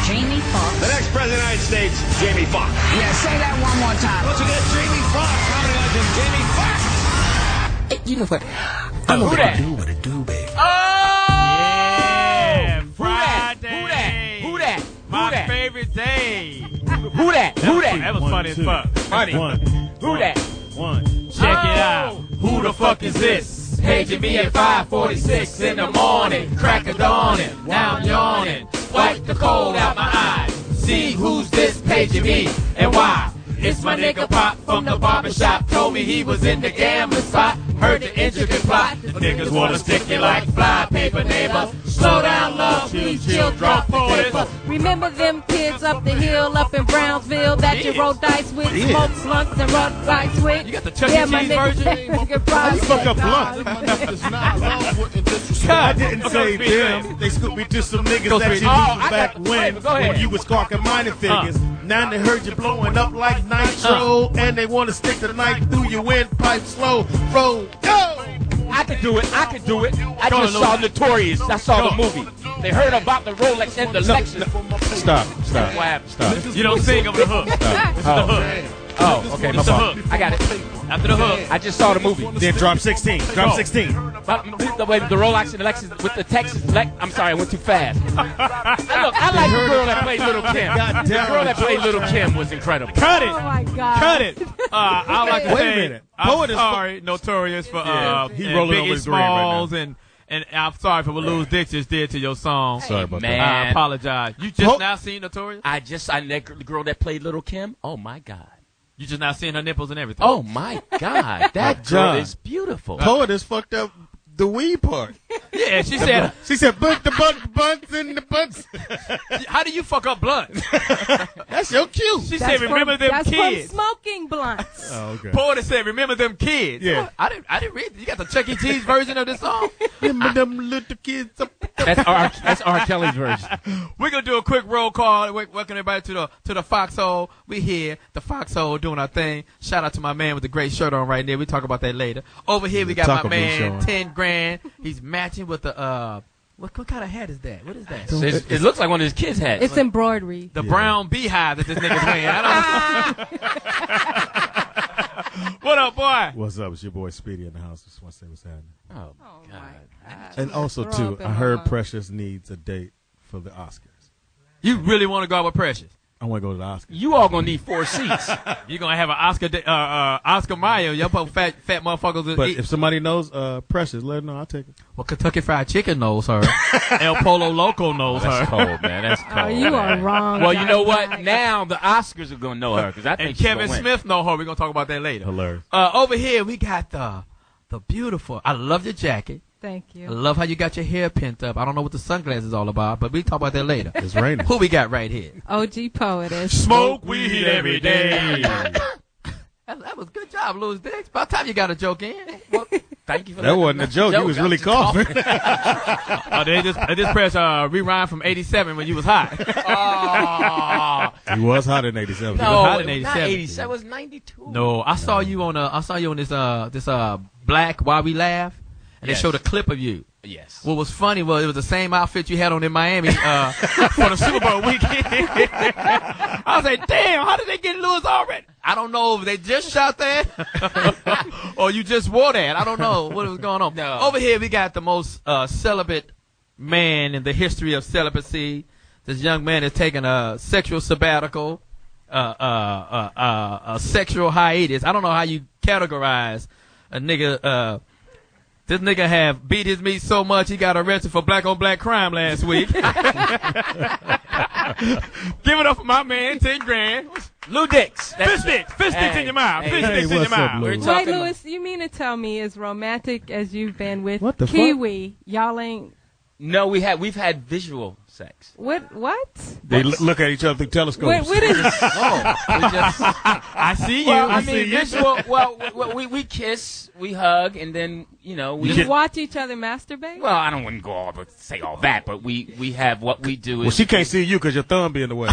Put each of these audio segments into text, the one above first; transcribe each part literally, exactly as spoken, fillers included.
Jamie Foxx. The next president of the United States, Jamie Foxx. Yeah, say that one more time. Once again, Jamie Foxx, comedy legend, Jamie Foxx. Hey, you know what? I'm Who gonna that? do what it do, baby. Oh! Yeah, Friday. Who that? Who that? Who My that? favorite day. Who that? Who that? That was One, funny two. as fuck. Funny. One. Who one, that? One. Check Oh. it out. Who the fuck is this? Paging me at five forty-six in the morning, crack of dawning, now I'm yawning, wipe the cold out my eyes, see who's this paging me and why. It's my nigga Pop from the barbershop, told me he was in the gambling spot, heard the intricate plot, the niggas wanna stick you like fly paper neighbor, slow down love, please chill, drop the paper. Remember them kids up the hill up in Brownsville that you Yeah. roll dice with, Yeah. smoke blunts and rub dice with? You got the Chuck E. yeah, my Cheese nigga, version? nigga How you fuck up Nah, blunt? I didn't Go say speak, them. man. They scooped me to some niggas Go that speak. you Oh, knew I back got the when, flavor. Go ahead. when you was squawking minor figures. Now they heard you blowing up like nitro, and they want to stick the knife through your windpipe slow. Roll, go! I could do it, I could do it. I Go just on, saw Louis. Notorious, I saw Go. the movie. They heard about the Rolex and the Lexus. Stop, stop, What happened? stop. You don't sing over the hook. This is the hook. Oh, okay, my It's the fault. hook. I got it. After the hook. I just saw the movie. Then drop sixteen. Drop Go. sixteen. But the way the Rolex and the Lexus with the Texas, Lex, I'm sorry, I went too fast. I, look, I like the girl that played Little Kim. The girl that played Little Kim was incredible. Cut it. Oh my God. Cut it. Uh, I like to Wait a say, minute. I'm Poet is- sorry, Notorious for Yeah, uh, he and rolling Biggie over his grave right Smalls and and I'm sorry for what Louis Dix just did to your song. Sorry about man. I apologize. You just Po- now seen Notorious? I just, I that gr- the girl that played Little Kim. Oh my God. You just now seeing her nipples and everything. Oh my God. That girl John. is beautiful. Poet has fucked up the weed part. yeah. She said, She said, "But the butt bunts in the butts." "How do you fuck up blunts?" That's your cue. She That's said, "Remember from, them that's kids." from smoking blunts. Oh, okay. Porter said, "Remember them kids." Yeah. I didn't. I didn't read. You got the Chuck E. Cheese version of this song. Remember them little kids up. That's R. That's R. Kelly's version. We're gonna do a quick roll call. We- Welcome everybody to the to the Foxhole. We here, the Foxhole, doing our thing. Shout out to my man with the great shirt on right there. We talk about that later. Over here we The got my Taco Bell man, showing. ten grand. He's matching with the uh, what, what kind of hat is that? What is that? So it's- it looks like one of his kids' hats. It's embroidery. The brown beehive that this nigga's wearing. I don't. What up, boy? What's up? It's your boy Speedy in the house. Just want to say what's happening. oh, Oh God. my God. And also Throw too, up in I my heard mouth. Precious needs a date for the Oscars. You really want to go out with Precious? I want to go to the Oscars. You all gonna need four seats. You're gonna have an Oscar, uh, uh, Oscar Mayer. Y'all put fat, fat motherfuckers. will But eat. if somebody knows uh, Precious, let her know. I'll take it. Well, Kentucky Fried Chicken knows her. El Polo Loco knows her. That's cold, man. That's cold. Oh, you are man. wrong. Well, you know what? Guys. Now the Oscars are gonna know her because I think And she's Kevin gonna win. Smith know her. We're gonna talk about that later. Hilarious. Uh, over here we got the the beautiful. I love your jacket. Thank I you. love how you got your hair pent up. I don't know what the sunglasses is all about, but we talk about that later. It's raining. Who we got right here? O G Poetess. Smoke weed every day. That, that was good job, Louis Dix. By the time you got a joke in. Well, thank you for that. That wasn't a joke. You was really coughing. Oh, they just they just press uh, rewind from eighty-seven when you was hot. Oh, He was hot in eighty-seven. was no, hot in not eighty-seven. eighty-seven. It was ninety-two. No, I saw you on uh, I saw you on this uh this uh Black Why We Laugh, and Yes. they showed a clip of you. Yes. What was funny was it was the same outfit you had on in Miami uh, for the Super Bowl weekend. I was like, damn, how did they get Lewis already? I don't know if they just shot that or you just wore that. I don't know what was going on. No. Over here we got the most uh, celibate man in the history of celibacy. This young man is taking a sexual sabbatical, uh, uh, uh, uh, a sexual hiatus. I don't know how you categorize a nigga. Uh, This nigga have beat his meat so much he got arrested for black on black crime last week. Give it up for my man, ten grand. Lou Dix. Fist sticks, fist sticks Hey, in your mouth, hey. fist Hey, sticks in your what's up, mouth. Lou? We're Wait, talking- Louis, you mean to tell me as romantic as you've been with What the fuck? Kiwi, y'all ain't No, we had we've had visual sex. what what? They l- look at each other through telescopes. What what is Oh, we just. I see you. Well, I I mean, see you. visual. Well, we, we we kiss, we hug, and then you know we. you watch each other masturbate? Well, I don't want to go all but say all that, but we we have what we do Well, is she can't see you because your thumb be in the way.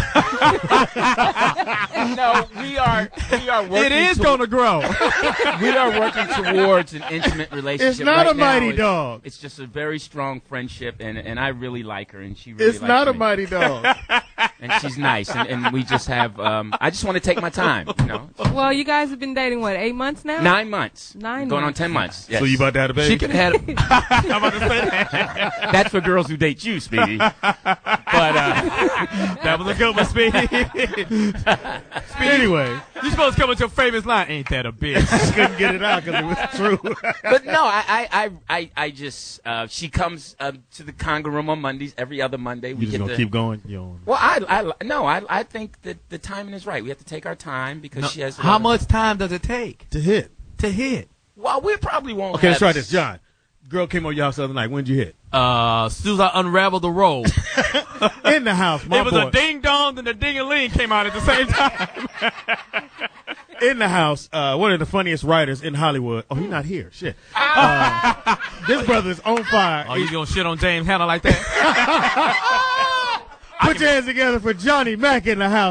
no, we are we are working. It is to- gonna grow. we are working towards an intimate relationship. It's not right a mighty now. It's- dog. It's just a very strong friendship, and and I really like her, and she really It's likes not a me. mighty dog. and she's nice, and, and we just have. Um, I just want to take my time, you know. Well, you guys have been dating what, eight months now? Nine months. Nine Going months. on ten months. Yes. So you about to have a baby? She could have had. A, I'm about to say that. That's for girls who date you, Speedy. But uh, that was a good one, Speedy. Speedy. Anyway, You supposed to come with your famous line. Ain't that a bitch? I couldn't get it out because it was true. but no, I I I I, I just uh, she comes uh, to the conga room on Mondays every other Monday. We You just get gonna to, keep going? You know. Well, I I no, I I think that the timing is right. We have to take our time because No, she has. a how lot of- much time does it take To hit. to hit? Well, we probably won't. Okay, let's have try this, John. Girl came over your house the other night. When'd you hit? Uh, as soon as I unraveled the roll, In the house, my it was boy. a ding dong and a ding a ling came out at the same time. In the house, uh, one of the funniest writers in Hollywood. Oh, he's not here. Shit. Uh, this brother's on fire. Oh, you gonna shit on James Hanna like that? Put your hands together for Johnny Mack in the house,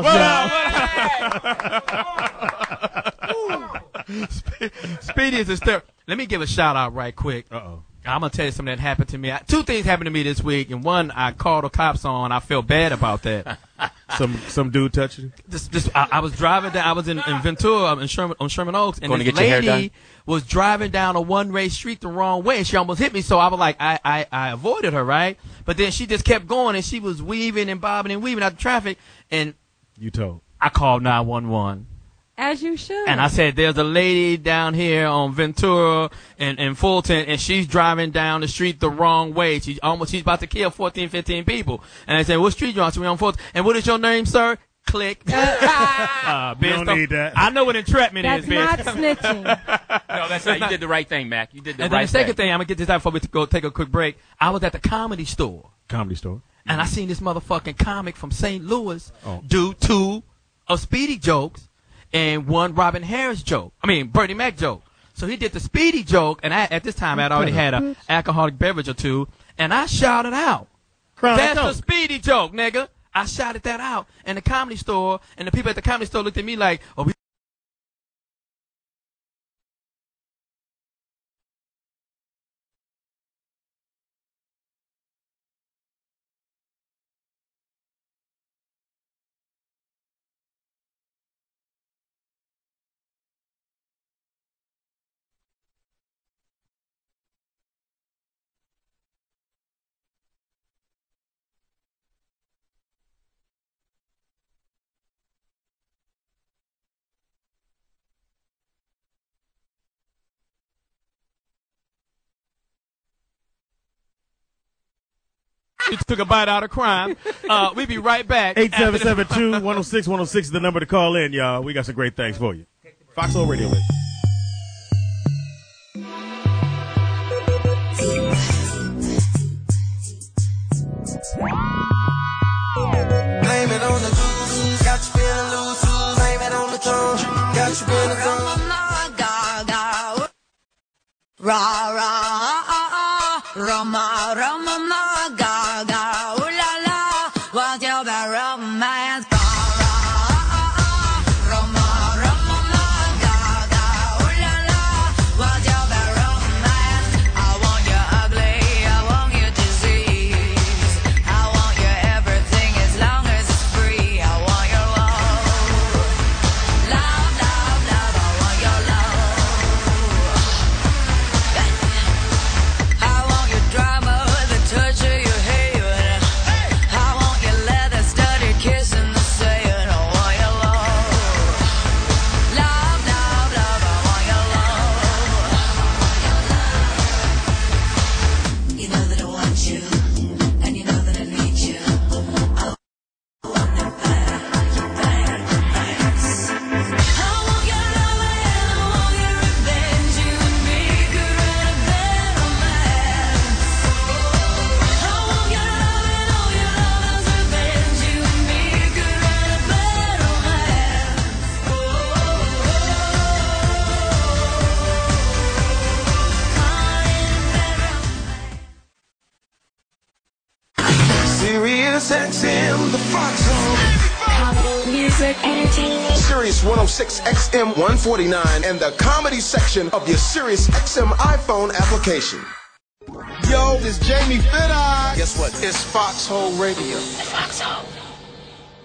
y'all. Speedy is hysterical. Let me give a shout out right quick. Uh-oh. I'm gonna tell you something that happened to me. I, two things happened to me this week, and one I called the cops on. I felt bad about that. Some some dude touched you? This, this, I, I was driving down. I was in, in Ventura, in Sherman, on Sherman Oaks, and Going to this get your hair lady done? was driving down a one-way street the wrong way, and she almost hit me. So I was like, I, I, I avoided her, right? But then she just kept going, and she was weaving and bobbing and weaving out the traffic, and You told. I called nine one one. As you should. And I said, there's a lady down here on Ventura and, and Fulton, and she's driving down the street the wrong way. She's almost, she's about to kill fourteen, fifteen people. And I said, what street you on? So we on Fulton. And what is your name, sir? Click. uh, You don't need that. I know what entrapment That's is, bitch. not snitching. No, that's not. You did the right thing, Mac. You did the And then right the second thing. thing, I'm going to get this out before we go take a quick break. I was at the Comedy Store, Comedy store. and I seen this motherfucking comic from Saint Louis Oh. do two of Speedy jokes and one Robin Harris joke. I mean, Bernie Mac joke. So he did the Speedy joke, and I, at this time, I'd already had an alcoholic beverage or two, and I shouted out, Crown that's Coke. the Speedy joke, nigga. I shouted that out in the Comedy Store, and the people at the Comedy Store looked at me like, oh, we you took a bite out of crime. Uh, we'll be right back. eight seven seven, two, one oh six, one oh six is the number to call in, y'all. We got some great things for you. Foxhole Radio. Link. Blame it on the booze, got you feeling loose, loose. Blame it on the tone, got you feeling loose. Ra ra Rama Rama ma ga ga ooh la la, what's your bad romance? Ra ra Rama Rama ma ga ga ooh la la, what's your bad romance? I want you ugly, I want you disease, I want you everything as long as it's free. I want your love, love, love, love. I want your love. I want your drama, the touch of your hair. I want your leather studded kiss in the sand. I want your love, love, love, love. I want your love. You know that I want you, and you know that I need you. I want them better, you better, better. I want your love and I want your revenge. You and me could write a bad romance. I want your love and all your love's revenge. You and me could write a bad Sirius X M, the Foxhole. Music, entertainment. Sirius one oh six X M one forty-nine and the comedy section of your Sirius X M iPhone application. Yo, this Jamie Fitter. Guess what? It's Foxhole Radio. Foxhole.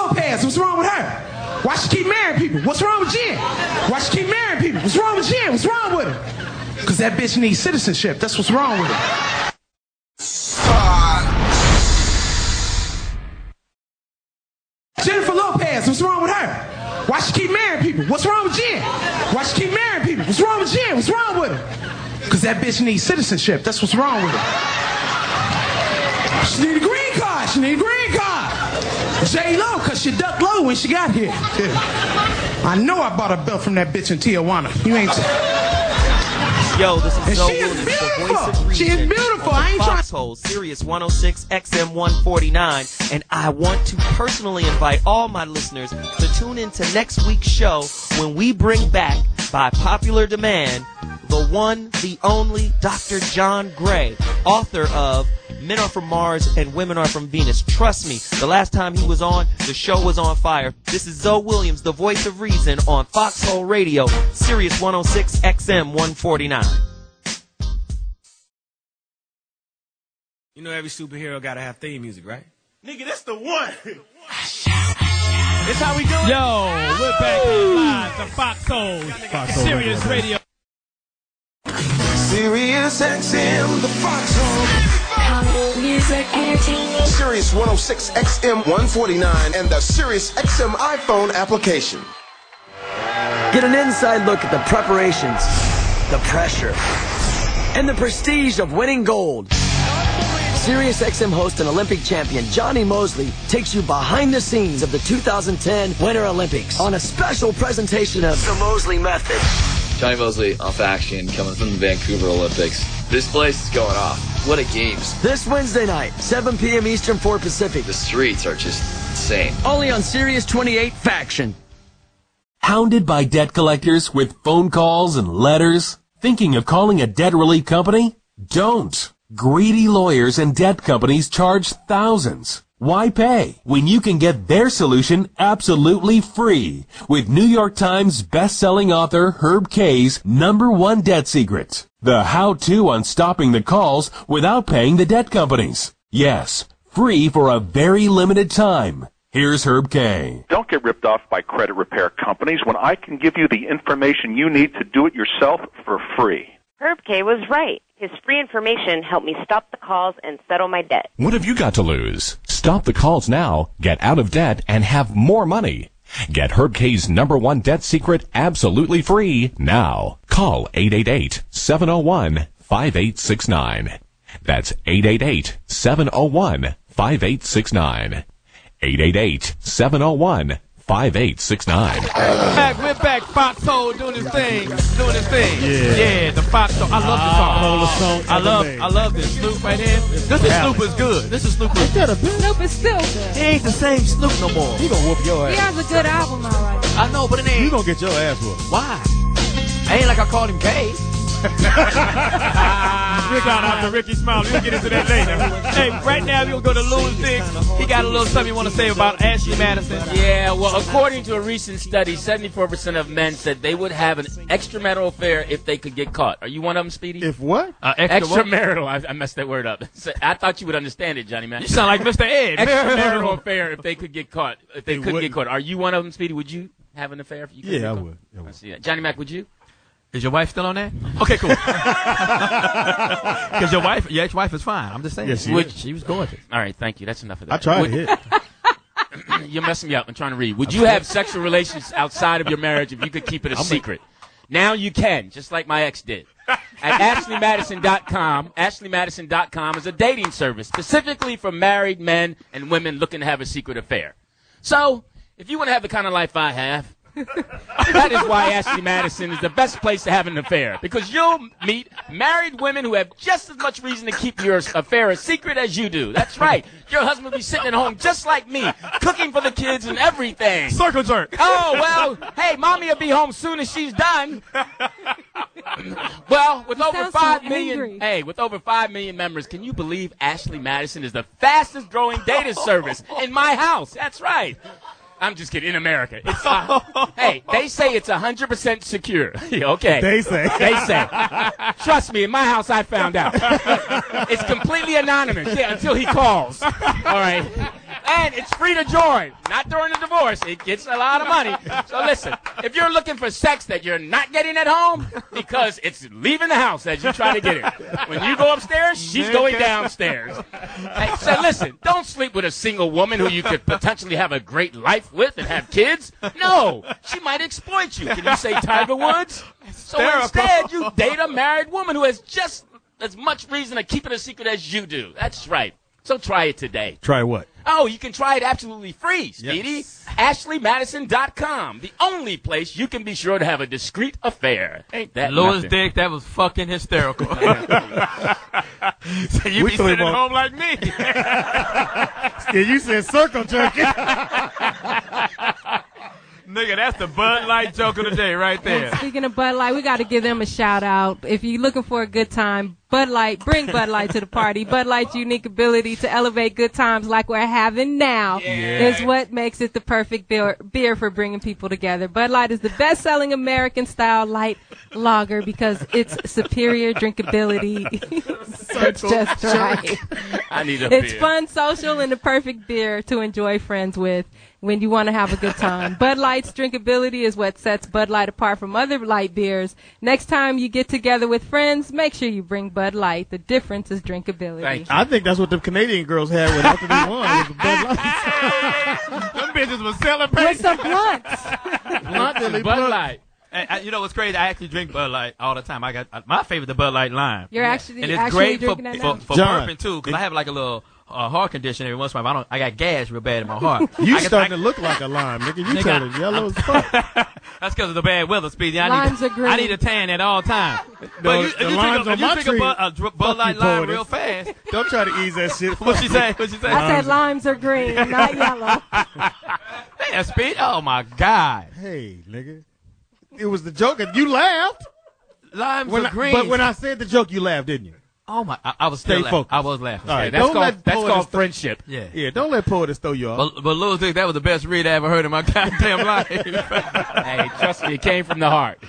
Lopez? What's wrong with her? Why she keep marrying people? What's wrong with Jen? Why she keep marrying people? What's wrong with Jen? What's wrong with her? Because that bitch needs citizenship. That's what's wrong with her. Jennifer Lopez, what's wrong with her? Why she keep marrying people? What's wrong with Jen? Why she keep marrying people? What's wrong with Jen? What's wrong with her? Because that bitch needs citizenship. That's what's wrong with her. She need a green card. She need a green card. J-Lo, because she ducked low when she got here. I know I bought a belt from that bitch in Tijuana. You ain't... Yo, this is And Zoe she is Williams, the voice beautiful. of reason. She is beautiful. I ain't trying. Foxhole, Sirius one oh six X M one forty-nine, and I want to personally invite all my listeners to tune in to next week's show when we bring back, by popular demand, the one, the only Doctor John Gray, author of Men Are From Mars and Women Are From Venus. Trust me, the last time he was on, the show was on fire. This is Zoe Williams, the voice of reason, on Foxhole Radio, Sirius one oh six X M one forty-nine. You know every superhero gotta have theme music, right? Nigga, that's the one. This how we do it? Yo, we're back here live to Foxhole, Foxhole Sirius Radio. Sirius X M, the Foxhole. Music entertainment. Sirius one oh six X M one forty-nine and the Sirius X M iPhone application. Get an inside look at the preparations, the pressure, and the prestige of winning gold. SiriusXM host and Olympic champion Johnny Mosley takes you behind the scenes of the two thousand ten Winter Olympics on a special presentation of the Mosley Method. Johnny Mosley off action, coming from the Vancouver Olympics. This place is going off. What a games. This Wednesday night, seven p.m. Eastern, four Pacific. The streets are just insane. Only on Sirius twenty-eight Faction. Hounded by debt collectors with phone calls and letters? Thinking of calling a debt relief company? Don't. Greedy lawyers and debt companies charge thousands. Why pay when you can get their solution absolutely free with New York Times best-selling author Herb Kay's number one debt secret, the how-to on stopping the calls without paying the debt companies. Yes, free for a very limited time. Here's Herb Kay. Don't get ripped off by credit repair companies when I can give you the information you need to do it yourself for free. Herb Kay was right. His free information helped me stop the calls and settle my debt. What have you got to lose? Stop the calls now, get out of debt, and have more money. Get Herb Kay's number one debt secret absolutely free now. Call eight eight eight, seven oh one, five eight six nine. That's eight eight eight, seven oh one, five eight six nine. eight eight eight, seven oh one, five eight six nine. Back, we're back. Foxhole doing his thing, doing his thing. Yeah, yeah the Foxhole. I love this song. All the songs I love, made. I love this Snoop right here. This is Snoop is good. This is Snoop is good. Snoop is still good. He ain't the same Snoop no more. He gonna whoop your He ass. has a good album, all right. I know, but it ain't. You gonna get your ass whooped. Why? I ain't like I called him gay. Rick out after Ricky Smiley. We'll get into that later. Hey, right now we're going to go to Louis Dix. He got a little something you want to say about Ashley Madison. Yeah, well, according to a recent study, seventy-four percent of men said they would have an extramarital affair if they could get caught. Are you one of them, Speedy? If what? Uh, extra Extramarital. I, I messed that word up. So, I thought you would understand it, Johnny Man. You sound like Mister Ed. Extramarital affair if they could get caught. If they, They couldn't wouldn't. get caught. Are you one of them, Speedy? Would you have an affair if you could Yeah, get I caught? would. I would. I see that. Johnny Mac, would you? Is your wife still on that? Okay, cool. Because your wife, your ex-wife is fine. I'm just saying. Yes, she Would- is. she was gorgeous. All right, thank you. That's enough of that. I tried Would- to hit. You're messing me up. I'm trying to read. Would you have sexual relations outside of your marriage if you could keep it a I'm a- secret? Now you can, just like my ex did. At ashley madison dot com, ashley madison dot com is a dating service specifically for married men and women looking to have a secret affair. So, if you want to have the kind of life I have, that is why Ashley Madison is the best place to have an affair. Because you'll meet married women who have just as much reason to keep your affair a secret as you do. That's right. Your husband will be sitting at home just like me, cooking for the kids and everything. Circle jerk. Oh, well, hey, mommy will be home soon as she's done. Well, with You over sound so five million, angry. hey, with over five million members, can you believe Ashley Madison is the fastest growing data service in my house? That's right. I'm just kidding. In America, it's uh, hey, they say it's one hundred percent secure. Okay, They say. they say. Trust me, in my house, I found out. It's completely anonymous. Yeah, until he calls. All right. And it's free to join. Not during the divorce. It gets a lot of money. So listen, if you're looking for sex that you're not getting at home, because it's leaving the house as you try to get it. When you go upstairs, she's going downstairs. Hey, so listen, don't sleep with a single woman who you could potentially have a great life with and have kids. No, she might exploit you. Can you say Tiger Woods? So instead, you date a married woman who has just as much reason to keep it a secret as you do. That's right. So try it today. Try what? Oh, you can try it absolutely free, Speedy. Yes. Ashley Madison dot com, the only place you can be sure to have a discreet affair. Ain't that Louis nothing? Dick, that was fucking hysterical. So you We be sitting talking at about- home like me. Yeah, you said circle jerky. Nigga, that's the Bud Light joke of the day right there. Speaking of Bud Light, we got to give them a shout out. If you're looking for a good time, Bud Light, bring Bud Light to the party. Bud Light's unique ability to elevate good times like we're having now is what makes it the perfect beer, beer for bringing people together. Bud Light is the best-selling American-style light lager because its superior drinkability. It's just right. I need a It's beer. fun, social, and the perfect beer to enjoy friends with when you want to have a good time. Bud Light's drinkability is what sets Bud Light apart from other light beers. Next time you get together with friends, make sure you bring Bud Light. The difference is drinkability. I think that's what the Canadian girls had when after they won. Was the Bud Light. Them bitches was celebrating. With some blunts. Blunts and Bud Light. And, I, you know what's crazy? I actually drink Bud Light all the time. I got uh, my favorite, the Bud Light Lime. You're actually and it's actually great for, drinking that for, now? for John, burping too, because I have like a little uh, heart condition every once in a while. I don't. I got gas real bad in my heart. You I can- starting I- to look like a lime, nigga. You Nigga, turning yellow as fuck. That's because of the bad weather, Speedy. I Limes need are green. I need a tan at all times. But you, the if you limes drink a, on if you my drink a tree- Bud, a dr- Bud Fuck Light you, Lime Portis. real fast. Don't try to ease that shit. What she say? What she say? I said limes are green, not yellow. Damn, Speed. Oh my God. Hey, nigga. It was the joke, and you laughed. Limes When are I- green. But when I said the joke, you laughed, didn't you? Oh my! I, I was Stay still laughing. focused. I was laughing. All right, Yeah, that's don't called, let that's Portis called th- friendship. Yeah. Yeah, don't let Portis throw you off. But, but Louis Dick, that was the best read I ever heard in my goddamn life. Hey, trust me, it came from the heart.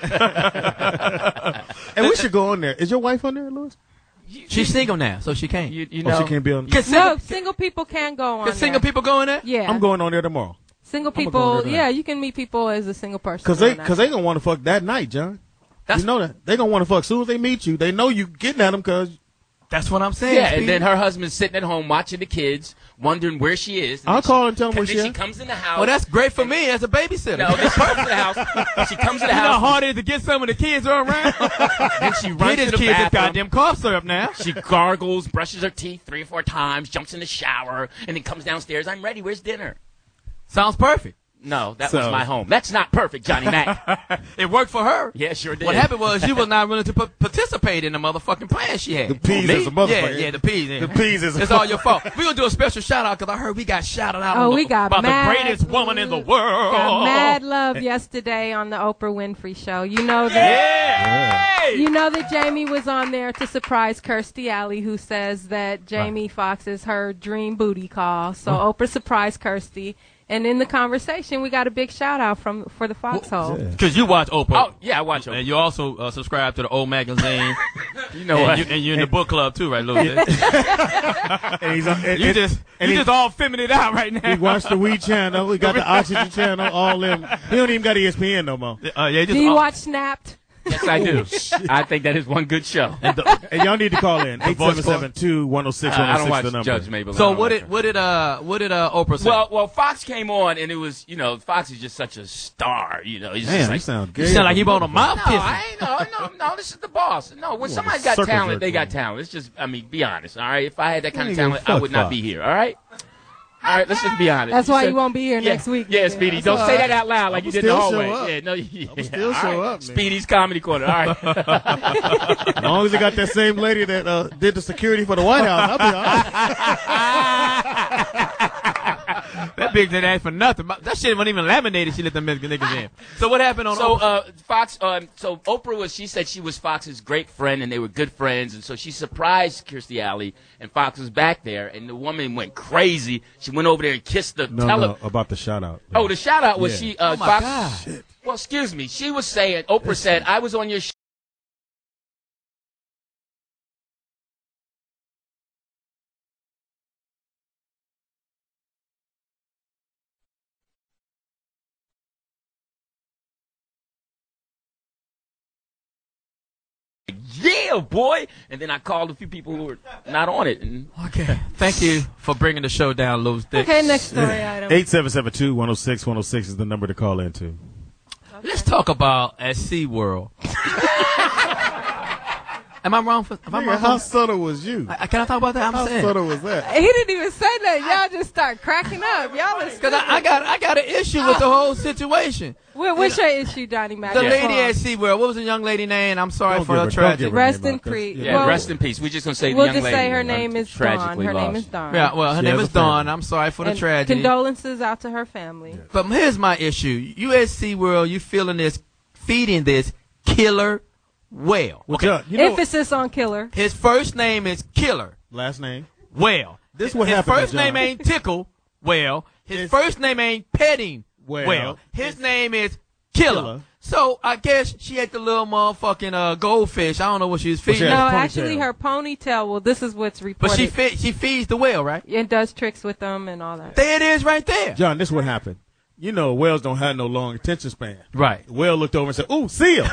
And we should go on there. Is your wife on there, Louis? She's single now, so she can't. You, you Oh, know, she can't be on. Can single, No, single people can go on can single there. people go in there? Yeah. I'm going on there tomorrow. Single I'm gonna go people, on there yeah, you can meet people as a single person. Cause they, on that. cause they gonna want to fuck that night, John. That's- you know that they gonna want to fuck as soon as they meet you. They know you getting at them, cause That's what I'm saying. Yeah, Speedy. and then her husband's sitting at home watching the kids, wondering where she is. And I'll then call she, and tell him where then she she at. comes in the house. Well, that's great for me as a babysitter. No, then she comes to the house. She comes to the You know how house. hard it is to get some of the kids are around? Then she Get runs his to the kids this bathroom. goddamn cough syrup now. She gargles, brushes her teeth three or four times, jumps in the shower, and then comes downstairs. I'm ready. Where's dinner? Sounds perfect. No, that So- was my home. That's not perfect, Johnny Mac. It worked for her. Yeah, sure did. What happened was she was not willing to pa- participate in the motherfucking plan she had. The peas Me? is a motherfucker. Yeah, yeah, the peas. Yeah. The peas is a It's all your fault. We're going to do a special shout out because I heard we got shouted out Oh, on we the, got by mad- the greatest woman in the world. Got mad love yesterday on the Oprah Winfrey Show. You know that. Yeah. You know that Jamie was on there to surprise Kirstie Alley, who says that Jamie Foxx is her dream booty call. So Oprah surprised Kirstie, and in the conversation, we got a big shout out from for the Foxhole. Because you watch Oprah. Oh, yeah, I watch Oprah. And you also uh, subscribe to the old magazine. You know and, what? you, and you're in the book club too, right, Louis? And he's on, and, you and- just and you he- just all feminine out right now. He watched the Wii channel. We got the Oxygen channel. All in. He don't even got E S P N no more. Uh, yeah, just Do you all- watch Snapped? Yes, I do. I think that is one good show. And, and y'all need to call in eight seven seven, two, one oh six, Uh, one I oh don't six watch the number. Judge Mabel. I So don't what watch did her. what did uh what did uh Oprah say? Well, well, Fox came on, and it was, you know, Fox is just such a star. You know, he's Damn, just you like, sound you gay. sound like you on a mouth no, kissing. I ain't, no, no, no. This is the boss. No, when You somebody's want got a circle talent, they jerk, got man. talent. It's just, I mean, be honest. All right, if I had that kind You of ain't talent, gonna I would fuck not Fox. be here. All right. All right, let's just be honest. That's why said- you won't be here yeah, next week. Yeah, Speedy, That's don't all say right. that out loud like I'ma you did in the still show hallway. up. Yeah, no, yeah. I'ma still All show right. up, man. Speedy's comedy corner. All right. As long as they got that same lady that uh, did the security for the White House, I'll be all right. That bitch didn't ask for nothing. That shit wasn't even laminated. She let them niggas in. So what happened on So Oprah? uh, Fox, um, so Oprah was. She said she was Fox's great friend, and they were good friends, and so she surprised Kirstie Alley, and Fox was back there, and the woman went crazy. She went over there and kissed the No, tele. no, about the shout out. Oh, the shout out was Yeah. she. Uh, Oh, my Fox, God. Well, excuse me. She was saying. Oprah said, "I was on your." Sh- Yeah, boy. And then I called a few people who were not on it. And okay. Thank you for bringing the show down, Loose Dick. Okay, next story item. eight seven seven two, one oh six, one oh six is the number to call into. Okay. Let's talk about at SeaWorld. Am I wrong for? Am I Nigga, wrong how for, subtle was you? I, can I talk about that? I'm how saying. subtle was that? He didn't even say that. Y'all just start cracking up. Y'all are Because I, I got I got an issue with the whole situation. What, what's your issue, Johnny Mac? The lady at SeaWorld. What was the young lady name? I'm sorry Don't for give her her- don't tragedy. give her Rest name in out, 'cause- peace. yeah, Well, rest in peace. We just gonna say We'll the young just lady. say her name is Dawn. tragically Her lost. name is Dawn. Yeah, well, her She name has is a family. Dawn. I'm sorry for the And tragedy. condolences out to her family. But here's my issue. You at SeaWorld, you feeling this, feeding this killer whale. Well, John, you know, Emphasis on killer. His first name is Killer last name. Whale. This what His happened to first John. name ain't Tickle Whale. His It's- first name ain't Petting Whale. Whale. His name is Killer. Killer. So I guess she ate the little motherfucking uh, goldfish. I don't know what she was Well, she feeding. has No, a actually, ponytail. her ponytail. Well, this is what's reported. But she fe- she feeds the whale, right? It does tricks with them and all that. There it is right there. John, this what happened. You know, whales don't have no long attention span. Right. The whale looked over and said, "Ooh, seal."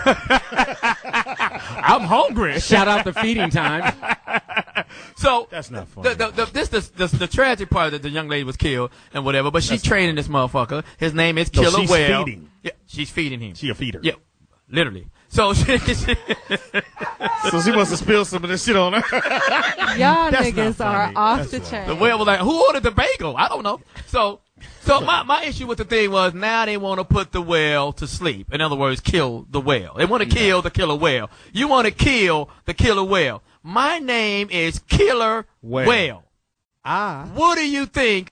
I'm hungry. Shout out to feeding time. So That's not funny. The, the, the, this the, the the tragic part that the young lady was killed and whatever, but she's training this motherfucker. His name is No, Killer she's Whale. feeding. Yeah, she's feeding him. She a feeder. Yeah, literally. So she, she So she must have spilled some of this shit on her. Y'all That's niggas not are funny. off That's the right. chain. the whale was like, "Who ordered the bagel?" I don't know. So, so my my issue with the thing was now they want to put the whale to sleep. In other words, kill the whale. They want to kill the killer whale. You want to kill the killer whale. My name is Killer Whale. Whale. Ah. What do you think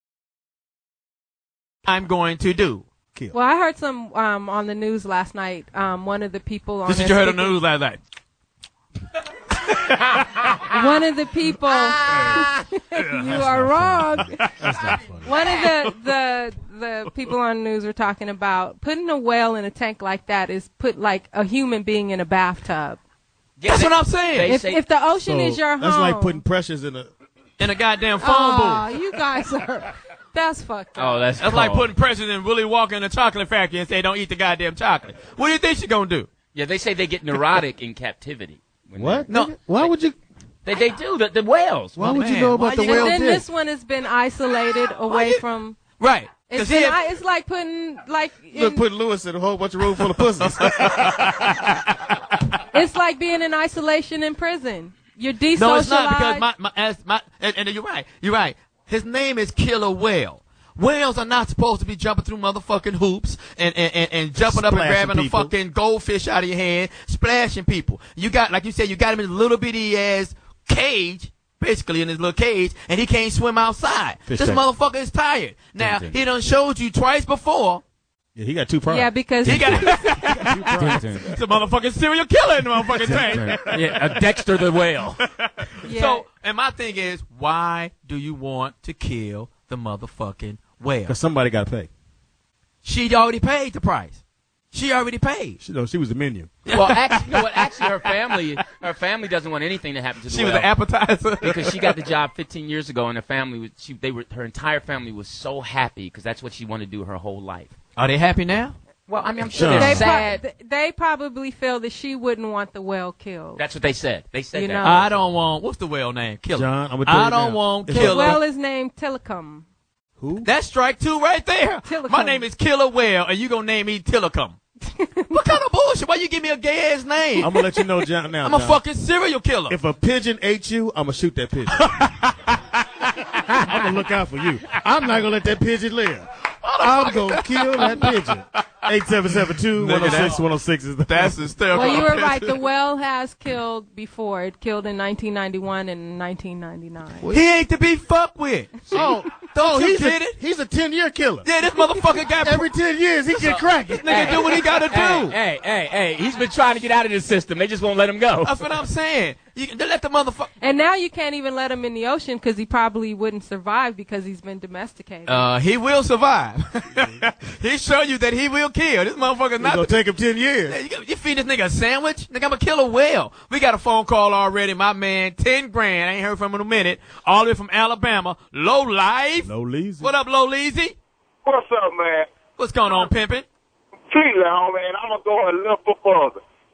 I'm going to do? Kill. Well, I heard some um, on the news last night. Um, one of the people on This is there you heard on the speaking- news last night. One of the people. You are wrong. That's not funny. One of the, the the people on the news were talking about putting a whale in a tank like that is put like a human being in a bathtub. Yeah, That's they- what I'm saying. they If, say- if the ocean So, is your home, that's like putting pressures in a. In a goddamn phone oh, booth. you guys are. That's fucked up. Oh, that's That's like cold. putting pressure in Willy Wonka in a chocolate factory and say, "Don't eat the goddamn chocolate." What do you think she's gonna do? Yeah, they say they get neurotic in captivity. when What? No. Nigga? Why would you? They they do the, the whales. Why Oh, would you man. know Why about the you- whale And then dick? this one has been isolated away you- from. Right. It's, 'Cause he been, had- I, it's like putting like. Look, In, put Lewis in a whole bunch of room full of pussies. it's like being in isolation in prison. You're desocialized. no, it's not because my, my, as my and, and you're right. You're right. His name is Killer Whale. Whales are not supposed to be jumping through motherfucking hoops and, and, and, and jumping up and Splashing grabbing people. a fucking goldfish out of your hand, splashing people. You got, like you said, you got him in a little bitty ass cage, basically in his little cage, and he can't swim outside. Fish this tank. motherfucker is tired. Now, Dun, dun. he done showed you twice before. Yeah, he got two problems. Yeah, because He got Dun, dun. it's a motherfucking serial killer in the motherfucking tank. Yeah, a Dexter the whale. yeah. So, and my thing is, why do you want to kill the motherfucking whale? Because somebody got to pay. She already paid the price. She already paid. She, no, she was the menu. Well, actually, no, what, actually, her family, her family doesn't want anything to happen to the She was whale an appetizer. because she got the job fifteen years ago, and her family was, she, they were, her entire family was so happy because that's what she wanted to do her whole life. Are they happy now? Well, I mean, I'm sure John. they're they, pro- sad. th- they probably feel that she wouldn't want the whale killed. That's what they said. They said You that. know. I don't want, what's the whale name? Killer. John, I'm gonna tell I you don't now. want It's the killer. whale is named Tillicum. Who? That's strike two right there. Tillicum. My name is Killer Whale, and you gonna name me Tillicum. What kind of bullshit? Why you give me a gay ass name? I'm gonna let you know, John. Now, I'm a John. fucking serial killer. If a pigeon ate you, I'm gonna shoot that pigeon. I'm gonna look out for you. I'm not gonna let that pigeon live. I'm gonna kill that pigeon. eight seven seven two, one oh six, one oh six is the. That's hysterical. Well, you were right. The whale has killed before. It killed in nineteen ninety-one and nineteen ninety-nine. He ain't to be fucked with. Oh, Don't oh, you he's get a, it? he's a ten year killer. Yeah, this motherfucker got Every ten years he get cracking. nigga do what he gotta do. Hey, hey, hey, hey, he's been trying to get out of this system. They just won't let him go. That's what I'm saying. You they let the motherfucker. And now you can't even let him in the ocean because he probably wouldn't survive because he's been domesticated. Uh, he will survive. He show you that he will kill. This motherfucker's It's not. gonna take him ten years. Yeah, you, you feed this nigga a sandwich? Nigga, I'm gonna kill a whale. We got a phone call already. My man, ten grand. I ain't heard from him in a minute. All the way from Alabama. Low life. No leazy. What up, Low Leezy? What's up, man? What's going on, pimpin'? Treat it, homie, and I'm gonna go a little bit further.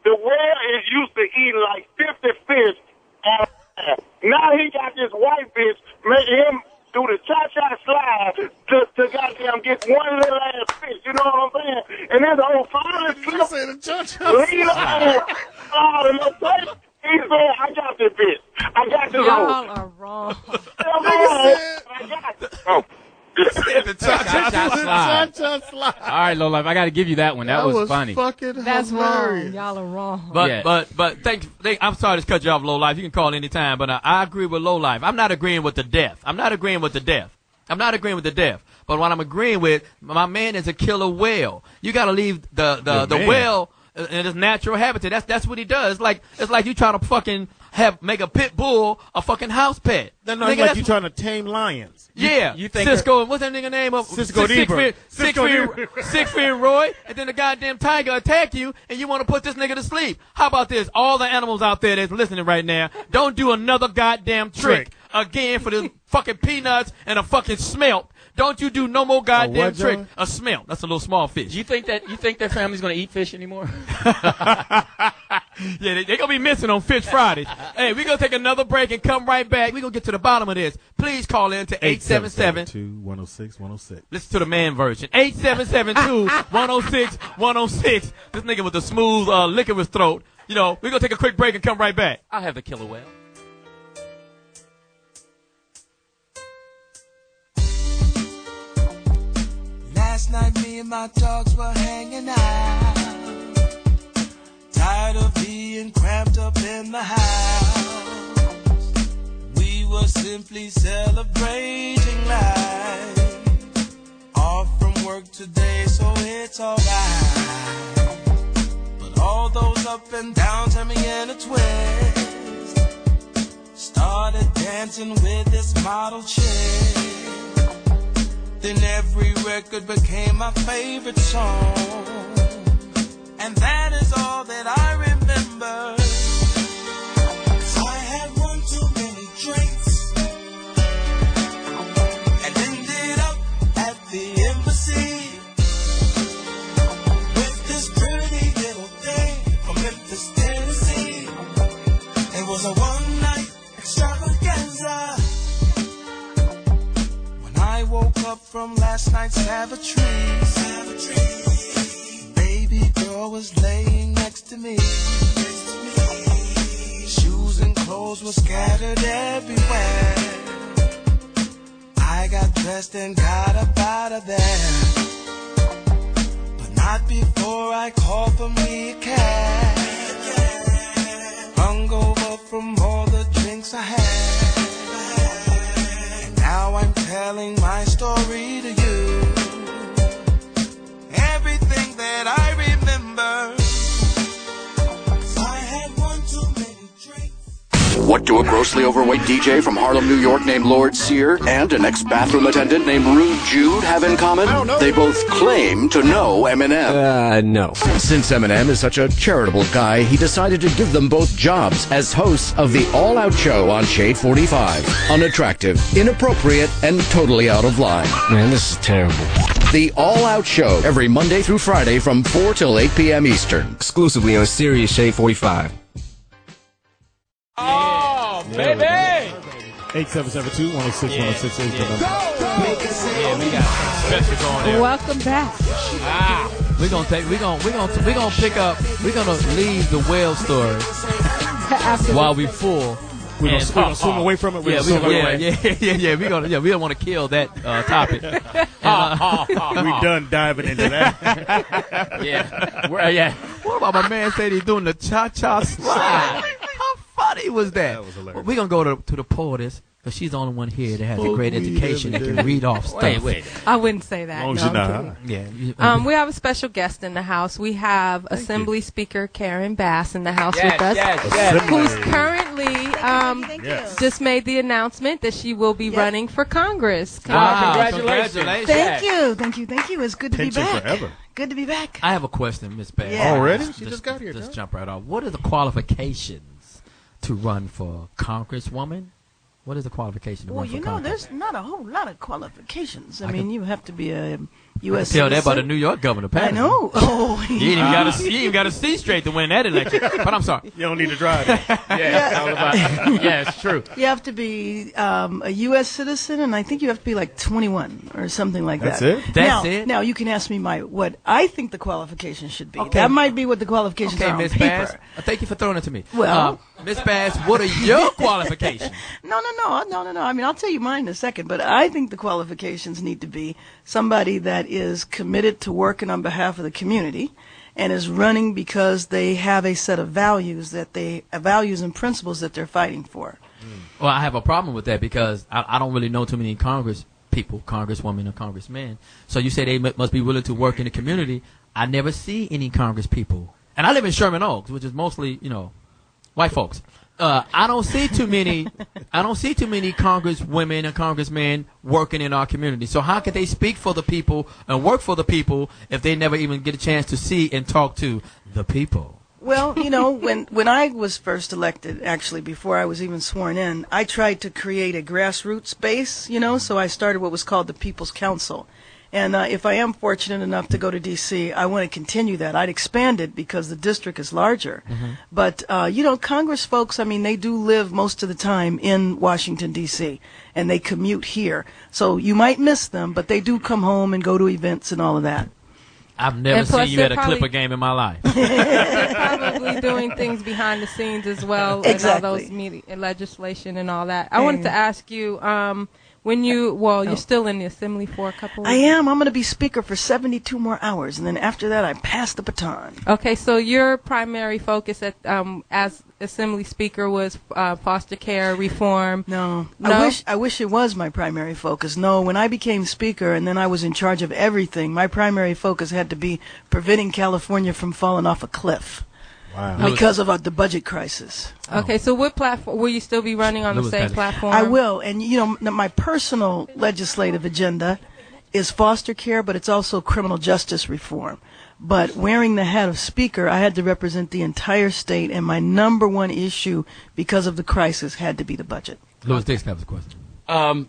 the whale is used to eating like fifty fish. And now he got this white bitch making him do the cha-cha slide to, to goddamn get one little ass fish. You know what I'm saying? And then the whole final clip, the cha-cha lean over, slide in the place. He said, I got this bitch. I got this Y'all hoe. are wrong. Come on. I got it. Oh. the cha-cha slide. Cha-cha slide. All right, Lowlife, I got to give you that one. That, That was, was funny. fucking That's hilarious. wrong. Y'all are wrong. But Yeah. but but thank, thank I'm sorry to cut you off, Low Life. You can call anytime, but uh, I agree with Low Life. I'm not agreeing with the death. I'm not agreeing with the death. I'm not agreeing with the death. But what I'm agreeing with, my man is a killer whale. You got to leave the the Your the man. whale in its natural habitat. That's that's what he does. It's like it's like you trying to fucking have make a pit bull a fucking house pet. That's not Nigga, like that's- you trying to tame lions. Yeah, you think Cisco? What's that nigga name of? Cisco Six- Deaver. Six, six, Cisco feet, Deaver. six feet Roy, and then the goddamn tiger attack you, and you want to put this nigga to sleep. How about this? All the animals out there that's listening right now, don't do another goddamn trick, Trick. again for the fucking peanuts and a fucking smelt. Don't you do no more goddamn what, trick. John? A smelt. That's a little small fish. Do you think that you think their family's going to eat fish anymore? Yeah, they, they gonna be missing on Fish Fridays. Hey, we gonna take another break and come right back. We gonna get to the bottom of this. Please call in to eight seven seven. two one oh six one oh six. Listen to the man version. eight seven seven two one oh six one oh six. This nigga with the smooth uh, lick of his throat. You know, we're going to take a quick break and come right back. I'll have the killer whale. Last night me and my dogs were hanging out. Tired of being cramped up in the house. We were simply celebrating life. Off from work today, so it's alright. But all those up and downs had me in a twist. Started dancing with this model chick. Then every record became my favorite song. And that is all that I remember. 'Cause I had one too many drinks and ended up at the embassy with this pretty little thing from Memphis, Tennessee. It was a one-night extravaganza. When I woke up from last night's savagery, baby girl was laying next to me. Shoes and clothes were scattered everywhere. I got dressed and got up out of there, but not before I called for me a cab. Hungover from all the drinks I had, and now I'm telling my story to you. Everything that I remember. I had one too many drinks. What do a grossly overweight D J from Harlem, New York named Lord Sear and an ex-bathroom attendant named Rude Jude have in common? I don't know. They both claim to know Eminem. Uh, no. Since Eminem is such a charitable guy, he decided to give them both jobs as hosts of the All Out Show on Shade forty-five. Unattractive, inappropriate, and totally out of line. Man, this is terrible. The All Out Show, every Monday through Friday from four till eight p.m. Eastern. Exclusively on Sirius Shade forty-five. Oh, baby! eight seven seven two one oh six one oh six is the number. Yeah, we got special going there. Welcome back. Ah, we're gonna take, we're gonna, we're gonna, we're gonna pick up, we're gonna leave the whale story while we full. We're gonna, And- we're gonna swim away from it. We're Yeah, gonna we, swim yeah, away. yeah, yeah, yeah. We gonna, yeah, we don't want to kill that uh, topic. And, uh, We done diving into that. Yeah. We're, uh, yeah. What about my man said he's doing the cha-cha slide? How funny was that? That was hilarious. We're going to go to, to the poetess, because she's the only one here that has a great Smoke weed education and every can day. read off stuff. Wait, wait. I wouldn't say that. As long as no, you're I'm not kidding. high. Yeah. You, Um, we have a special guest in the house. We have Assembly Speaker Karen Bass in the house Yes, with us, yes, yes. who's currently um, Yes. just made the announcement that she will be running for Congress. Ah, Wow, congratulations. congratulations. Thank you, thank you, thank you. It's good to Pension be back. forever. Good to be back. I have a question, Miss Bass. Yeah. Already? She just got here, Just John. jump right off. What are the qualifications to run for Congresswoman? What is the qualification to Well, run for you know, Congress? there's not a whole lot of qualifications. I, I mean, could- you have to be a U S Tell that citizen. about the New York governor, Pat. I know. Oh, You ain't even got to. You ain't even got to see straight to win that election. But I'm sorry. You don't need to drive. Yeah, it's all about, yeah, it's true. You have to be um, a U S citizen, and I think you have to be like twenty-one or something like That's that. it? That's now, it? Now you can ask me my what I think the qualifications should be. Okay. That might be what the qualifications Okay, are on Miss paper. Bass. uh, Thank you for throwing it to me. Well- Uh, Miss Bass, what are your qualifications? No, no, no, no, no, no. I mean, I'll tell you mine in a second, but I think the qualifications need to be somebody that is committed to working on behalf of the community and is running because they have a set of values that they uh, values and principles that they're fighting for. Well, I have a problem with that because I, I don't really know too many Congress people, Congresswomen or Congressmen. So you say they m- must be willing to work in the community. I never see any Congress people. And I live in Sherman Oaks, which is mostly, you know, white folks. Uh, I don't see too many. I don't see too many Congresswomen and Congressmen working in our community. So how could they speak for the people and work for the people if they never even get a chance to see and talk to the people? Well, you know, when, when I was first elected, actually, before I was even sworn in, I tried to create a grassroots base, you know, so I started what was called the People's Council. And uh, if I am fortunate enough to go to D C, I want to continue that. I'd expand it because the district is larger. Mm-hmm. But, uh, you know, Congress folks, I mean, they do live most of the time in Washington, D C, and they commute here. So you might miss them, but they do come home and go to events and all of that. I've never And plus seen you they're at a probably- Clipper game in my life. They're probably doing things behind the scenes as well, Exactly. and all those media, legislation and all that. I wanted to ask you, um, when you, well, you're still in the assembly for a couple. I am. I'm going to be speaker for seventy-two more hours, and then after that, I pass the baton. Okay, so your primary focus at um, as assembly speaker was uh, foster care reform. No, No? I wish I wish it was my primary focus. No, when I became speaker and then I was in charge of everything, my primary focus had to be preventing California from falling off a cliff. Wow. Because of uh, the budget crisis. Okay, so what platform will you still be running on the same platform? I will, and you know, m- my personal legislative agenda is foster care, but it's also criminal justice reform. But wearing the hat of speaker, I had to represent the entire state, and my number one issue because of the crisis had to be the budget. Louis Dix has a question. Um,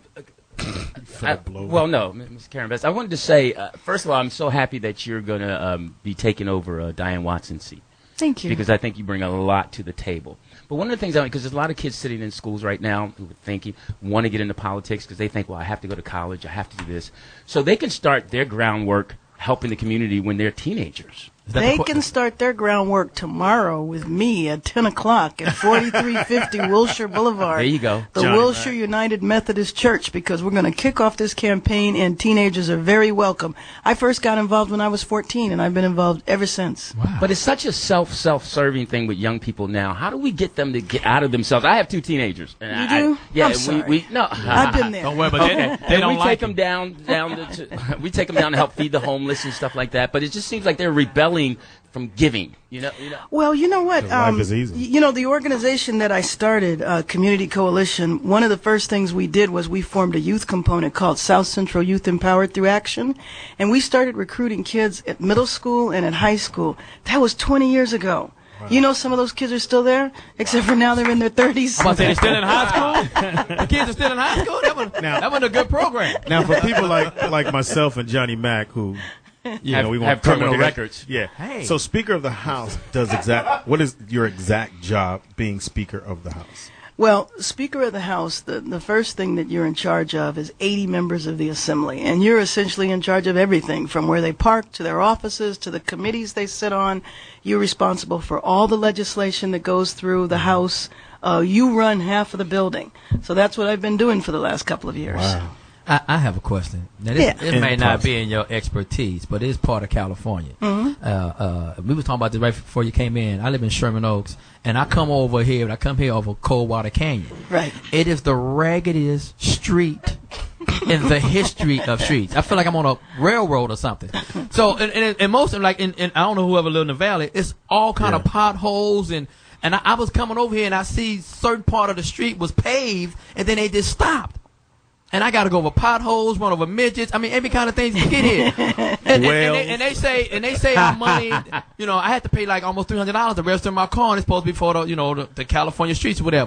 I, well, no, Miz Karen Best. I wanted to say, uh, first of all, I'm so happy that you're going to um, be taking over uh, Diane Watson's seat. Thank you. Because I think you bring a lot to the table. But one of the things, I because there's a lot of kids sitting in schools right now who are thinking, want to get into politics because they think, well, I have to go to college, I have to do this. So they can start their groundwork helping the community when they're teenagers. They can start their groundwork tomorrow with me at ten o'clock at forty-three fifty Wilshire Boulevard. There you go. The Johnny Wilshire United Methodist Church, because we're going to kick off this campaign, and teenagers are very welcome. I first got involved when I was fourteen, and I've been involved ever since. But it's such a self self serving thing with young people now. How do we get them to get out of themselves? I have two teenagers. And You I, do? I, yeah, I'm and sorry. we, we no. I've been there. Don't worry about that. They and don't we like take them down down to, to we take them down to help feed the homeless and stuff like that. But it just seems like they're rebelling from giving. You know. You know? Well, you know what? Life Um, is easy. y- you know, the organization that I started, uh, Community Coalition, one of the first things we did was we formed a youth component called South Central Youth Empowered Through Action. And we started recruiting kids at middle school and at high school. That was twenty years ago. You know, some of those kids are still there, except for now they're in their thirties. I'm about to say they're still in high school. The kids are still in high school. That was Now- that was a good program. Now, for people like like myself and Johnny Mack, who you Have- know, we have want criminal records. Yeah. Hey. So, Speaker of the House does exact. What is your exact job being Speaker of the House? Well, Speaker of the House, the, the first thing that you're in charge of is eighty members of the Assembly. And you're essentially in charge of everything from where they park to their offices to the committees they sit on. You're responsible for all the legislation that goes through the House. Uh, you run half of the building. So that's what I've been doing for the last couple of years. Wow. I, I have a question. Now, this, Yeah. it may In not process. be in your expertise, but it is part of California. Mhm. Uh, uh, we was talking about this right before you came in. I live in Sherman Oaks, and I come over here, and I come here over Coldwater Canyon. Right. It is the raggediest street in the history of streets. I feel like I'm on a railroad or something. So, and, and, and most of them, like, in, in, I don't know whoever live in the valley, it's all kind of potholes and. And I, I was coming over here and I see certain part of the street was paved and then they just stopped. And I got to go over potholes, run over midgets. I mean, every kind of thing to get here. And, and, and, they, and they say, and they say our money. You know, I had to pay like almost three hundred dollars to register my car, and it's supposed to be for the, you know, the, the California streets or whatever.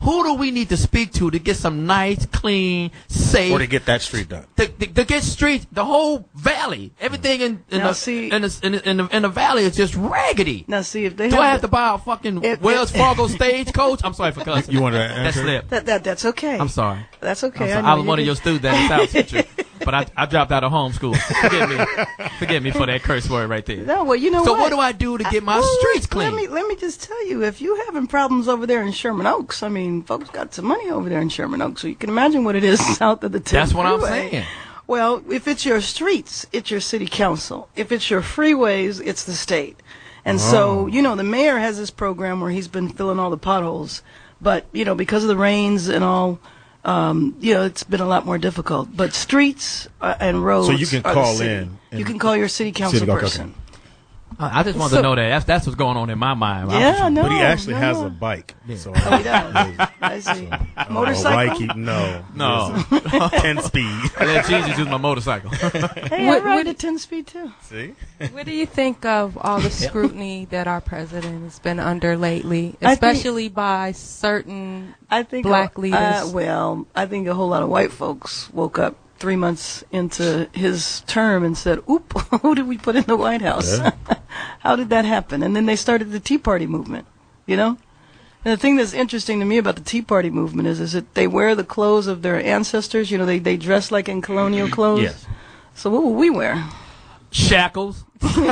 Who do we need to speak to to get some nice, clean, safe, Or to get that street done. to, to, to get streets, the whole valley, everything in in, Now, the, see- in, the, in, the, in, the, in the valley is just raggedy. Now, see if they Do have I have the- to buy a fucking If- Wells if- Fargo stagecoach? I'm sorry for cussing. You want to That answer? slip. That, that that's okay. I'm sorry. That's I'm okay. sorry. know I, was you one of did- your students at South Central, but I, I dropped out of homeschool. Forgive me. Forgive me for that curse word right there. No, well, you know so what? what do I do to get my Well, streets let clean? me let me just tell you, if you're having problems over there in Sherman Oaks, I mean, folks got some money over there in Sherman Oaks, so you can imagine what it is south of the ten That's what I'm freeway. saying. Well, if it's your streets, it's your city council. If it's your freeways, it's the state. And Oh. so, you know, the mayor has this program where he's been filling all the potholes, but you know, because of the rains and all, um, you know, it's been a lot more difficult. But streets uh, and roads. So you can are the call city. in and- You can call your city council City- okay, okay. person. I I just want So- to know that. That's, that's what's going on in my mind. I Yeah, was- no. But he actually no, has no. a bike. So Oh, he does. I see. Uh, Motorcycle? why keep, no. No. ten speed. I let Jesus use my motorcycle. Hey, What- I ride what- a ten speed too. See? What do you think of all the scrutiny that our president has been under lately, I think- especially by certain I think black uh, leaders? Uh, well, I think a whole lot of white folks woke up three months into his term and said, "Oop, who did we put in the White House? Yeah. How did that happen?" And then they started the Tea Party movement. You know, and the thing that's interesting to me about the Tea Party movement is, is that they wear the clothes of their ancestors. You know, they they dress like in colonial clothes. Yes. So what will we wear? Shackles.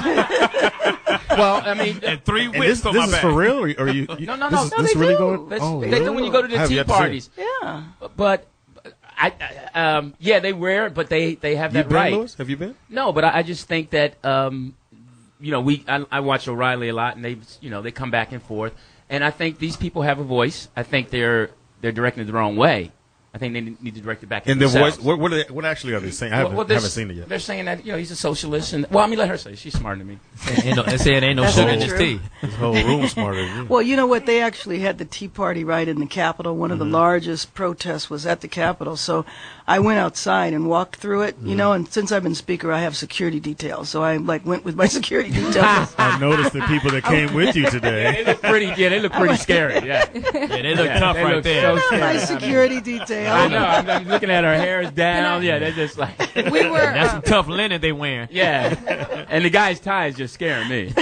Well, I mean, and three And whips this, on this my is back. for real? Or, or you, you, No, no, this no. Is, No, this they really do. going? That's- Oh, they really? do when you go to the I have tea yet to see it. parties. Yeah. But I, I um, yeah, they wear it, but they they have You that been, right. Louis? Have you been? No, but I, I just think that um, you know, we I, I watch O'Reilly a lot, and they you know they come back and forth, and I think these people have a voice. I think they're they're directing it the wrong way. I think they need to direct it back. And at their voice, themselves. what, what, are they, what actually are they saying? I haven't, Well, well, they're haven't s- seen it yet. They're saying that you know he's a socialist, and well, I mean, let her say it. She's smarter than me. Ain't no, they say it ain't no That's sugar not in this true. tea. This whole room smarter than you. Well, you know what? They actually had the Tea Party right in the Capitol. One of the largest protests was at the Capitol. So I went outside and walked through it, you know, and since I've been speaker, I have security details. So I like went with my security details. I noticed the people that came with you Yeah, today. they look pretty. Yeah, they look pretty scary. Yeah, Yeah, they look Yeah, tough they right look there. so my scary. security detail. I know. I'm, I'm looking at her hair is down. Yeah, they're just like. we were. That's uh, some tough linen they wearing. Yeah, and the guy's tie is just scaring me.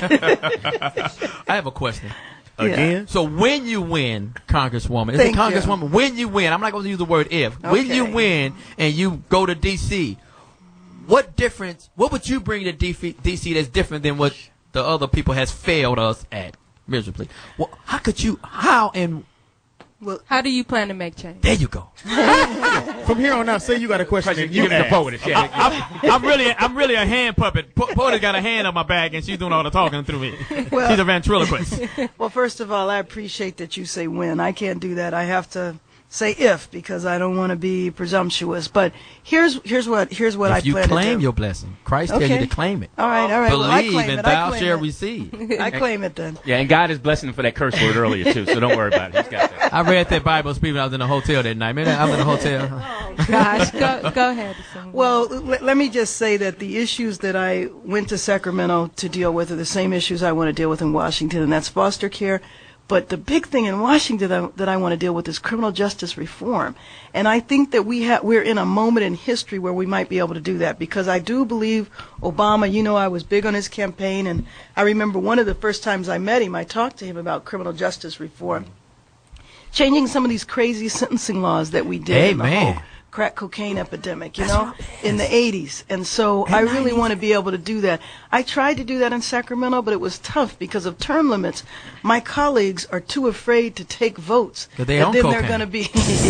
I have a question. Again? So when you win, Congresswoman, is Thank it you. Congresswoman? When you win, I'm not going to use the word if. When you Okay. win and you go to D C, what difference? What would you bring to D C that's different than what the other people has failed us at miserably? Well, how could you? How and How do you plan to make change? there you go. From here on out, say you got a question, and You you give it to ask. POTUS. Yeah. I'm, I'm really, I'm really a hand puppet. Po- Porter's got a hand on my back, and she's doing all the talking through me. Well- She's a ventriloquist. Well, first of all, I appreciate that you say when. I can't do that. I have to say if because I don't want to be presumptuous. But here's here's what here's what I If you plan to claim do. your blessing, Christ tell you Okay. to claim it. All right, all right. Well, I Believe claim and it. I thou claim shalt it. receive. I claim it then. Yeah, and God is blessing him for that curse word earlier too. So don't worry about it. He's got that. I read that Bible speaking. I was in a hotel that night. Man, I was in a hotel. Gosh, go go ahead. Sing. Well, l- let me just say that the issues that I went to Sacramento to deal with are the same issues I want to deal with in Washington, and that's foster care. But the big thing in Washington that I, that I want to deal with is criminal justice reform. And I think that we ha- we're in a moment in history where we might be able to do that because I do believe Obama, you know, I was big on his campaign, and I remember one of the first times I met him, I talked to him about criminal justice reform. Changing some of these crazy sentencing laws that we did in the Amen. whole crack cocaine epidemic, you know, in the eighties. And so I really want to be able to do that. I tried to do that in Sacramento, but it was tough because of term limits. My colleagues are too afraid to take votes. 'Cause they and own then cocaine. they're going to be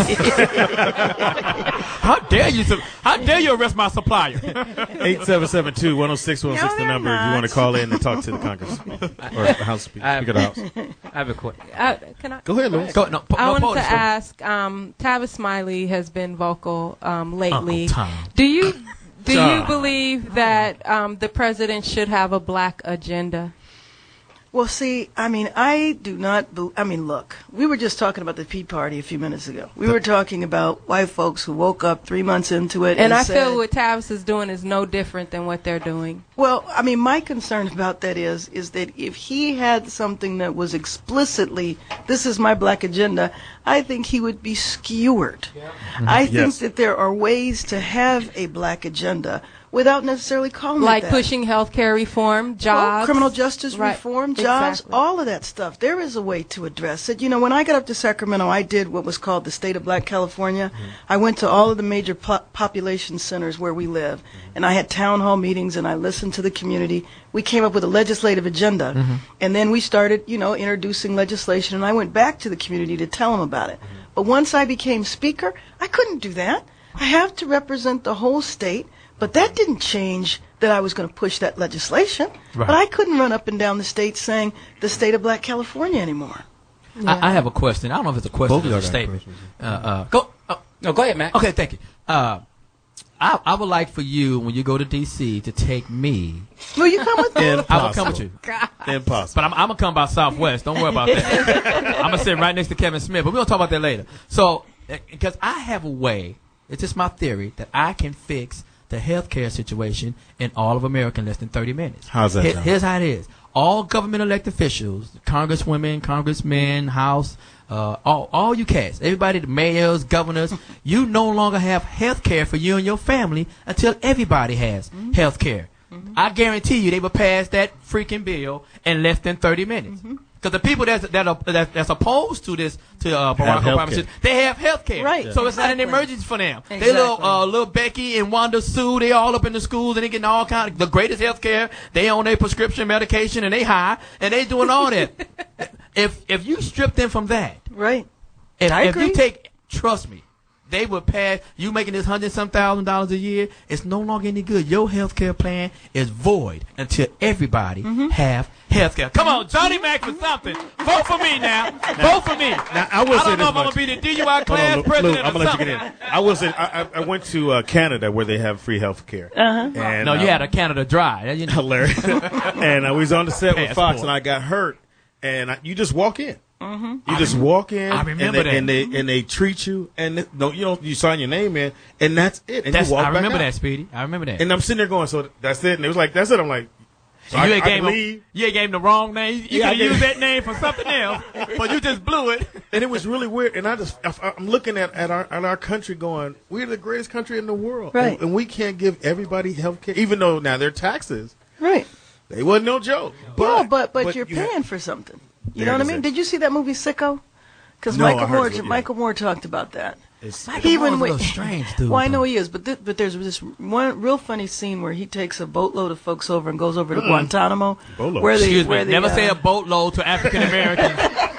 How dare you? su- How dare you arrest my supplier? eight seven seven two, one oh six, one oh six No, the they're number if you not. want to call in and talk to the Congress or the House Speaker, I have, Speaker of the House. I have a question. Uh, can I? Go ahead, Louis. Go, no, po- I no, wanted POTUS, to go. ask. Um, Tavis Smiley has been vocal um, lately. Uncle Tom. Do you do you Tom. believe that um, the president should have a black agenda? Well, see, I mean, I do not. Be- I mean, look, we were just talking about the Tea Party a few minutes ago. We were talking about white folks who woke up three months into it, And and I said, feel what Tavis is doing is no different than what they're doing. Well, I mean, my concern about that is, is that if he had something that was explicitly, this is my black agenda, I think he would be skewered. I think Yes. that there are ways to have a black agenda without necessarily calling Like it that. pushing health care reform, jobs. Well, criminal justice Right. reform, jobs, Exactly. all of that stuff. There is a way to address it. You know, when I got up to Sacramento, I did what was called the State of Black California. I went to all of the major po- population centers where we live, and I had town hall meetings, and I listened to the community. We came up with a legislative agenda, Mm-hmm. and then we started, you know, introducing legislation, and I went back to the community to tell them about it. But once I became speaker, I couldn't do that. I have to represent the whole state. But that didn't change that I was going to push that legislation. Right. But I couldn't run up and down the state saying the state of Black California anymore. I, I have a question. I don't know if it's a question Both or a of y'all got statement. Uh, uh, go. Oh, no, go ahead, man. Okay, thank you. Uh, I, I would like for you, when you go to D C, to take me. Will you come with me? I will come with you. Impossible. But I'm, I'm gonna come by Southwest. Don't worry about that. I'm gonna sit right next to Kevin Smith. But we're gonna talk about that later. So, because I have a way, it's just my theory, that I can fix the healthcare situation in all of America in less than thirty minutes. How's that Here- sound? Here's how it is. All government elected officials, congresswomen, congressmen, House, uh, all, all you cats, everybody, the mayors, governors, you no longer have health care for you and your family until everybody has health care. I guarantee you they will pass that freaking bill in less than thirty minutes. Because the people that's, that are, that, that's opposed to this, to uh, Barack Have Obama, healthcare. they have health care. Right. So it's not an Exactly. emergency for them. They Exactly. little, uh, little Becky and Wanda Sue, they all up in the schools and they getting all kind of the greatest health care. They on their prescription medication and they high and they doing all that. if if you strip them from that, right? If, I if you agree. take, trust me, they would pass. You making this hundred some thousand dollars a year, it's no longer any good. Your health care plan is void until everybody have health care. Come on, Johnny Mac for something. Vote for me now. Vote for me. Now, I will I say don't know this if I'm much. gonna be the D U I Hold class on, Lou, president Lou, I'm or gonna let something. you get in. I will say I, I, I went to uh, Canada where they have free health care. Uh-huh. And, no, you uh, had a Canada Dry. You know. hilarious. and I was on the set with Passport. Fox, and I got hurt. And I, you just walk in. Mm-hmm. You just walk in. I remember and they, that. And they and they treat you, and they- no, you don't. You sign your name in, and that's it. And That's, you walk I back remember out. that, Speedy. I remember that. And I'm sitting there going, so that's it. And it was like, that's it. I'm like, so And you I, ain't I gave can him, leave. you ain't gave him the wrong name. You, you Yeah, I could have did. used that name for something else, but you just blew it. And it was really weird. And I just, I, I'm looking at, at our at our country going, we're the greatest country in the world. Right. And, and we can't give everybody health care, even though now their taxes, Right. they wasn't no joke. no, but but, you're you paying have- for something. You There know what I it is. mean? Did you see that movie Sicko? Because No, I Michael heard Moore, of it, yeah. Michael Moore talked about that. It's- Michael Moore's a little strange dude, Well, I though. know he is, but th- but there's this one real funny scene where he takes a boatload of folks over and goes over to Mm. Guantanamo, Boatload. where they Excuse where me. they, Never uh, say a boatload to African Americans.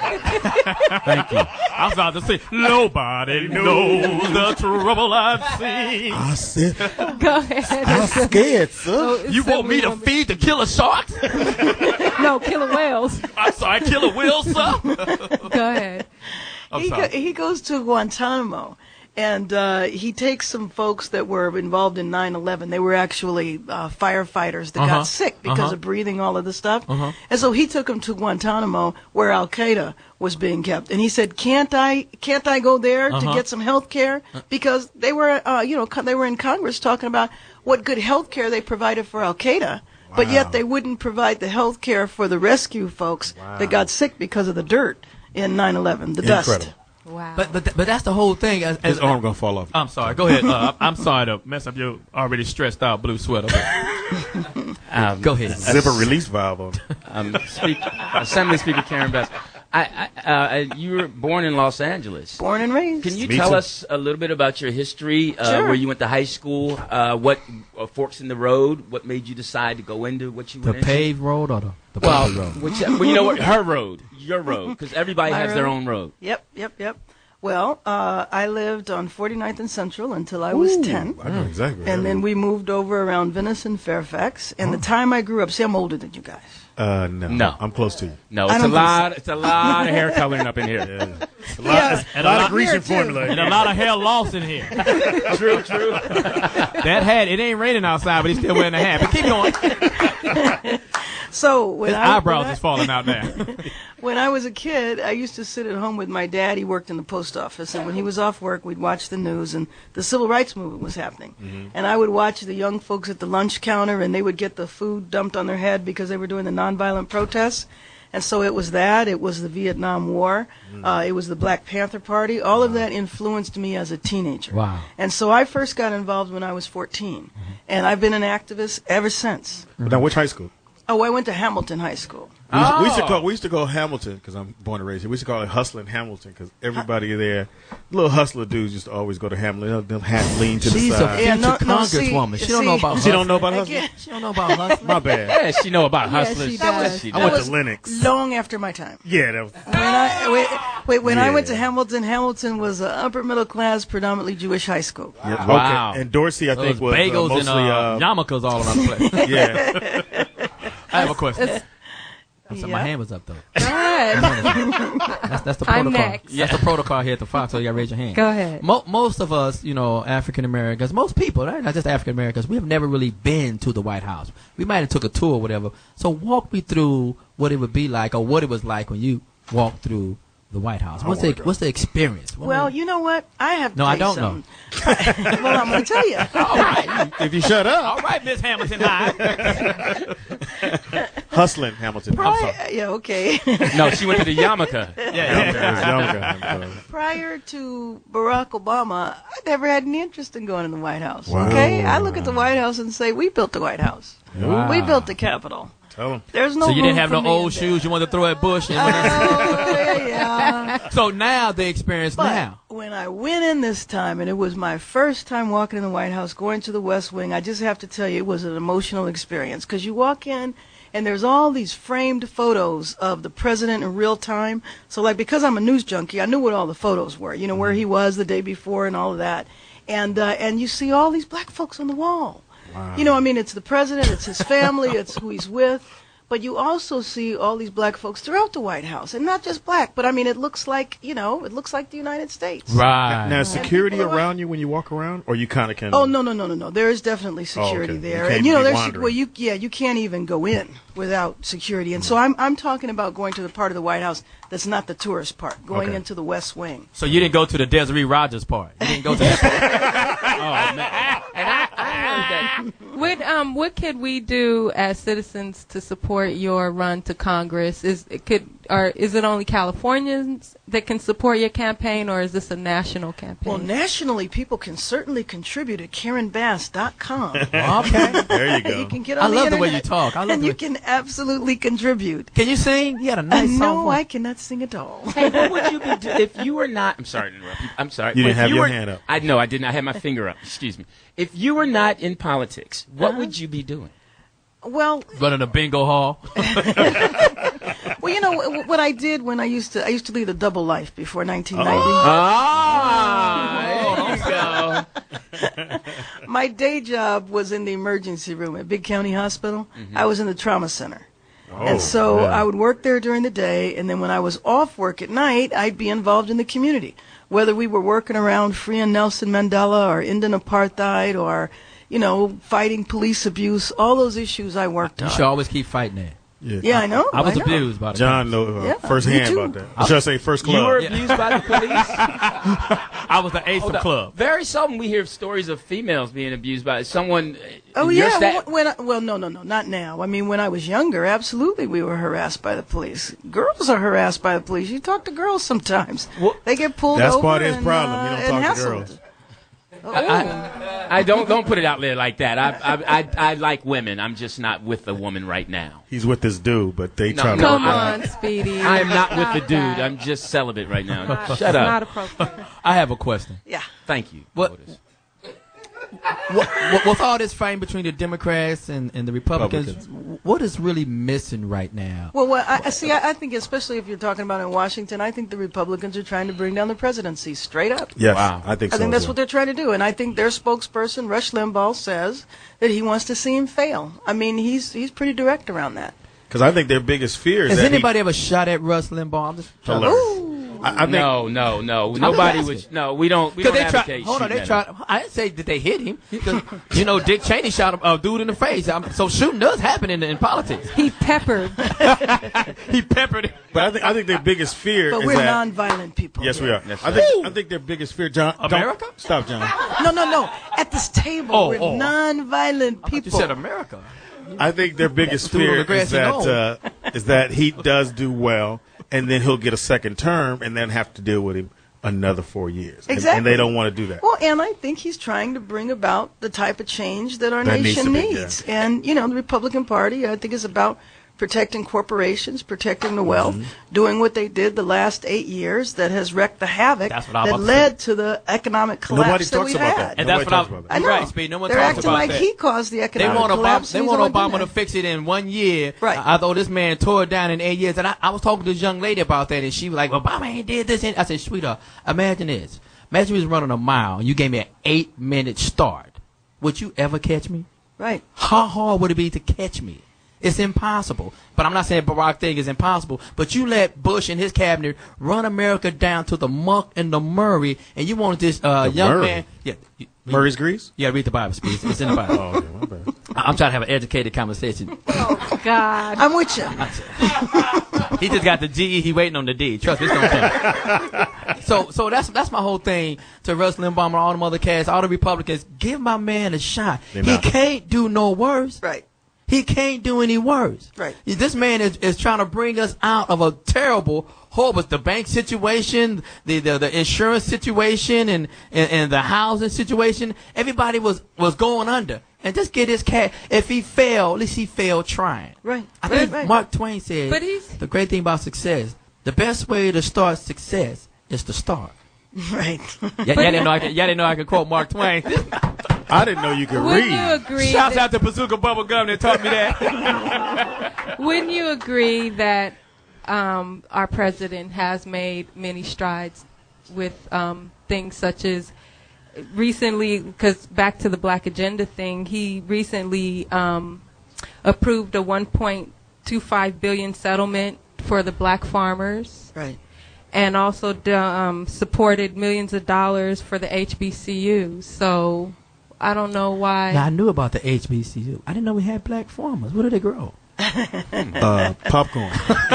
Thank you. I was about to say, nobody knows the trouble I've seen. I said, Go ahead. I'm scared, sir. Oh, You want me to simply feed the killer sharks? No, killer whales. I'm sorry, killer will, sir? Go ahead. I'm he, sorry. go, he goes to Guantanamo, and uh, he takes some folks that were involved in nine eleven. They were actually uh, firefighters that Uh-huh. got sick because Uh-huh. of breathing all of the stuff. Uh-huh. And so he took them to Guantanamo, where Al Qaeda was being kept. And he said, "Can't I? Can't I go there to Uh-huh. get some health care?" Because they were, uh, you know, co- they were in Congress talking about what good health care they provided for Al Qaeda. But Wow. yet they wouldn't provide the health care for the rescue folks that got sick because of the dirt in nine eleven, the dust. Incredible. Wow. But, but but that's the whole thing. As, His as, arm gonna fall off. I'm sorry. Go ahead. Uh, I'm sorry to mess up your already stressed out blue sweater. Um, Go ahead. Zipper release valve on. Um, speak, Assembly Speaker Karen Bass. I, I, uh, you were born in Los Angeles. Born and raised. Can you Me tell too. us a little bit about your history, uh, Sure. where you went to high school, uh, what uh, forks in the road, what made you decide to go into what you The went into? paved road or the, the Well, paved road? which, well, you know what? Her road, your road, because everybody My has their road? own road. Yep, yep, yep. Well, uh, I lived on forty-ninth and Central until I was ten. I know exactly. And then we moved over around Venice and Fairfax. And the time I grew up, see, I'm older than you guys. Uh, no. No. I'm close to you. No, I it's a don't think lot. It's a lot of hair coloring up in here. Yeah. A lot, Yeah. a lot of grease Here, and too. formula. And a lot of hair loss in here. True, true. That hat, it ain't raining outside, but he's still wearing the hat. But keep going. So when His I, eyebrows when I- is falling out now. When I was a kid, I used to sit at home with my dad. He worked in the post office, and when he was off work, we'd watch the news, and the civil rights movement was happening. Mm-hmm. And I would watch the young folks at the lunch counter, and they would get the food dumped on their head because they were doing the nonviolent protests. And so it was that, it was the Vietnam War, uh, it was the Black Panther Party. All of that influenced me as a teenager. Wow. And so I first got involved when I was fourteen. And I've been an activist ever since. Now, which high school? Oh, I went to Hamilton High School. We used, we used to Oh. call we used to call Hamilton because I'm born and raised here. We used to call it Hustling Hamilton because everybody there, little hustler dudes, used to always go to Hamilton. They'll, they'll hat lean to She's the a side. future Yeah, no- no, congresswoman. see- She don't know about She don't know hustling. about hustling. Again. She don't know about hustling. My bad. Yeah, she know about Yeah, hustlers. she does. She I went does. to Lennox. Long after my time. Yeah, that was. When I wait, wait when I went to Yeah. Hamilton, Hamilton was an upper middle class, predominantly Jewish high school. Yeah, Wow. Okay. And Dorsey, I Those think, was uh, bagels mostly and uh, uh, yarmulkes all around the place. Yeah. I have a question. It's- I'm sorry, Yeah. my hand was up though. Go ahead. That's, that's the I'm protocol. next. That's the protocol here at the Fox. So you got to raise your hand. Go ahead. Mo- most of us, you know, African Americans, most people, right? Not just African Americans, we have never really been to the White House. We might have took a tour or whatever. So walk me through what it would be like, or what it was like when you walked through the White House. What's the What's the experience? What Well, was- you know what? I have. To No, I tell don't you know. something. Well, I'm going to tell you. All right. If you shut up. All right, Miss Hamilton. Hi. Hustling Hamilton. I'm sorry. Prior, yeah, okay. No, she went to the yarmulke. Yeah, Prior to Barack Obama, I never had any interest in going to the White House. Wow. Okay, I look at the White House and say, we built the White House. Wow. We built the Capitol. Tell them. There's no So you room didn't have for no me old in shoes you wanted to throw at Bush? And there. Yeah. So now the experience But now. when I went in this time, and it was my first time walking in the White House, going to the West Wing, I just have to tell you, it was an emotional experience. Because you walk in, and there's all these framed photos of the president in real time. So, like, because I'm a news junkie, I knew what all the photos were. You know, where he was the day before and all of that. And uh, and you see all these black folks on the wall. Wow. You know, I mean, it's the president, it's his family, it's who he's with. But you also see all these black folks throughout the White House, and not just black, but I mean, it looks like, you know, it looks like the United States. Right. Now, is security people are- around you when you walk around, or you kind of can? Oh no no no no no! There is definitely Oh, security okay. there, You can't and you know be there's wandering. well you yeah you can't even go in without security, and so I'm I'm talking about going to the part of the White House that's not the tourist part, going Okay. into the West Wing. So you didn't go to the Desiree Rogers part. You didn't go to that part. Oh man. And I, I heard that. What um what could we do as citizens to support your run to Congress? Is it could or is it only Californians that can support your campaign, or is this a national campaign? Well, nationally, people can certainly contribute at Karen Bass dot com. Okay. There you go. You can get I on the love the way internet, you talk. I love and the you way- can absolutely contribute. Can you sing? You had a Uh, nice song. no, voice. I cannot sing at all. Hey, what would you be do- if you were not? I'm sorry to interrupt you. I'm sorry. You didn't If have your were- hand up. I know I didn't. I had my finger up. Excuse me. If you were not in politics, what would you be doing? Well, Running a bingo hall. well, you know wh- what I did when I used to I used to lead a double life before nineteen ninety. Ah, there you go. My day job was in the emergency room at Big County Hospital. I was in the trauma center. and so yeah. I would work there during the day, and then when I was off work at night, I'd be involved in the community. Whether we were working around freeing Nelson Mandela or ending apartheid or, you know, fighting police abuse, all those issues I worked You on. should always keep fighting that. Yeah, Yeah, I know. I was I know. abused by the John know uh, Yeah, first me hand too. about that. Or should I say first club? You were abused by the police? I was the ace Hold of up. club. Very seldom we hear stories of females being abused by someone. Oh your yeah, sta- when I, well, no, no, no, not now. I mean, when I was younger, absolutely, we were harassed by the police. Girls are harassed by the police. You talk to girls sometimes; they get pulled That's over. part of his and, problem. Uh, You don't and talk to hassled. girls. I, I don't don't put it out there like that. I, I I I like women. I'm just not with a woman right now. He's with this dude, but they No, try to. no, Come I- on, Speedy. I am not with the Stop dude. that. I'm just celibate right now. Not- Shut it's up. Not appropriate. I have a question. Yeah. Thank you. What, Otis. what, what with all this fighting between the Democrats and, and the Republicans, what is really missing right now? Well, well I, I see. I, I think, especially if you're talking about in Washington, I think the Republicans are trying to bring down the presidency straight up. Yes, Wow. I think I so. think that's too. what they're trying to do, and I think their spokesperson, Rush Limbaugh, says that he wants to see him fail. I mean, he's he's pretty direct around that. Because I think their biggest fear is Has that he- anybody ever shot at Russ Limbaugh? I'm just trying to- Hilarious. I, I think No, no, no. Nobody asking. would. No, we don't. We Because don't they tried. advocate. Hold on, they shooting at tried. I didn't say that they hit him. 'Cause, you know, Dick Cheney shot a uh, dude in the face. Um, so shooting does happen in, in politics. He peppered. He peppered him. But I think I think their biggest fear But is we're that. nonviolent people. Yes, we here. are. I think I think their biggest fear, John. don't- America? Stop, John. No, no, no. At this table, Oh, we're oh. nonviolent I thought you people. said America. I think their biggest Through fear the grassy is that knoll. uh, is that he does do well, and then he'll get a second term, and then have to deal with him another four years. And- Exactly. And, they don't want to do that. Well, and I think he's trying to bring about the type of change that our That needs nation to be, needs. And, you know, the Republican Party, I think, is about protecting corporations, protecting the wealth, Mm-hmm. doing what they did the last eight years that has wrecked the havoc That's what I was that about to led to the economic collapse Nobody that talks we've about had. that. And Nobody that's talks what about I, I know. right, Speed. No one They're talks acting about like that. he caused the They economic want collapse. Obama. They and he's want already done Obama to that. fix it in one year. Right. I, although this man tore it down in eight years, and I, I was talking to this young lady about that, and she was like, "Obama ain't did this." And I said, "Sweetheart, imagine this. Imagine we was running a mile, and you gave me an eight-minute start. Would you ever catch me? Right. How hard would it be to catch me? It's impossible. But I'm not saying Barack thing is impossible. But you let Bush and his cabinet run America down to the muck and the Murray, and you want this uh, The young Murray? man. Yeah, you- Murray's Grease? Yeah, read the Bible, Speed. It's in the Bible. Oh, okay, my bad. I'm trying to have an educated conversation. Oh, God. I'm with you. He just got the G E. He waiting on the D. Trust me, it's gonna come. So, so that's that's my whole thing to Russ Limbaugh and all them other cats, all the Republicans. Give my man a shot. They're He not. can't do no worse. Right. He can't do any worse. Right. This man is, is trying to bring us out of a terrible, horrible, the bank situation, the, the, the insurance situation, and, and, and the housing situation. Everybody was, was going under. And just get his cat. If he failed, at least he failed trying. Right. I Right, think right. Mark Twain said But he's- the great thing about success, the best way to start success is to start. Right. Yeah, y'all didn't know I could, y'all didn't know I could quote Mark Twain. I didn't know you could Wouldn't read. you agree? Shouts that- out to Bazooka Bubblegum that taught me that. Wouldn't you agree that um, our president has made many strides with um, things such as recently, because back to the Black Agenda thing, he recently um, approved a one point two five billion settlement for the black farmers. Right. And also d- um, supported millions of dollars for the H B C Us. So I don't know why. Now, I knew about the H B C U. I didn't know we had black farmers. Where do they grow? Uh, popcorn.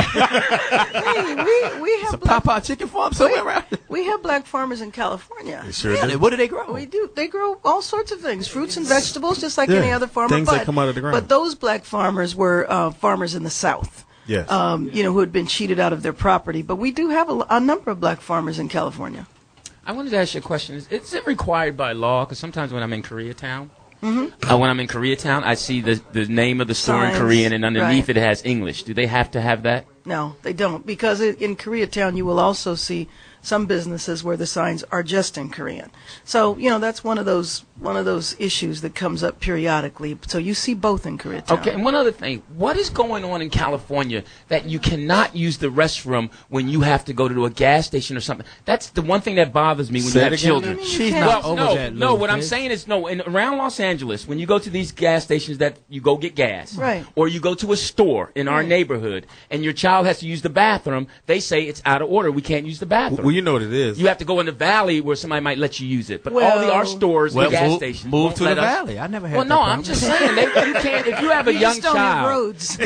Hey, we, we have Some black, Popeye chicken farm somewhere around. we have black farmers in California. They sure Really? do. What do they grow? We do. They grow all sorts of things, fruits and vegetables, just like Yeah, any other farmer. things that but, come out of the ground. But those black farmers were uh, farmers in the South. Yes. Um, you know, who had been cheated out of their property. But we do have a, a number of black farmers in California. I wanted to ask you a question. Is, is it required by law? Because sometimes when I'm in Koreatown, Mm-hmm. uh, when I'm in Koreatown, I see the the name of the store Signs, in Korean, and underneath right. it has English. Do they have to have that? No, they don't, because i- in Koreatown you will also see some businesses where the signs are just in Korean. So you know that's one of those one of those issues that comes up periodically. So you see both in Koreatown. Okay, and one other thing. What is going on in California that you cannot use the restroom when you have to go to a gas station or something? That's the one thing that bothers me when Say you it have again. children. She's can't- not Well, over no, that. no. little What I'm kid. saying is, no. In around Los Angeles, when you go to these gas stations that you go get gas, Right. or you go to a store in our Right. neighborhood, and your child has to use the bathroom, they say it's out of order. We can't use the bathroom. Well, you know what it is. You have to go in the valley where somebody might let you use it. But all the Well- our stores, Well, the gas move, stations, move won't to let the us. valley. I never had Well, that no, problem. I'm just saying they, you can't if you have a You young just don't have child. roads.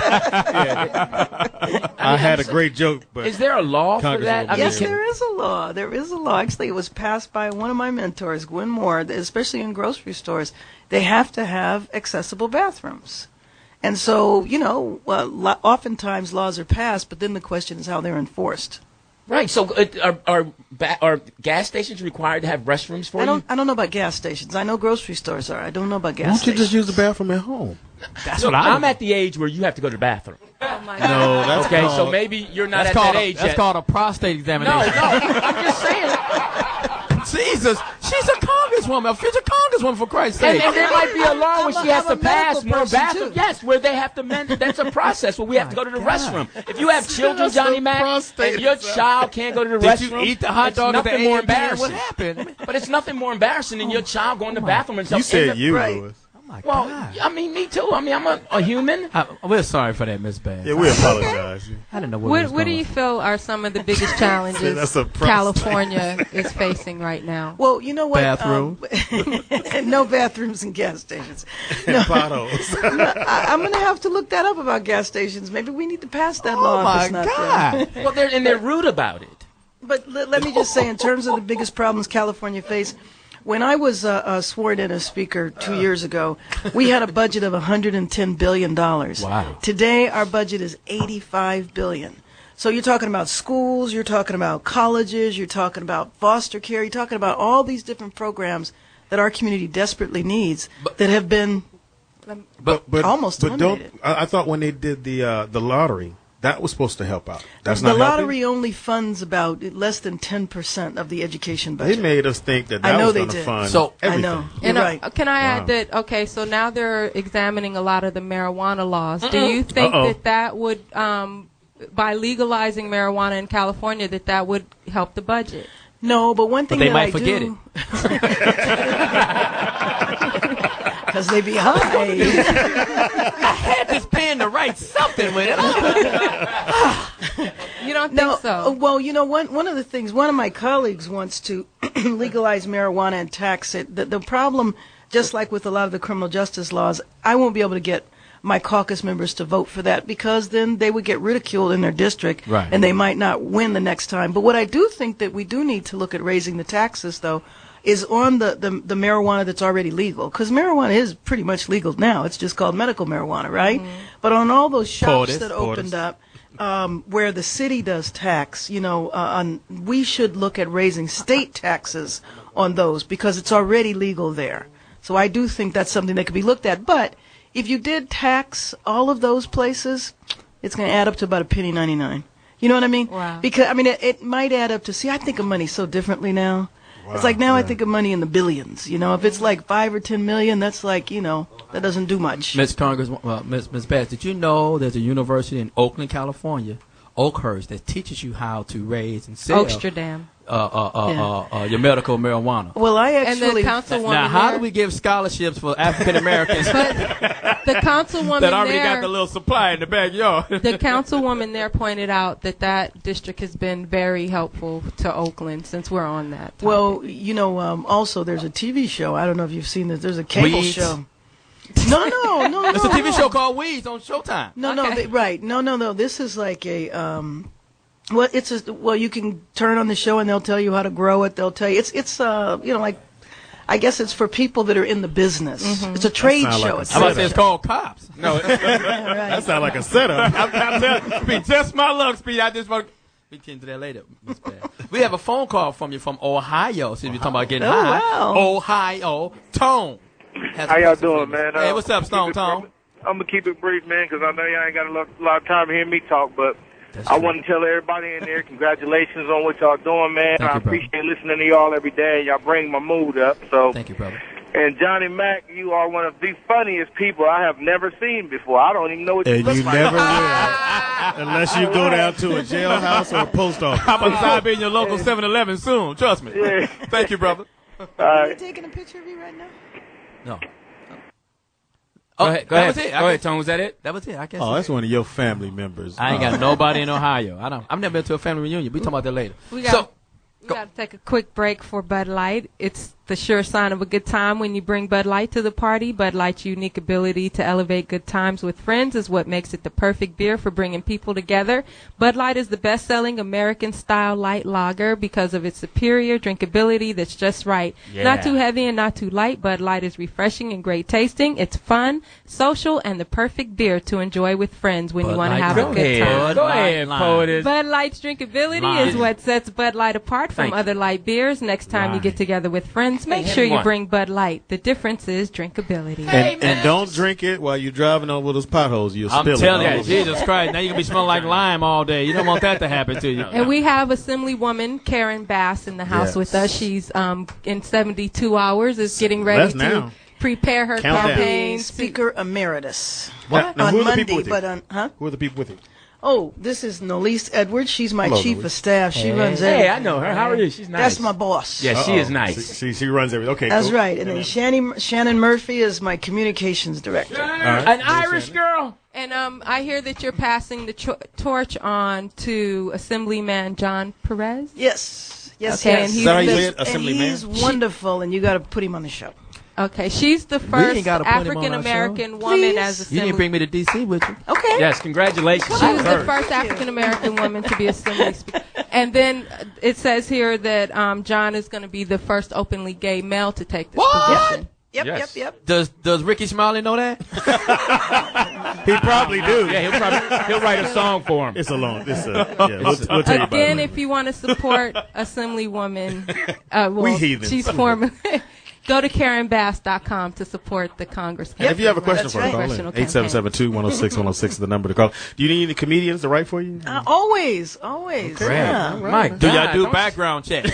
I had a great joke, but Is there a law for Congress that? will I mean, Yes, can- there is a law. There is a law. Actually, it was passed by one of my mentors, Gwen Moore, especially in grocery stores. They have to have accessible bathrooms. And so, you know, uh, lo- oftentimes laws are passed, but then the question is how they're enforced. Right. So uh, are are, ba- are gas stations required to have restrooms for I you? don't, I don't know about gas stations. I know grocery stores are. I don't know about gas why don't you stations. just use the bathroom at home? That's Look, what I I'm at the age where you have to go to the bathroom. Oh my God. No, that's Okay, called, so maybe you're not That's at called that a, age that's yet. called a prostate no, examination. no. I'm just saying. Jesus, she's a congresswoman, a future congresswoman for Christ's And, sake. and there might be a law where I'm she a- has I'm to a pass medical more person, bathrooms. too. Yes, where they have to mend. That's a process where we have to go to the God. restroom. If you have children, That's Johnny a Mac, prostate and your exam. child can't go to the Did restroom, you eat the hot it's dog at the nothing more A and P? embarrassing. What happened? But it's nothing more embarrassing than your child going to the bathroom and You stuff in said the- you, right. Louis. Oh my Well, God. I mean, me too. I mean, I'm a, a human. I, we're sorry for that, Miss Bass. Yeah, we apologize. I didn't know where we What, was what do going. you feel are some of the biggest challenges That's a prostate. California is facing right now? Well, you know what? Bathroom. Um, no bathrooms and gas stations. No, Potholes. I, I'm going to have to look that up about gas stations. Maybe we need to pass that law. Oh if my it's not God. there. Well, they're and they're rude about it. But let, let me just say, in terms of the biggest problems California face, When I was uh, uh, sworn in as speaker two years ago, we had a budget of one hundred ten billion dollars. Wow. Today, our budget is eighty-five billion dollars. So you're talking about schools, you're talking about colleges, you're talking about foster care, you're talking about all these different programs that our community desperately needs that have been But but almost but eliminated. don't I, I thought when they did the uh, the lottery that was supposed to help out. That's the not lottery helping? only funds about less than ten percent of the education They budget. made us think that I that know was they going to did. fund So- I everything. know. And You're uh, right. can I Wow. add that? Okay, so now they're examining a lot of the marijuana laws. Do Mm-mm. you think Uh-oh. that that would, um, by legalizing marijuana in California, that that would help the budget? No, but one thing they that might I forget do, because they be high. I had this pen to write something with it. You don't No, think so? uh, well, you know, one one of the things, one of my colleagues wants to legalize marijuana and tax it. The, the problem, just like with a lot of the criminal justice laws, I won't be able to get my caucus members to vote for that because then they would get ridiculed in their district Right. and they might not win the next time. But what I do think that we do need to look at raising the taxes, though, is on the, the, the marijuana that's already legal. Because marijuana is pretty much legal now. It's just called medical marijuana, right? But on all those shops Portis, that Portis. opened up, um, where the city does tax, you know, uh, on, we should look at raising state taxes on those because it's already legal there. So I do think that's something that could be looked at. But if you did tax all of those places, it's going to add up to about a penny ninety-nine. You know what I mean? Wow. Because, I mean, it, it might add up to, see, I think of money so differently now. Wow, it's like now I yeah. think of money in the billions. You know, if it's like five or ten million, that's like, you know, that doesn't do much. Miss Congress, well, Miss Miss Bass, did you know there's a university in Oakland, California, Oakhurst, that teaches you how to raise and sell Oaksterdam. uh, uh, uh, Yeah. uh, uh, your medical marijuana? Well, I And the actually, councilwoman Now, how there, do we give scholarships for African Americans but the councilwoman that already there, got the little supply in the backyard? the councilwoman there pointed out that that district has been very helpful to Oakland since we're on that topic. well, you know, um, also there's a T V show. I don't know if you've seen this. There's a cable Weeds. show. No, no, no, no. It's a T V no. show called Weeds on Showtime. No, no, Okay. they, right. No, no, no. This is like a, um, well, it's a, well, you can turn on the show and they'll tell you how to grow it. They'll tell you, it's, it's, uh, you know, like, I guess it's for people that are in the business. Mm-hmm. It's a trade sound like show. a It's How about setup. say it's called Cops? No, yeah, right. That sounds like a setup. I'm, I'm telling Speed, just my luck, Speed. I just want we get into that later. Miss Bass. We have a phone call from you from Ohio. Since we're talking about getting Oh, high. wow. Ohio. Tone. has a How y'all question for doing, you. man? Hey, Uh, what's up, Stone Tone? I'm gonna keep it brief, man, because I know y'all ain't got a lot, lot of time to hear me talk, but That's I true. want to tell everybody in there, congratulations on what y'all doing, man. Thank I you, brother. appreciate listening to y'all every day. Y'all bring my mood up. So, Thank you, brother. and Johnny Mac, you are one of the funniest people I have never seen before. I don't even know what you And look you like. never will, unless you go down to a jailhouse or a post office. How about to be in your local seven eleven soon? Trust me. Yeah. Thank you, brother. All Are right. you taking a picture of me right now? No. Go ahead. Go that ahead. was it. Go I ahead, guess- Tone. Was that it? That was it. I guess. Oh, that's one of your family members. I ain't got nobody in Ohio. I don't. I've never been to a family reunion. We talk about that later. We got so, we got to take a quick break for Bud Light. It's the sure sign of a good time when you bring Bud Light to the party. Bud Light's unique ability to elevate good times with friends is what makes it the perfect beer for bringing people together. Bud Light is the best-selling American-style light lager because of its superior drinkability that's just right. Yeah. Not too heavy and not too light. Bud Light is refreshing and great tasting. It's fun, social, and the perfect beer to enjoy with friends when Bud you want to Light have Go a good ahead. time. Bud Go Light ahead, line. POTUS. Bud Light's drinkability Line. is what sets Bud Light apart from Thank you. other light beers. Next time you Line. get together with friends, make Hey, sure you everyone. bring Bud Light. The difference is drinkability. And, and don't drink it while you're driving over those potholes. You'll I'm spill telling it. all you, over. Jesus Christ! Now you gonna be smelling like lime all day. You don't want that to happen to you. And we have Assemblywoman Karen Bass in the house Yes. with us. She's um, in seventy-two hours is getting ready That's to now. prepare her Countdown. campaign. Speaker Emeritus. Now, now, On who are the Monday, people with you? but on, huh? Who are the people with you? Oh, this is Nolise Edwards. She's my Hello, chief Nolise. of staff. She Hey. runs Hey, everything. I know her. How are you? She's nice. That's my boss. Yeah, she Uh-oh. is nice. She, she, she runs everything. Okay, That's cool. right. And then Shannon, Shannon Murphy is my communications director. right. An Irish girl. And um, I hear that you're passing the cho- torch on to Assemblyman John Perez. Yes. Yes, Okay, yes. and he's Is that how you the- say it? and Assemblyman? he's wonderful, and you got to put him on the show. Okay, she's the We first ain't gotta put him on African our American show. woman Please. as You assembly. didn't bring me to D C with you. Okay. Yes, congratulations. She was the first African American woman to be assembly speaker. And then uh, it says here that um, John is going to be the first openly gay male to take this position. Yep, Yes. yep, yep. Does Does Ricky Smiley know that? He probably do. Yeah, he'll probably he'll write a song for him. It's a long. It's a. Yeah, we'll, we'll tell you about Again, it. if you want to support Assemblywoman, uh, well, We heathens. she's former. Go to Karen Bass dot com to support the Congress. And if you have a question That's for us, right. call in. Congressional eight seven seven, two one oh six, one oh six is the number to call. Do you need any comedians to write for you? Uh, always, always. Yeah. Mike, Do y'all do background check?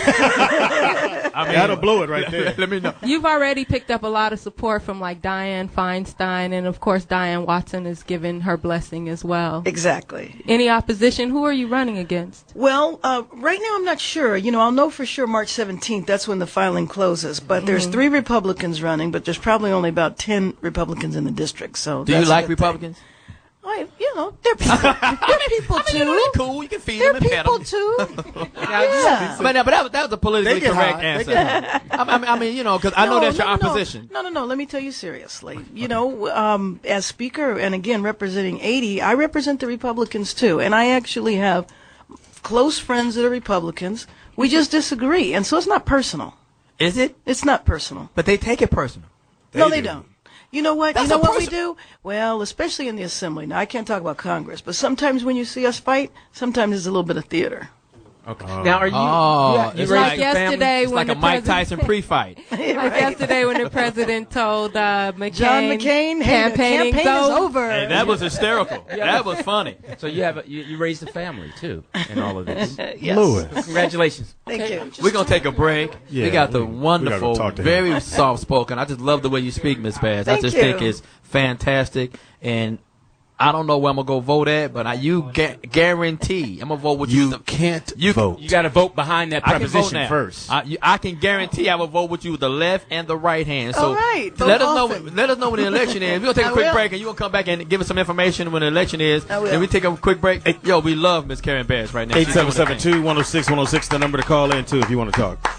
I mean, That'll blow it right there. Let me know. You've already picked up a lot of support from like Dianne Feinstein, and of course Diane Watson is giving her blessing as well. Exactly. Any opposition? Who are you running against? Well, uh, right now I'm not sure. You know, I'll know for sure March seventeenth. That's when the filing closes. But there's Mhm. three Republicans running, but there's probably only about ten Republicans in the district. So Do you that's a like good thing. Republicans? I, you know, they're people. they're people too. You know, they're cool. You can feed They're them and pet people them. too. Yeah. But, no, but that was, that was a politically They get correct hot. answer. They get I, I mean, I mean, you know, because I know No, that's your no, no, no. opposition. No, no, no. Let me tell you seriously. You know, um, as Speaker and again representing eighty, I represent the Republicans too, and I actually have close friends that are Republicans. We just disagree, and so it's not personal. Is it? It's not personal. But they take it personal. no, they don't. You know what? That's you know a what we person- do? Well, especially in the Assembly. Now, I can't talk about Congress, but sometimes when you see us fight, sometimes there's a little bit of theater. Okay. Now, are you? Oh, you, you it's raised like your family? yesterday It's when like the a Mike president- Tyson pre-fight. Like yesterday when the president told uh, McCain, John McCain, hey, the campaigning's campaign is over. over. Hey, that was hysterical. That was funny. So you have a, you, you raised a family too in all of this. Yes. Lewis. Congratulations. Thank Okay. you. We're going to take a break. Yeah, we got the we- we gotta wonderful, go talk to him. very soft-spoken. I just love the way you speak, Miss Bass. I Thank just you. think it's fantastic. And I don't know where I'm going to go vote at, but I, you gu- guarantee I'm going to vote with you. You the- can't You- vote. You got to vote behind that I can vote preposition now. first. I, you, I can guarantee I will vote with you with the left and the right hand. So All right. Vote let us often. know. Let us know when the election is. We're gonna take a I quick will. break, and you gonna come back and give us some information when the election is. I will. And we take a quick break. Yo, we love Miss Karen Bass right now. eight She's seven doing seven, the thing. two one oh six, one oh six is the number to call in too if you want to talk.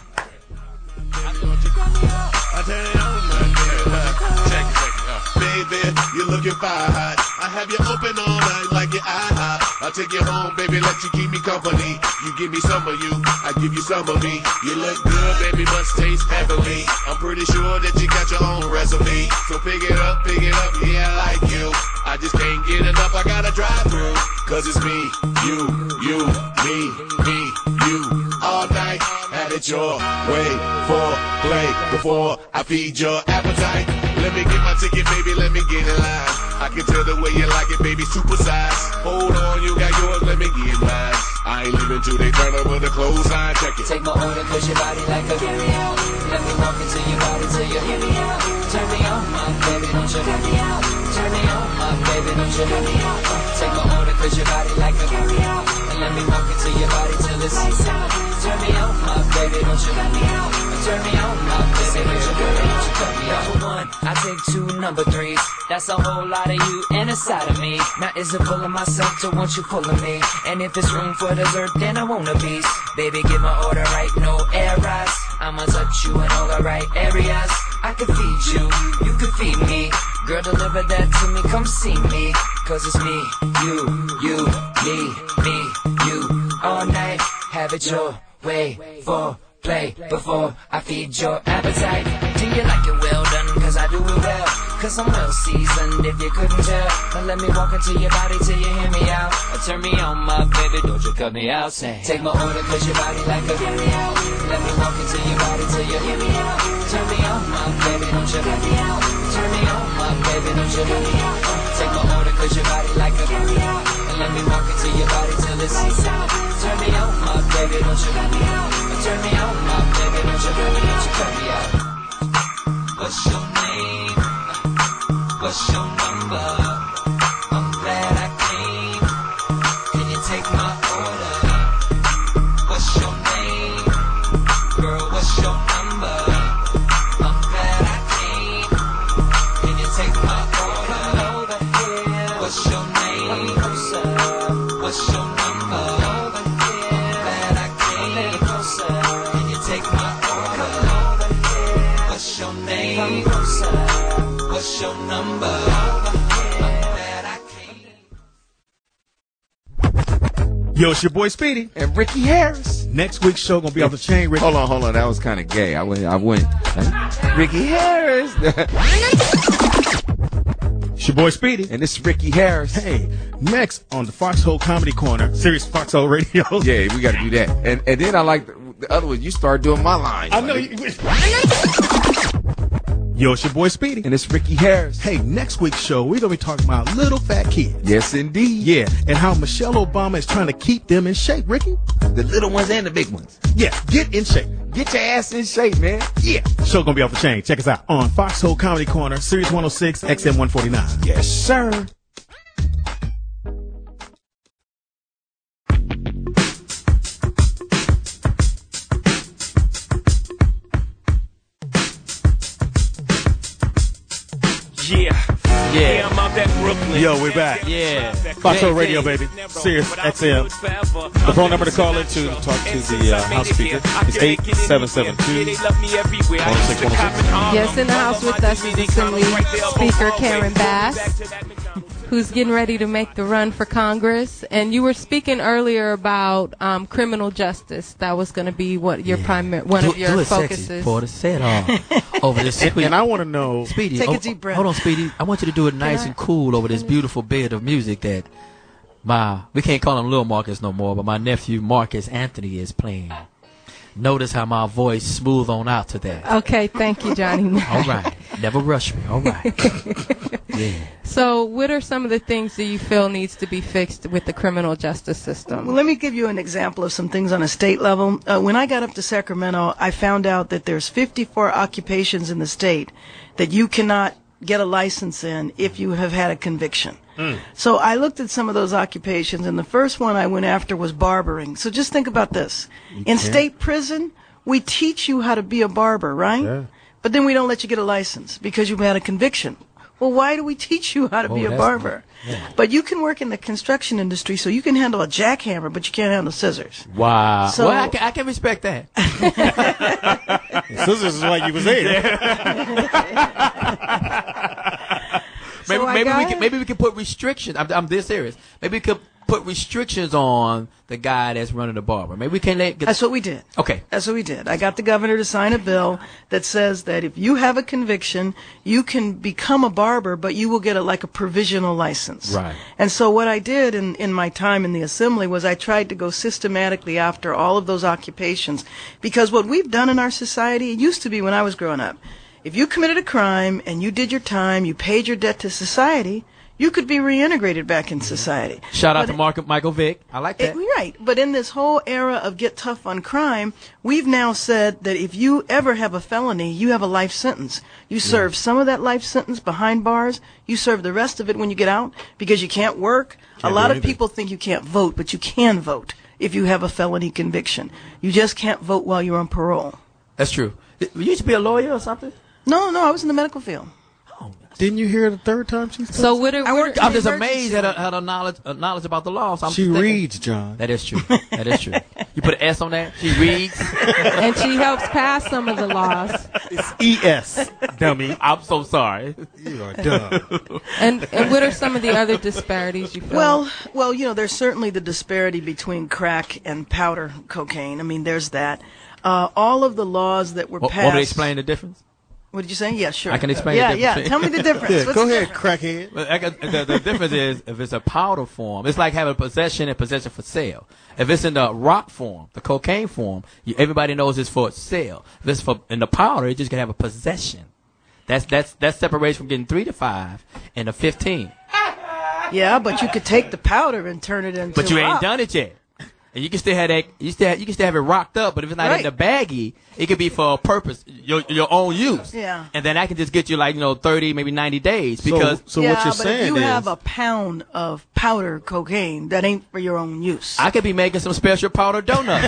Baby, you're looking fine. I have you open all night like your eye. I'll take you home, baby, let you keep me company. You give me some of you, I give you some of me. You look good, baby, must taste heavenly. I'm pretty sure that you got your own recipe. So pick it up, pick it up, yeah, I like you. I just can't get enough, I gotta drive through. Cause it's me, you, you, me, me, you. All night, had it your way for play before I feed your appetite. Let me get my ticket, baby, let me get in line. I can tell the way you like it, baby, super size. Hold on, you got yours, let me get mine. I ain't leaving till they turn up with a close sign, check it. Take my order, cause your body like a carry out. Let me walk into your body till you hear me out. Turn me on, my baby, don't you hear me out. Turn me on, my baby, don't you hear me out. Take my order, cause your body like a carry out. And let me walk into your body till it's lights out. Turn me on, my baby, don't you hear me out. Turn me on, my baby, don't you hear me out. Cut me out. Number one, I take two number threes. That's a whole lot of you and a side of me. Now is it full of myself to want you full of me? And if it's room for dessert, then I want a piece. Baby, get my order right, no errors. I'ma touch you in all the right areas. I can feed you, you can feed me. Girl, deliver that to me, come see me. Cause it's me, you, you, me, me, you. All night, have it your way for play before I feed your appetite. Do you like it well done? Cause I do it well. Cause I'm well seasoned if you couldn't tell. Now let me walk into your body till you hear me out. Or turn me on, my baby, don't you cut me out. Say, take my order cause your body like a carry out. Let me walk into your body till you hear me out. Turn me on, my baby, don't you cut me out. Turn me on, my baby, don't you cut me out. Take my order cause your body like a carry out. And let me walk into your body till it's lights out. Turn me on, my baby, don't you cut me out. Turn me on, my baby, don't you cut me, don't you cut me out. What's your name? What's your number? I'm glad I came. Can you take my order? What's your name? Girl, what's your number? I'm glad I came. Can you take my order? Over here. What's your name? What's your number? Over here. I'm glad I came. Can you take my order? Over here. What's your name? what's your number? Yo, it's your boy Speedy and Ricky Harris. Next week's show gonna be off the chain. Ricky. Hold on, hold on. That was kind of gay. I went, I went. Huh? Ricky Harris. It's your boy Speedy and this is Ricky Harris. Hey, next on the Foxhole Comedy Corner, Sirius Foxhole Radio. Yeah, we got to do that. And and then I like the, the other one. You start doing my line. I know. You, Yo, it's your boy Speedy. And it's Ricky Harris. Hey, next week's show, we're going to be talking about little fat kids. Yes, indeed. Yeah, and how Michelle Obama is trying to keep them in shape, Ricky. The little ones and the big ones. Yeah, get in shape. Get your ass in shape, man. Yeah. Show going to be off the chain. Check us out on Foxhole Comedy Corner, Sirius one oh six, X M one forty-nine. Yes, sir. Yeah. Yeah. Yeah, I'm out at Brooklyn. Yo, we're back. Yeah. Foxhole Radio, baby. Sirius X M. The phone number to call into to talk to the uh, house speaker is eight seven seven two, one oh six one oh six. Yes, in the house with us is Assembly Speaker Karen Bass, who's getting ready to make the run for Congress. And you were speaking earlier about um, criminal justice. That was going to be what your yeah. primary one do, of your do it focuses. Sexy, Porter. Say it all over this. And, and I want to know, Speedy. Take oh, a deep breath. Hold on, Speedy. I want you to do it nice I, and cool over this beautiful bed of music that my we can't call him Lil Marcus no more, but my nephew Marcus Anthony is playing. Notice how my voice smooth on out to that. Okay, thank you, Johnny. All right. Never rush me. All right. Yeah. So what are some of the things that you feel needs to be fixed with the criminal justice system? Well, let me give you an example of some things on a state level. Uh, when I got up to Sacramento, I found out that there's fifty-four occupations in the state that you cannot get a license in if you have had a conviction. Mm. So I looked at some of those occupations, and the first one I went after was barbering. So just think about this. You in can. state prison, we teach you how to be a barber, right? Yeah. But then we don't let you get a license because you've had a conviction. Well, why do we teach you how to oh, be a barber? Yeah. But you can work in the construction industry, so you can handle a jackhammer, but you can't handle scissors. Wow. So, well, I can, I can respect that. Scissors is why you was there. maybe so maybe we can maybe we can put restrictions. I'm, I'm this serious. Maybe we could put restrictions on the guy that's running the barber. Maybe we can let. Get That's what we did. Okay. That's what we did. I got the governor to sign a bill that says that if you have a conviction, you can become a barber, but you will get a, like a provisional license. Right. And so what I did in, in my time in the assembly was I tried to go systematically after all of those occupations, because what we've done in our society, it used to be when I was growing up, if you committed a crime and you did your time, you paid your debt to society, you could be reintegrated back in society. Shout out but to Mark, Michael Vick. I like that. It, right. But in this whole era of get tough on crime, we've now said that if you ever have a felony, you have a life sentence. You yeah. serve some of that life sentence behind bars. You serve the rest of it when you get out because you can't work. Can't a lot of people think you can't vote, but you can vote if you have a felony conviction. You just can't vote while you're on parole. That's true. You used to be a lawyer or something? No, no, I was in the medical field. Didn't you hear the third time she said? So what are, I worked I'm just amazed at her, at her knowledge, uh, knowledge about the law. So I'm she thinking, reads, John. That is true. That is true. You put an S on that? She reads. And she helps pass some of the laws. It's E S, dummy. I'm so sorry. You are dumb. And, and what are some of the other disparities you feel? Well, well, you know, there's certainly the disparity between crack and powder cocaine. I mean, there's that. Uh, all of the laws that were What, passed. want me to explain the difference? What did you say? Yeah, sure. I can explain yeah, the difference. Yeah, tell me the difference. Yeah, What's go the ahead, difference? crackhead. Well, I got, the, the difference is if it's a powder form, it's like having possession and possession for sale. If it's in the rock form, the cocaine form, you, everybody knows it's for sale. If it's for in the powder, you just can have a possession. That's that's that separates from getting three to five and a fifteen. Yeah, but you could take the powder and turn it into. But you rock. ain't done it yet. And you can still have that. You still have, you can still have it rocked up. But if it's not Right. in the baggie, it could be for a purpose, your your own use. Yeah. And then I can just get you like you know thirty, maybe ninety days because. So, so yeah, what you're but saying if you is, have a pound of powder cocaine, that ain't for your own use. I could be making some special powder donuts.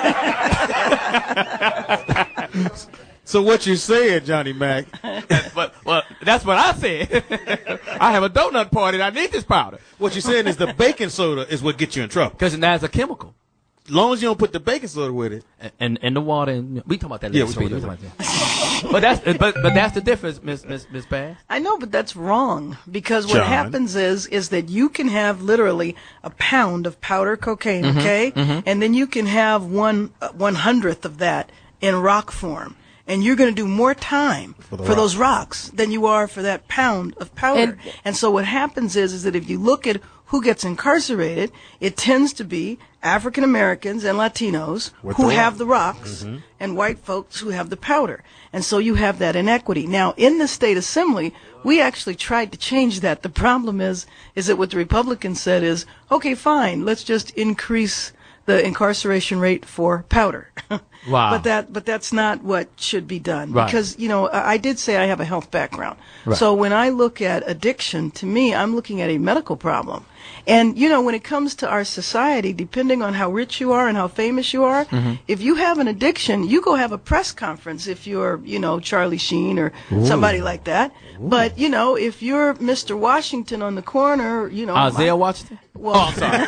so what you're saying, Johnny Mac? That's what, well, that's what I said. I have a donut party and I need this powder. What you're saying is the baking soda is what gets you in trouble. Because that's a chemical. As long as you don't put the baking soda with it. And and, and the water, and we talk about that Yeah, later. we so do we that. talk about that. But that's but but that's the difference, Miss Miss Miss Bass. I know, but that's wrong because what John. happens is is that you can have literally a pound of powder cocaine, Mhm, okay, mhm. and then you can have one uh, one hundredth of that in rock form, and you're going to do more time for, the for those rocks than you are for that pound of powder. And- And, so what happens is is that if you look at who gets incarcerated, it tends to be African Americans and Latinos With who the have rock. the rocks Mhm. and white folks who have the powder. And so you have that inequity. Now, in the state assembly, we actually tried to change that. The problem is, is that what the Republicans said is, okay, fine, let's just increase the incarceration rate for powder. Wow. But that, but that's not what should be done. Right. Because, you know, I I did say I have a health background. Right. So when I look at addiction, to me, I'm looking at a medical problem. And, you know, when it comes to our society, depending on how rich you are and how famous you are, Mhm. if you have an addiction, you go have a press conference if you're, you know, Charlie Sheen or Ooh. somebody like that. But, you know, if you're Mister Washington on the corner, you know. Isaiah my- Washington. Well, oh, I'm sorry.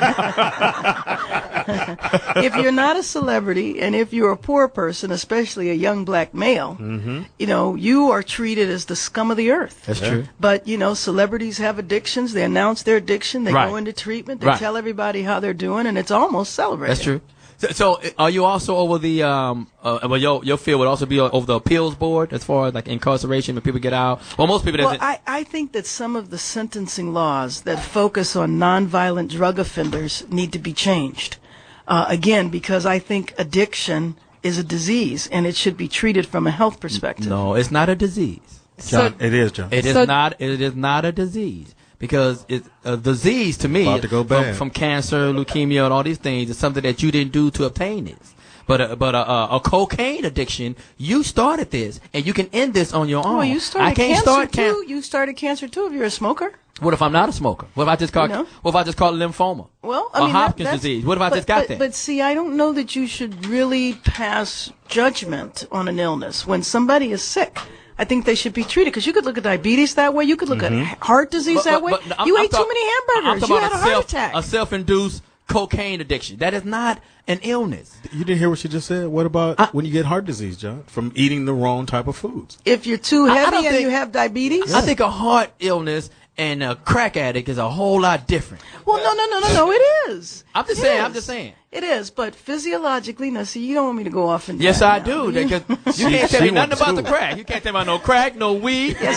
if you're not a celebrity and if you're a poor person, especially a young black male, Mm-hmm. you know, you are treated as the scum of the earth. That's true. But, you know, celebrities have addictions. They announce their addiction. They Right. go into treatment. They Right. tell everybody how they're doing, and it's almost celebrated. That's true. So, so are you also over the um? Uh, well, your your field would also be over the appeals board as far as like incarceration when people get out. Well, most people. Well, that I, I think that some of the sentencing laws that focus on nonviolent drug offenders need to be changed. Uh, again, because I think addiction is a disease, and it should be treated from a health perspective. No, it's not a disease. John, it is, John. It is So- not. It is not a disease because it's a disease to me. About to go from, bad. from cancer, leukemia, and all these things is something that you didn't do to obtain this. But a, but a, a, a cocaine addiction, you started this, and you can end this on your own. Oh, you started I can't cancer start can- too. You started cancer too. If you're a smoker. What if I'm not a smoker? What if I just call? You know? What if I just call it lymphoma? Well, I or mean, that- Hopkins that's- disease? What if I but- just got but, that? But see, I don't know that you should really pass judgment on an illness when somebody is sick. I think they should be treated because you could look at diabetes that way. You could look Mhm. at heart disease But- that but- way. but I'm- you I'm ate talk- too many I'm hamburgers. talking You about had a heart self, attack. a self-induced cocaine addiction. That is not an illness. You didn't hear what she just said? What about when you get heart disease, John, from eating the wrong type of foods? If you're too I- I heavy don't and think- you have diabetes. I think a heart illness and a crack addict is a whole lot different. Well, no, no, no, no, no. It is. I'm just It saying. is. I'm just saying. It is, but physiologically, now see, you don't want me to go off and. Yes, that I now. do. You- Because you can't tell she me nothing went about to the crack. You can't tell me about no crack, no weed. Yes,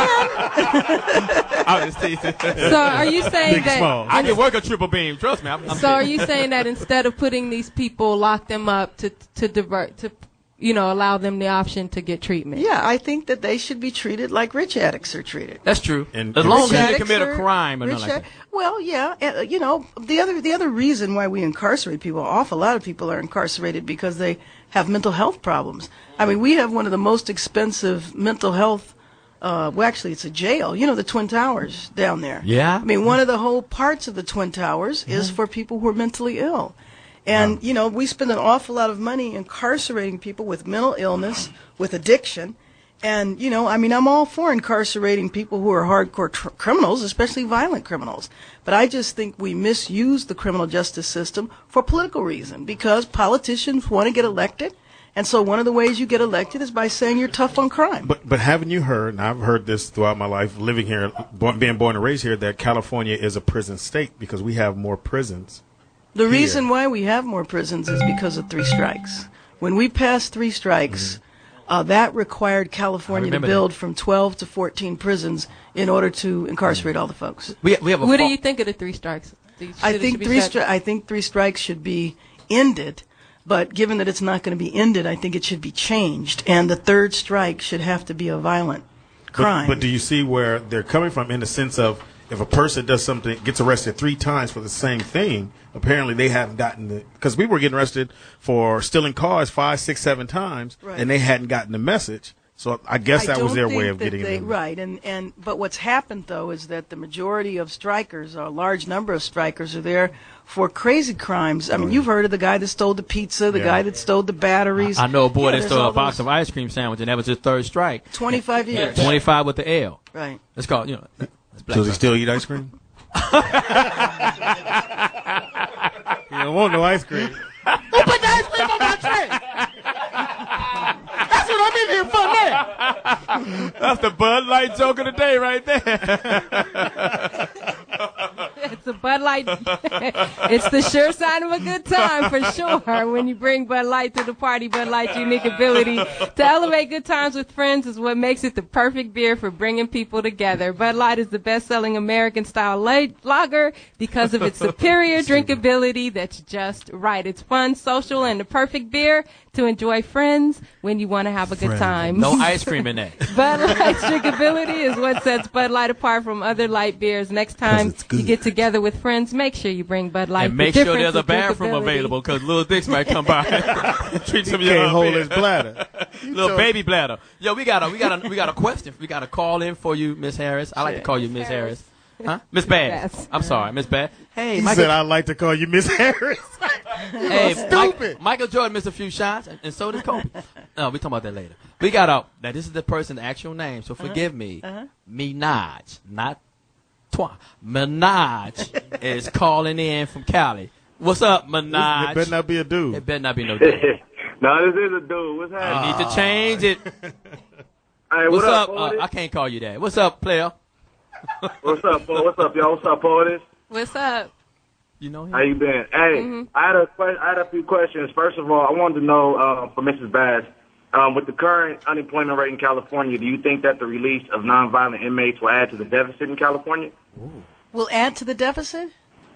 I can. I was teasing. So are you saying that? I can work a triple beam. Trust me. I'm, I'm So are kidding. you saying that instead of putting these people, lock them up to to divert to, you know, allow them the option to get treatment? Yeah, I think that they should be treated like rich addicts are treated. That's true. And- as and long as Rich you addicts commit a are- crime or rich nothing like ad- that. Well, yeah, uh, you know, the other the other reason why we incarcerate people, an awful lot of people are incarcerated because they have mental health problems. I mean, we have one of the most expensive mental health. Uh, well, actually, it's a jail. You know, the Twin Towers down there. Yeah. I mean, one of the whole parts of the Twin Towers is for people who are mentally ill. And, you know, we spend an awful lot of money incarcerating people with mental illness, with addiction. And, you know, I mean, I'm all for incarcerating people who are hardcore tr- criminals, especially violent criminals. But I just think we misuse the criminal justice system for political reason because politicians want to get elected. And so one of the ways you get elected is by saying you're tough on crime. But but haven't you heard, and I've heard this throughout my life, living here, born, being born and raised here, that California is a prison state because we have more prisons. The here. reason why we have more prisons is because of three strikes. When we passed three strikes, uh, that required California to remember build from twelve to fourteen prisons in order to incarcerate all the folks. We, we have a What do fa- you think of the three strikes? Do you- I should it think be three. shut- Stri- I think three strikes should be ended. But given that it's not going to be ended, I think it should be changed. And the third strike should have to be a violent crime. But, but do you see where they're coming from in the sense of if a person does something, gets arrested three times for the same thing, apparently they haven't gotten the, because we were getting arrested for stealing cars five, six, seven times, Right. and they hadn't gotten the message. So I guess I that was don't their think way of that getting they, them. right. And and but what's happened though is that the majority of strikers, or a large number of strikers, are there for crazy crimes. I mean, you've heard of the guy that stole the pizza, the Yeah. guy that stole the batteries. I know a boy Yeah, that there's stole all a box those- of ice cream sandwich, and that was his third strike. twenty-five years. twenty-five with the L. Right. It's called, you know. That's black Does he truck. still eat ice cream? You don't want no ice cream. Who put the ice cream on my tray? That's what I'm in here for that. That's the Bud Light joke of the day right there. It's a Bud Light. It's the sure sign of a good time for sure. When you bring Bud Light to the party, Bud Light's unique ability to elevate good times with friends is what makes it the perfect beer for bringing people together. Bud Light is the best-selling American-style la- lager because of its superior drinkability that's just right. It's fun, social, and the perfect beer to enjoy friends when you want to have a good time. No ice cream in that. Bud Light's drinkability is what sets Bud Light apart from other light beers. Next time you get together with friends, make sure you bring Bud Light. And make The sure difference there's a is bathroom drinkability. available because Lil Dix might come by and treat some of He your can't hold beer. his bladder. Little baby bladder. Yo, we got a we got a we got a question. We got a call in for you, Miss Harris. I like to call you Miss Harris. Huh? Miss Bass. Bass. I'm sorry, Miss Bass. Hey, He Michael. said, I'd like to call you Miss Harris. Hey, Stupid. Mike, Michael Jordan missed a few shots, and, and so did Kobe. No, we talking about that later. We got a now. This is the person's actual name, so forgive me. Uh-huh. Minaj, not Twa. Minaj is calling in from Cali. What's up, Minaj? It better not be a dude. It better not be no dude. No, this is a dude. What's You happening? need to change it. Hey, What's what up? up, uh, Portis? I can't call you that. What's up, player? What's up, Paul? What's up, y'all? What's up, Portis? What's up? You know him? How you been? Hey, Mhm. I had a que- I had a few questions. First of all, I wanted to know uh, for Missus Bass, um, with the current unemployment rate in California, do you think that the release of nonviolent inmates will add to the deficit in California? Will add to the deficit?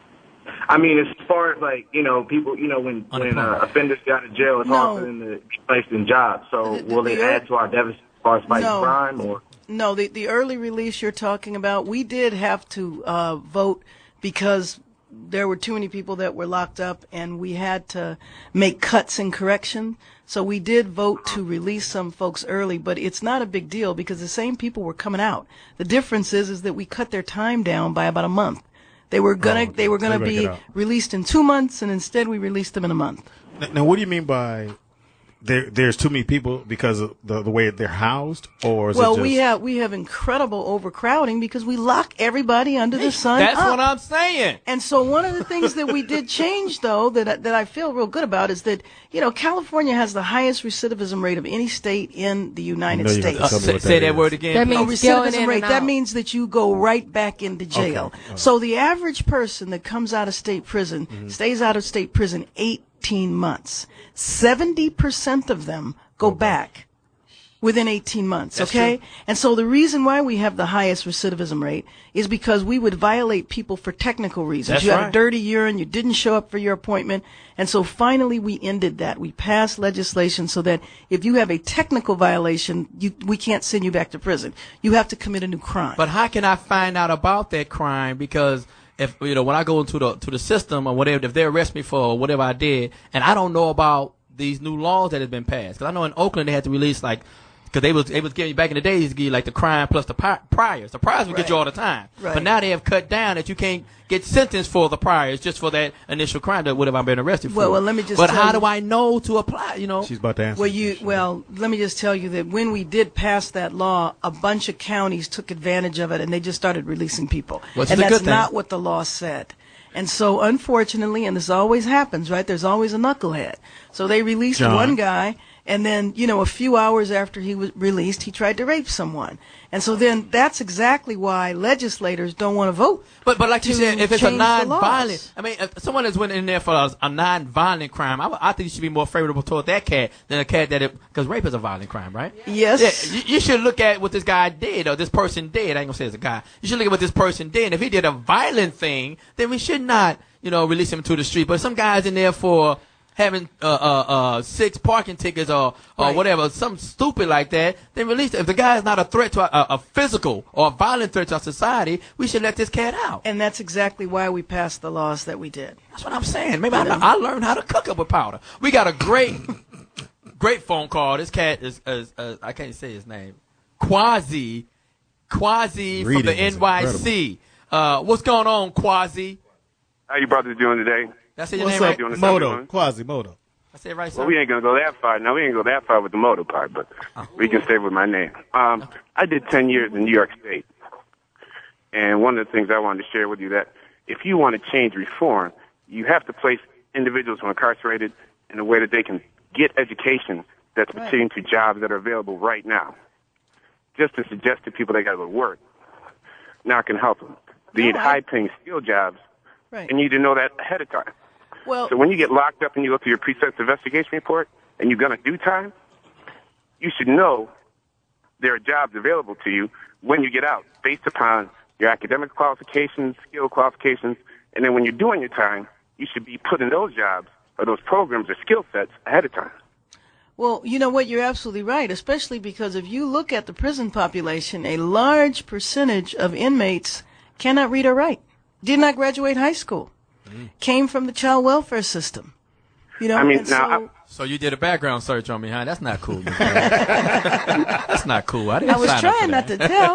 I mean, as far as like you know, people, you know, when when uh, offenders get out of jail, it's No. hard for them to be placed in jobs. So, will it add to our deficit as far as fighting No. crime, or? No, the, the early release you're talking about, we did have to uh, vote because there were too many people that were locked up and we had to make cuts in correction. So we did vote to release some folks early, but it's not a big deal because the same people were coming out. The difference is, is that we cut their time down by about a month. They were gonna, Oh, okay. they were gonna They better be get out. released in two months and instead we released them in a month. Now, now, what do you mean by there? There's too many people because of the the way they're housed, or is Well, it just, we have we have incredible overcrowding because we lock everybody under the sun. That's up. what I'm saying. And so one of the things that we did change, though, that I, that I feel real good about is that you know California has the highest recidivism rate of any state in the United know you have States. to tell me Say, what say that that is. word again. That please. Oh, means going recidivism in rate. and That out. means that you go right back into jail. So the average person that comes out of state prison Mm-hmm. stays out of state prison eighteen months. seventy percent of them go back within eighteen months, That's okay? true. And so the reason why we have the highest recidivism rate is because we would violate people for technical reasons. That's you had right. a dirty urine, you didn't show up for your appointment, and so finally we ended that. We passed legislation so that if you have a technical violation, you, we can't send you back to prison. You have to commit a new crime. But how can I find out about that crime? Because if you know when I go into the to the system or whatever, if they arrest me for whatever I did, and I don't know about these new laws that have been passed, because I know in Oakland they had to release like. Because they was they was giving you back in the days, they give you like the crime plus the pi- priors. The priors would get you all the time, Right. but now they have cut down that you can't get sentenced for the priors just for that initial crime that would have been arrested for. Well, well, let me just But tell how you- do I know to apply? You know, She's about to answer. Well, you well, let me just tell you that when we did pass that law, a bunch of counties took advantage of it, and they just started releasing people. Which and is a that's good thing. not what the law said. And so, unfortunately, and this always happens, right? There's always a knucklehead. So they released John. one guy, and then, you know, a few hours after he was released, he tried to rape someone. And so then that's exactly why legislators don't want to vote. But but like you to said, if it's a change the laws. non-violent, I mean, if someone that's went in there for a, a non-violent crime, I, would- I think you should be more favorable toward that cat than a cat that because rape is a violent crime, right? Yes. Yeah, you, you should look at what this guy did or this person did. I ain't gonna say it's a guy. You should look at what this person did. And if he did a violent thing, then we should not, you know, release him to the street. But some guys in there for having uh, uh, uh, six parking tickets or, or Right. whatever, something stupid like that, then release him. If the guy is not a threat to a, a physical or a violent threat to our society, we should let this cat out. And that's exactly why we passed the laws that we did. That's what I'm saying. Maybe I, I learned how to cook up with powder. We got a great, great phone call. This cat is, is uh, I can't say his name. Quasi, Quasi from the Reading is N Y C. Uh, what's going on, Quasi? How you brothers doing today? That's your What's name, up, right? Doing the Moto, second one? Quasimodo? I said right, sir. Well, we ain't gonna go that far. No, we ain't gonna go that far with the motor part, but we can stay with my name. Um, I did ten years in New York State, and one of the things I wanted to share with you that if you want to change reform, you have to place individuals who are incarcerated in a way that they can get education that's pertaining to jobs that are available right now, just to suggest to people they got to go to work. Now it can help them. They need high-paying skill jobs, Right. and you need to know that ahead of time. Well, so when you get locked up and you look through your pre-sentence investigation report and you're going to do time, you should know there are jobs available to you when you get out based upon your academic qualifications, skill qualifications, and then when you're doing your time, you should be put in those jobs or those programs or skill sets ahead of time. Well, you know what? You're absolutely right, especially because if you look at the prison population, a large percentage of inmates cannot read or write, did not graduate high school, came from the child welfare system. You know, I mean, and now, so, I- So you did a background search on me, huh? That's not cool. That's not cool. I didn't I was sign up for trying not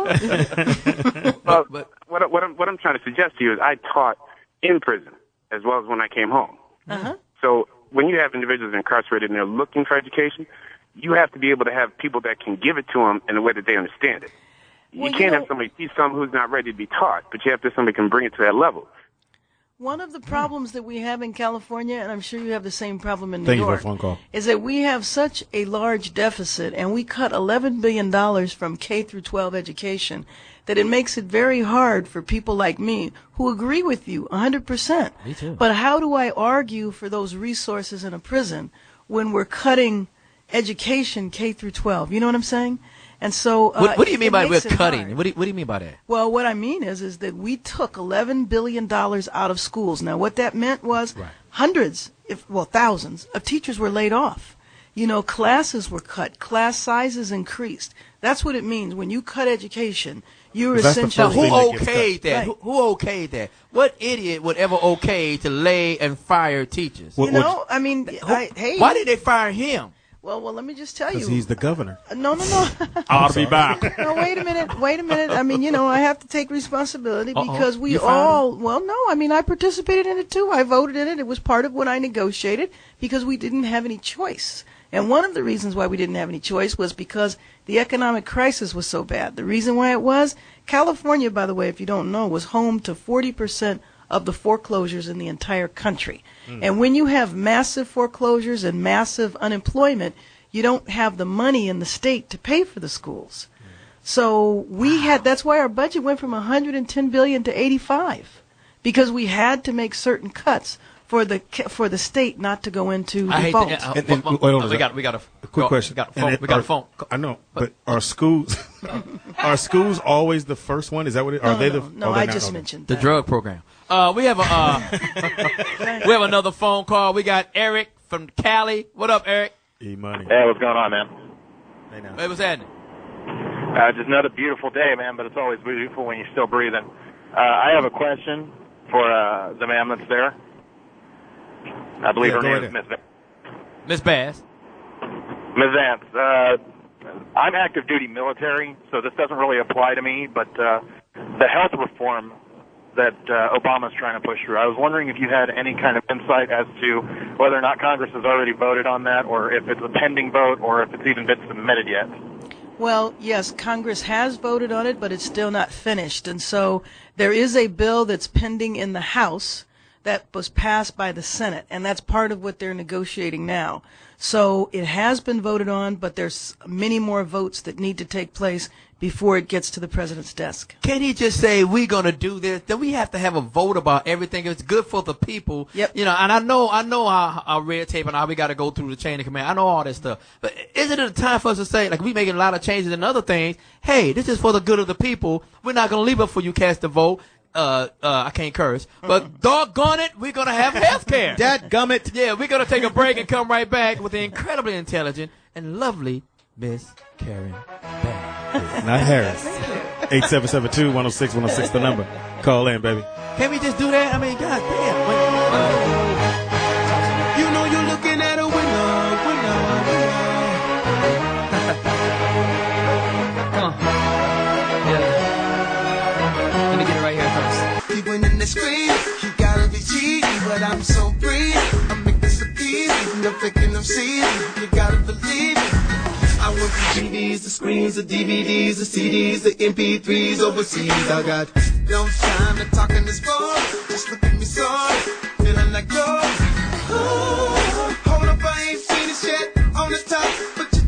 that. to tell. well, what, I- what, I'm, what I'm trying to suggest to you is I taught in prison as well as when I came home. Uh-huh. So when you have individuals incarcerated and they're looking for education, you have to be able to have people that can give it to them in a way that they understand it. Well, you you can't know- have somebody teach someone who's not ready to be taught, but you have to have somebody who can bring it to that level. One of the problems that we have in California, and I'm sure you have the same problem in New Thank you for York, the phone call. is that we have such a large deficit, and we cut eleven billion dollars from K through twelve education, that it makes it very hard for people like me who agree with you one hundred percent. Me too. But how do I argue for those resources in a prison when we're cutting education K through twelve? You know what I'm saying? And so, uh, What, what do you mean it by we're makes it cutting? hard. What do you, what do you mean by that? Well, what I mean is, is that we took eleven billion dollars out of schools. Now, what that meant was hundreds, if well, thousands of teachers were laid off. You know, classes were cut, class sizes increased. That's what it means when you cut education. You're That's the essentially Now, who okayed that? Right. Who, who okayed that? What idiot would ever okay to lay and fire teachers? You know, I mean, I, hey. Why did they fire him? Well, well, let me just tell you. Because he's the governor. Uh, No, no, no. Ought to be back. No, wait a minute. Wait a minute. I mean, you know, I have to take responsibility Uh-oh. because we You fired all, well, no, I mean, I participated in it too. I voted in it. It was part of what I negotiated because we didn't have any choice. And one of the reasons why we didn't have any choice was because the economic crisis was so bad. The reason why it was, California, by the way, if you don't know, was home to forty percent of the foreclosures in the entire country. Mm. And when you have massive foreclosures and massive unemployment, you don't have the money in the state to pay for the schools. So we had, that's why our budget went from one hundred ten billion dollars to eighty-five, because we had to make certain cuts for the for the state not to go into I hate default. to- uh, And- and- well, wait, hold on we a got sec. we got a, A quick go- question. We got a And phone. it- We got are- a phone. I know, but are schools are schools always the first one? Is that what it? Are No, they no, the? no, are they I not? just Okay. mentioned The drug program. Uh, we have a uh, we have another phone call. We got Eric from Cali. What up, Eric? E money. Hey, what's going on, man? Hey, what's happening? Uh, just another beautiful day, man, but it's always beautiful when you're still breathing. Uh, I have a question for uh, the man that's there. I believe Yeah, her go name right is Miss Va- Miss Bass. Miss Vance. Uh, I'm active duty military, so this doesn't really apply to me, but uh, the health reform that uh, Obama's trying to push through, I was wondering if you had any kind of insight as to whether or not Congress has already voted on that, or if it's a pending vote, or if it's even been submitted yet. Well, yes, Congress has voted on it, but it's still not finished. And so there is a bill that's pending in the House that was passed by the Senate, and that's part of what they're negotiating now. So it has been voted on, but there's many more votes that need to take place before it gets to the president's desk. Can't he just say we're gonna do this? Then we have to have a vote about everything. It's good for the people. Yep. You know, and I know, I know our, our red tape and how we got to go through the chain of command. I know all this stuff. But isn't it a time for us to say, like, we making a lot of changes and other things? Hey, this is for the good of the people. We're not gonna leave it for you cast the vote. Uh, uh, I can't curse, but doggone it, we're gonna have health care. Dadgummit. Yeah, we're gonna take a break and come right back with the incredibly intelligent and lovely Miss Karen Bass. Not Harris. Eight seven seven two one zero six one zero six. The number. Call in, baby. Can't we just do that? I mean, god damn. You know you're looking at a winner, Let me get it right here first. Even in the screen, you gotta be cheating, but I'm so greedy. I make this a easy, no faking, of seeing. You gotta believe it. I want the T Vs, the screens, the D V Ds, the C Ds, the M P threes overseas. I got no time to talk on this phone. Just look at me so, feeling like gold. Ooh, hold up, I ain't seen this yet on the top, but you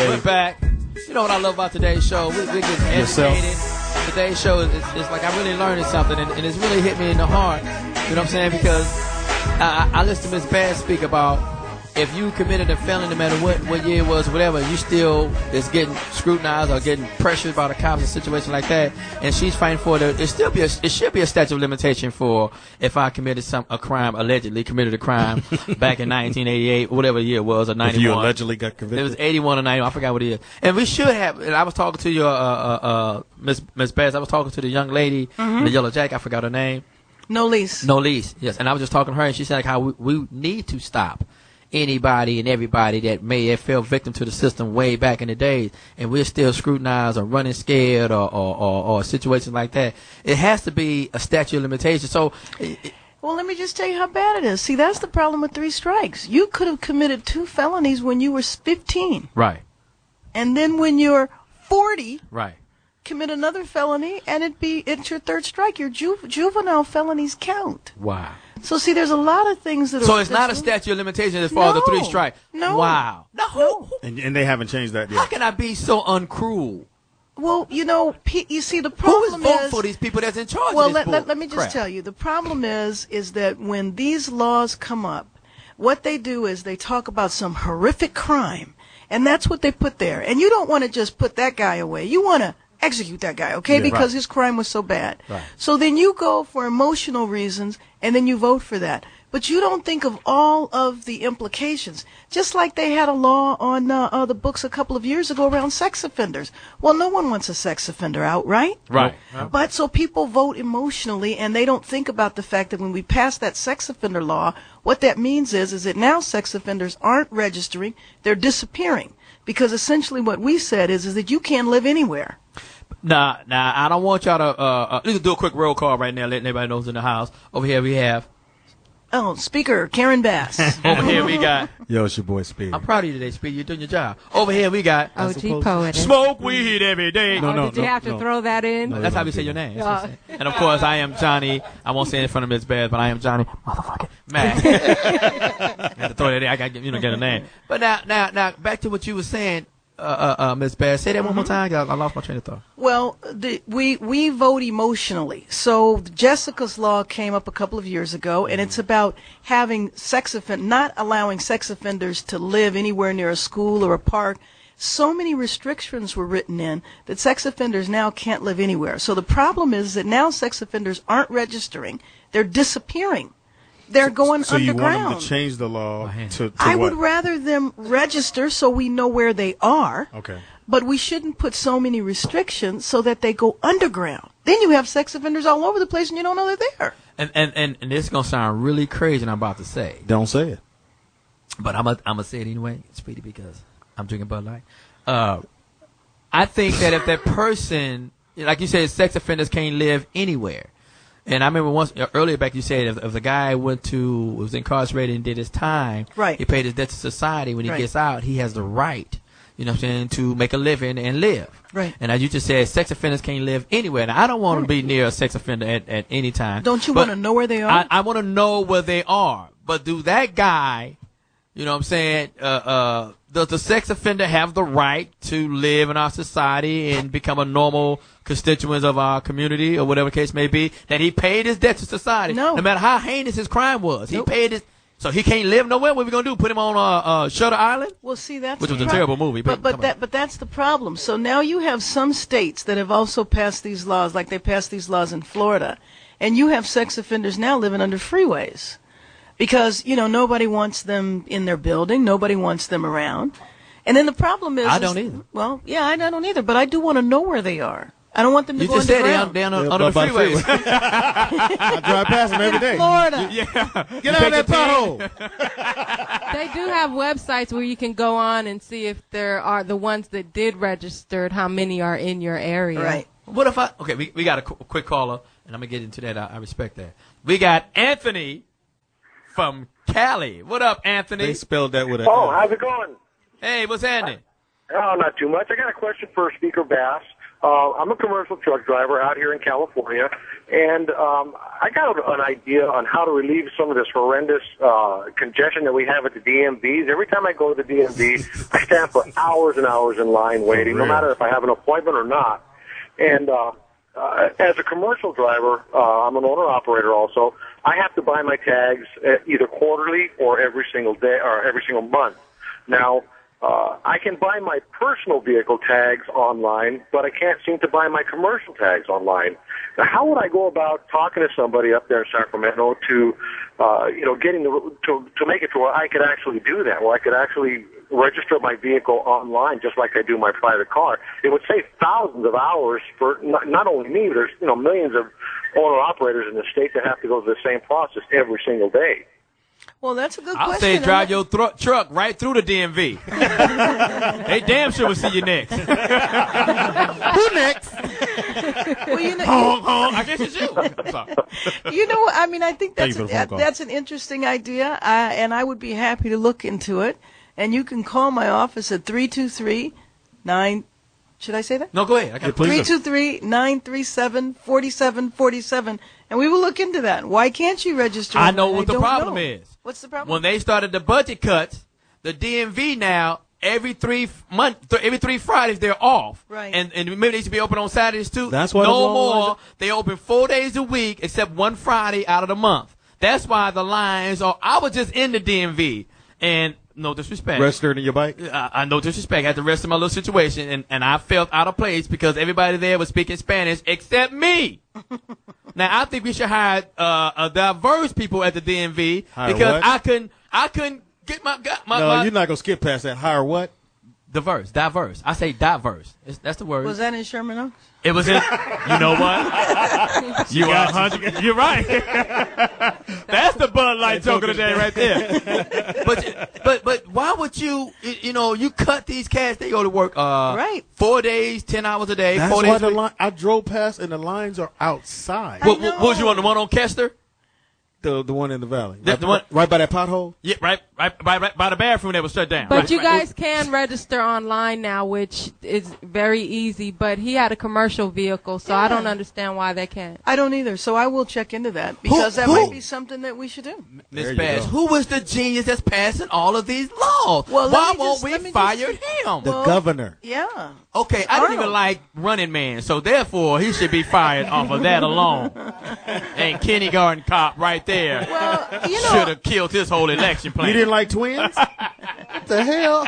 we're back. You know what I love about today's show? We, we're getting Yourself. educated. Today's show is, is, is like I'm really learning something, and, and it's really hit me in the heart. You know what I'm saying? Because I, I, I listened to Miss Bass speak about if you committed a felony, no matter what, what year it was, whatever, you still is getting scrutinized or getting pressured by the cops in a situation like that. And she's fighting for the. It still be a, it should be a statute of limitation for if I committed some a crime, allegedly committed a crime back in nineteen eighty-eight, whatever year it was, or ninety-one. If you allegedly got convicted, it was eighty-one or ninety-one. I forgot what it is. And we should have. And I was talking to your uh, uh, uh, Miss Miss Bass. I was talking to the young lady Mhm. in the yellow jacket. I forgot her name. No lease. No lease. Yes. And I was just talking to her, and she said like how we, we need to stop anybody and everybody that may have fell victim to the system way back in the days, and we're still scrutinized or running scared or or, or, or situations like that. It has to be a statute of limitations. So. It, Well, let me just tell you how bad it is. See, that's the problem with three strikes. You could have committed two felonies when you were fifteen. Right. And then when you're forty, Right. commit another felony, and it'd be it's your third strike. Your ju- juvenile felonies count. Wow. So see, there's a lot of things that So are. it's not a statute of limitations as far as the three strike. No. Wow. No. and, and they haven't changed that How yet. can I be so uncruel? Well, you know, P- you see, the Who is problem voting is. for these people that's in charge Well, of this let, bull let, let me just crap? tell you, the problem is, is that when these laws come up, what they do is they talk about some horrific crime, and that's what they put there. And you don't want to just put that guy away. You want to execute that guy, okay? Yeah, because right. his crime was so bad. Right. So then you go for emotional reasons, and then you vote for that. But you don't think of all of the implications. Just like they had a law on uh, uh, the books a couple of years ago around sex offenders. Well, no one wants a sex offender out, right? Right. But so people vote emotionally, and they don't think about the fact that when we pass that sex offender law, what that means is, is that now sex offenders aren't registering, they're disappearing. Because essentially what we said is, is that you can't live anywhere. Nah, nah, I don't want y'all to, uh, uh, let's do a quick roll call right now, letting everybody know who's in the house. Over here we have, Oh, Speaker Karen Bass. over here we got, Yo, it's your boy Speed. I'm proud of you today, Speed, you're doing your job. Over here we got, O G poet. smoke weed every day. No, Oh, no, did you no, have to no. throw that in? No. That's how we say your name. That's what I'm Oh. saying. And of course, I am Johnny. I won't say it in front of Miss Bass, but I am Johnny. Motherfucking Mac. I had to throw that in. I got to, you know, get a name. But now, now, now, back to what you were saying, uh, uh, uh, Miss Bass. Say that one more time. I, I lost my train of thought. Well, the, we we vote emotionally. So Jessica's law came up a couple of years ago, and it's about having sex offend not allowing sex offenders to live anywhere near a school or a park. So many restrictions were written in that sex offenders now can't live anywhere. So the problem is that now sex offenders aren't registering; they're disappearing. They're going So you underground. want them to change the law to, to I what? would rather them register so we know where they are. Okay. But we shouldn't put so many restrictions so that they go underground. Then you have sex offenders all over the place and you don't know they're there. And, and, and, and this is going to sound really crazy what I'm about to say. Don't say it. But I'm going I'm to say it anyway, Speedy, because I'm drinking Bud Light. Uh, I think that if that person, like you said, sex offenders can't live anywhere. And I remember once earlier back you said if, if the guy went to was incarcerated and did his time, right. he paid his debt to society. When he Right. gets out, he has the right, you know what I'm saying, to make a living and live. Right. And as you just said, sex offenders can't live anywhere. Now I don't want to be near a sex offender at, at any time. Don't you but want to know where they are? I, I want to know where they are. But do that guy, you know what I'm saying, uh, uh, does the sex offender have the right to live in our society and become a normal constituent of our community or whatever the case may be? That he paid his debt to society. No. No matter how heinous his crime was. Nope. He paid his, so he can't live nowhere? What are we going to do? Put him on uh, uh, Shutter Island? Well, see, that's Which the was a prob- terrible movie, but But come but that but that's the problem. So now you have some states that have also passed these laws, like they passed these laws in Florida, and you have sex offenders now living under freeways, because you know nobody wants them in their building, nobody wants them around, and then the problem is I is- don't either. Well, yeah, I, I don't either, but I do want to know where they are. I don't want them to You go just said they underground. on, they on, Yeah, under the by the freeways. I drive past them every day. Florida. Yeah. Get out of that pothole. They do have websites where you can go on and see if there are the ones that did registered, how many are in your area. Right. What if I, okay, we, we got a qu- quick caller, and I'm going to get into that. I, I respect that. We got Anthony from Cali. What up, Anthony? They spelled that with a. Oh, how's it going? Hey, what's happening? Oh, not too much. I got a question for Speaker Bass. Uh, I'm a commercial truck driver out here in California, and um, I got an idea on how to relieve some of this horrendous uh, congestion that we have at the D M Vs. Every time I go to the D M V, I stand for hours and hours in line waiting, no matter if I have an appointment or not. And uh, uh, as a commercial driver, uh, I'm an owner-operator also, I have to buy my tags uh, either quarterly or every single day or every single month. Now, Uh, I can buy my personal vehicle tags online, but I can't seem to buy my commercial tags online. Now, how would I go about talking to somebody up there in Sacramento to, uh, you know, getting the, to to make it to where I could actually do that, where I could actually register my vehicle online just like I do my private car? It would save thousands of hours for not, not only me, but there's, you know, millions of owner operators in the state that have to go through the same process every single day. Well, that's a good I'll question. say drive your thro- truck right through the D M V. They damn sure will see you next. Who next? Well, you know, honk, honk. I guess it's you. I'm sorry. You know, I mean, I think Thank that's you a, for the phone call. that's an interesting idea, uh, and I would be happy to look into it. And you can call my office at three two three nine. Should I say that? No, go ahead. I got three two three nine three seven four seven four seven, and we will look into that. Why can't you register? I know online? what the don't problem know. is. What's the problem? When they started the budget cuts, the D M V now every three month, th- every three Fridays they're off, Right. And and maybe they should be open on Saturdays too. That's why no the long more. lines They open four days a week except one Friday out of the month. That's why the lines are. I was just in the D M V and. No disrespect. Registered in your bike? I, I no disrespect. I had the rest of my little situation, and, and I felt out of place because everybody there was speaking Spanish except me. Now I think we should hire uh, a diverse people at the D M V Hire because what? I couldn't I couldn't get my got my, no, my you're not going to skip past that. Hire what? diverse, diverse. I say diverse. It's, that's the word. Was that in Sherman Oaks? It was in. You know what? You are hundred. You're right. That's the Bud Light joke of the day right there. But but but why would you? You know, you cut these cats. They go to work. Uh, right. Four days, ten hours a day. That's four why days. the line, I drove past and the lines are outside. What, what, what was you on the one on Kester? The the one in the valley. The, right, the one right by that pothole? Yeah, right, right, by, right by the bathroom that was shut down. But right, you right. guys can register online now, which is very easy. But he had a commercial vehicle, so Yeah. I don't understand why they can't. I don't either, so I will check into that because Who- that who? might be something that we should do. Miss Bass, who was the genius that's passing all of these laws? Well, let Why me won't just- we let me fire just- him? The governor. Yeah. Okay, I don't even Arnold. like Running Man, so therefore he should be fired off of that alone. And kindergarten cop right there you know- should have killed his whole election plan. You didn't like twins? What the hell?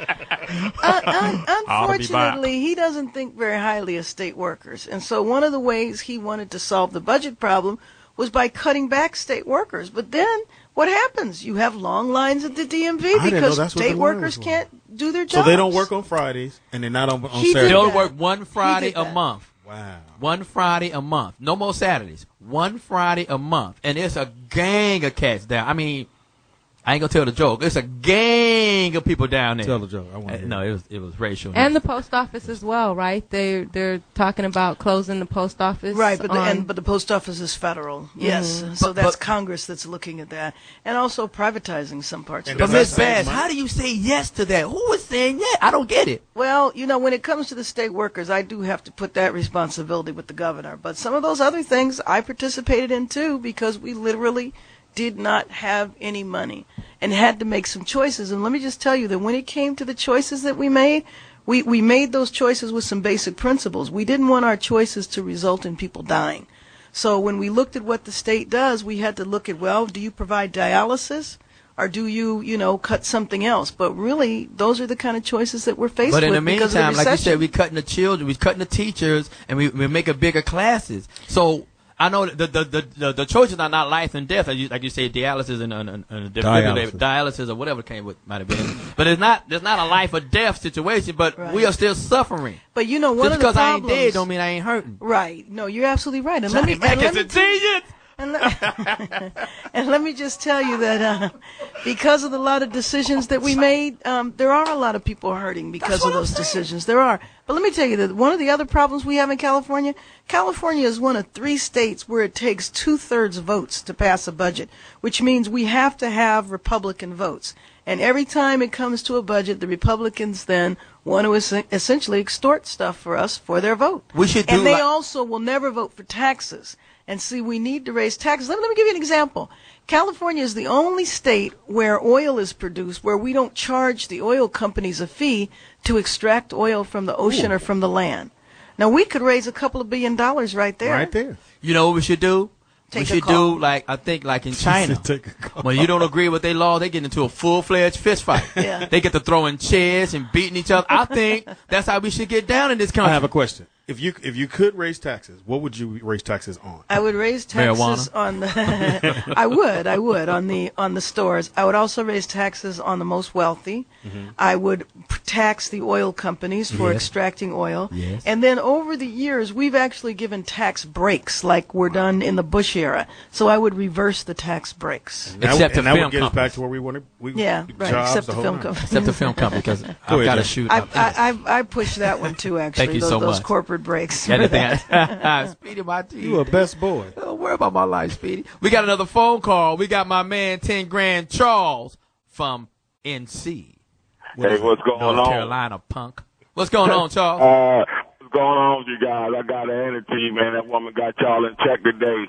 Uh, un- Ought to be back. unfortunately, he doesn't think very highly of state workers. And so one of the ways he wanted to solve the budget problem was by cutting back state workers. But then what happens? You have long lines at the D M V I didn't know because that's what the state line workers was. can't do their So jobs. they don't work on Fridays and they're not on, on He did Saturdays. They'll that. work one Friday did a that. month. Wow. One Friday a month. No more Saturdays. One Friday a month. And it's a gang of cats down. I mean, I ain't gonna tell the joke. It's a gang of people down there. Tell the joke. I want Uh, to hear no, it was it was racial. And the post office as well, right? They they're talking about closing the post office. Right, but the, on- and, but the post office is federal. Yes, Mhm. so But- that's but- Congress that's looking at that, and also privatizing some parts of But it. Miss Bass, how do you say yes to that? Who was saying yes? I don't get it. Well, you know, when it comes to the state workers, I do have to put that responsibility with the governor. But some of those other things I participated in too because we literally did not have any money and had to make some choices. And let me just tell you that when it came to the choices that we made, we, we made those choices with some basic principles. We didn't want our choices to result in people dying. So when we looked at what the state does, we had to look at, well, do you provide dialysis? Or do you, you know, cut something else? But really, those are the kind of choices that we're faced But in with the because of the meantime, like you recession. said, we cutting the children, we cutting the teachers, and we we making bigger classes. So I know the the the, the, the choices are not life and death, like you, like you say, dialysis and, and, and, and Dialysis. dialysis or whatever came with might have been. But it's not there's not a life or death situation. But Right. we are still suffering. But you know, one Just of the because I ain't problems, dead don't mean I ain't hurting. Right. No, you're absolutely right. And let Johnny me, Mac and let is me a genius. And let, and let me just tell you that uh, because of the lot of decisions that we made, um, there are a lot of people hurting because of those decisions. There are. But let me tell you that one of the other problems we have in California, California is one of three states where it takes two-thirds votes to pass a budget, which means we have to have Republican votes. And every time it comes to a budget, the Republicans then want to es- essentially extort stuff for us for their vote. We should do and they like- also will never vote for taxes. And see, we need to raise taxes. Let me, let me give you an example. California is the only state where oil is produced where we don't charge the oil companies a fee to extract oil from the ocean Ooh. or from the land. Now, we could raise a couple of billion dollars right there. Right there. You know what we should do? Take we a should call. do like I think like in China. Take a call. When you don't agree with their law, they get into a full fledged fist fight. Yeah. They get to throwing chairs and beating each other. I think that's how we should get down in this country. I have a question. If you if you could raise taxes, what would you raise taxes on? I would raise taxes Marijuana? on the. I would, I would on the on the stores. I would also raise taxes on the most wealthy. Mm-hmm. I would p- tax the oil companies for Yes. extracting oil. Yes. And then over the years, we've actually given tax breaks, like we're done in the Bush era. So I would reverse the tax breaks. And that, Except and the that film would get us companies. back to where we want to. We, Yeah, right, Jobs, except the the whole film nine. company. Except the film company because I've ahead, got to Jeff. shoot. I, up. I, I, I pushed that one too, actually. Thank you those, so those much. corporate breaks. Got for anything that. else? Speedy, my team. You a best boy. Don't worry about my life, Speedy. We got another phone call. We got my man, ten grand Charles from N C. Hey, what's going North on? Carolina, punk. What's going on, Charles? Uh, what's going on with you guys? I got to hand it to you, man. That woman got y'all in check today.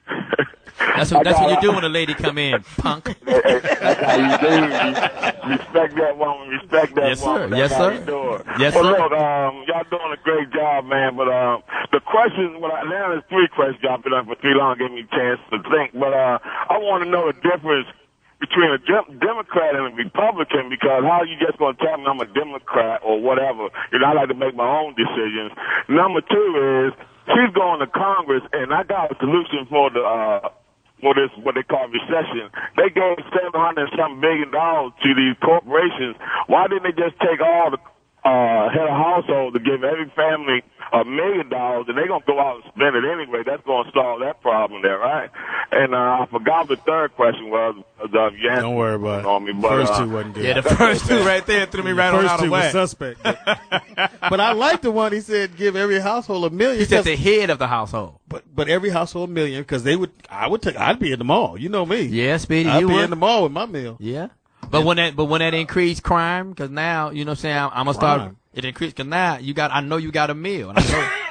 That's what, that's what you do when a lady come in, punk. That's how you do. You respect that woman. Respect that Yes, sir. woman. That's Yes, how sir. You do it. Yes, well, sir. look, um, y'all doing a great job, man. But um, the question, well, I- now there's three questions. Y'all been on for too long, give me a chance to think. But uh, I want to know the difference between a Dem- Democrat and a Republican, because how you just going to tell me I'm a Democrat or whatever? You know, I like to make my own decisions. Number two is she's going to Congress, and I got a solution for the uh, for this what they call recession. They gave seven hundred and some billion dollars to these corporations. Why didn't they just take all the uh, head of household to give every family a million dollars, and they're going to go out and spend it anyway? That's going to solve that problem there, right? And uh, I forgot the third question was. Uh, you Don't worry about it. on me, but, First uh, two wasn't good. Yeah, the first two right there threw me right First on out two of was whack. suspect. But, but I like the one he said give every household a million. He said 'cause- the head of the household. but but every household a million because they would. I would take. I'd be in the mall. You know me. Yeah, Speedy, I'd you be would. in the mall with my meal. Yeah. But when that, but when that increased crime, because now, you know what I'm saying, I'm, I'm going to start, Crime. it increased, because now you got, I know you got a meal. And I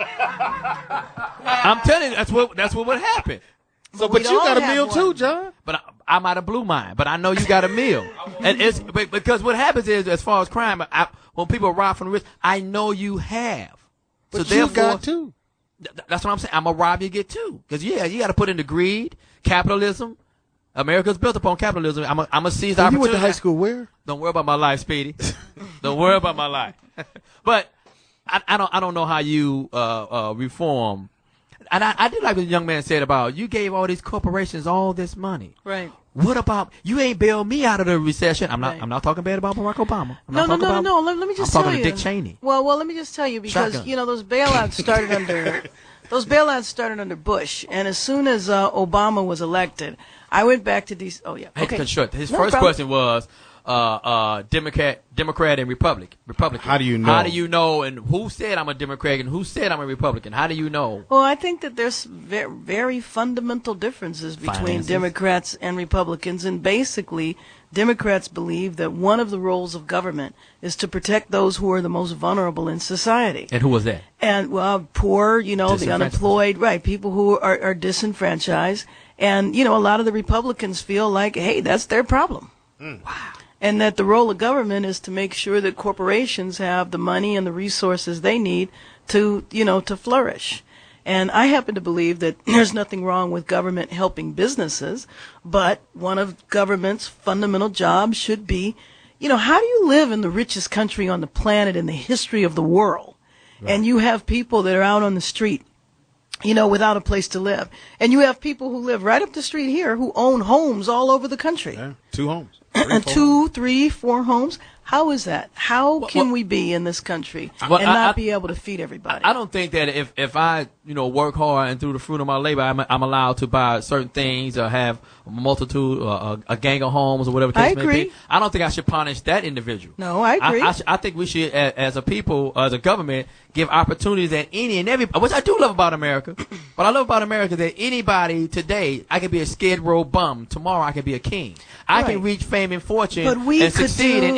know, I'm telling you, that's what, that's what would happen. So, we but you don't got a have meal one. too, John. But I, I might have blew mine, but I know you got a meal. And it's, but- because what happens is, as far as crime, I, when people rob from the rich, I know you have. But so you therefore, got two. th- that's what I'm saying. I'm going to rob you get two. Because, yeah, you got to put into greed, capitalism. America's built upon capitalism. I'm going to seize the You opportunity. went to high school where? Don't worry about my life, Speedy. Don't worry about my life. But I, I don't I don't know how you uh, uh, reform. And I, I did like what the young man said about you gave all these corporations all this money. Right. What about you ain't bailed me out of the recession? I'm not Right. I'm not talking bad about Barack Obama. I'm No, not no, talking no, about, no. Let, let me just I'm tell talking you. to Dick Cheney. Well, well, let me just tell you because Shotgun. you know those bailouts started under those bailouts started under Bush, and as soon as uh, Obama was elected, I went back to these. Oh yeah, I hate to okay. cut short. His No first problem. question was uh, uh, Democrat, Democrat and Republic, Republican. How do you know? How do you know? And who said I'm a Democrat and who said I'm a Republican? How do you know? Well, I think that there's very, very fundamental differences between Finances. Democrats and Republicans, and basically, Democrats believe that one of the roles of government is to protect those who are the most vulnerable in society. And who was that? And well, poor, you know, the Disenfranchised. unemployed, right? People who are, are disenfranchised, and you know, a lot of the Republicans feel like, hey, that's their problem. Wow. And that the role of government is to make sure that corporations have the money and the resources they need to, you know, to flourish. And I happen to believe that there's nothing wrong with government helping businesses, but one of government's fundamental jobs should be, you know, how do you live in the richest country on the planet in the history of the world? Right. And you have people that are out on the street, you know, without a place to live. And you have people who live right up the street here who own homes all over the country. Yeah, two homes. And two, three, four homes. How is that? How Well, can well- we be in this country Well, and I- not I- be able to feed everybody? I don't think that if, if I, you know, work hard and through the fruit of my labor, I'm, I'm allowed to buy certain things or have a multitude, uh, a, a gang of homes or whatever the case I may agree. be. I don't think I should punish that individual. No, I agree. I, I, sh- I think we should, as, as a people, as a government, give opportunities that any and every, which I do love about America, but I love about America that anybody today, I can be a skid row bum. Tomorrow I can be a king. I can Right. reach fame and fortune But we and could succeed do, in anything.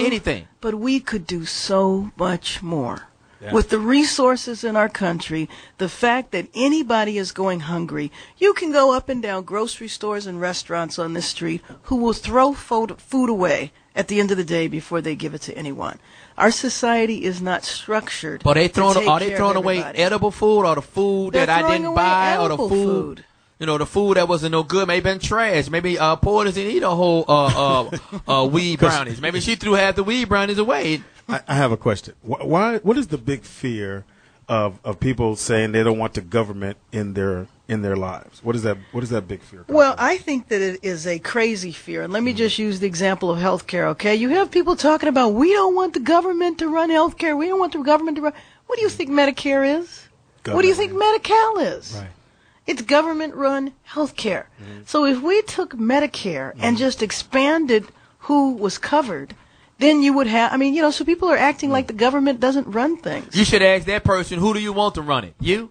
thing. But we could do so much more. Yeah. With the resources in our country, the fact that anybody is going hungry, you can go up and down grocery stores and restaurants on this street who will throw food food away at the end of the day before they give it to anyone. Our society is not structured. But they to throwing take are they care throwing of away everybody. edible food or the food They're that I throwing didn't away buy or the edible food, food. you know, the food that wasn't no good, maybe been trash. Maybe uh Paul doesn't eat a whole uh uh, uh weed brownies. Maybe she threw half the weed brownies away. I, I have a question. Why, why? What is the big fear of of people saying they don't want the government in their in their lives? What is that? What is that big fear? Well, I think that it is a crazy fear. And let me just use the example of healthcare, okay? You have people talking about, we don't want the government to run healthcare. We don't want the government to run. What do you think Medicare is? Government. What do you think Medi-Cal is? Right. It's government-run healthcare. Mm-hmm. So if we took Medicare mm-hmm. and just expanded who was covered, then you would have, I mean, you know, so people are acting like the government doesn't run things. You should ask that person, who do you want to run it? You?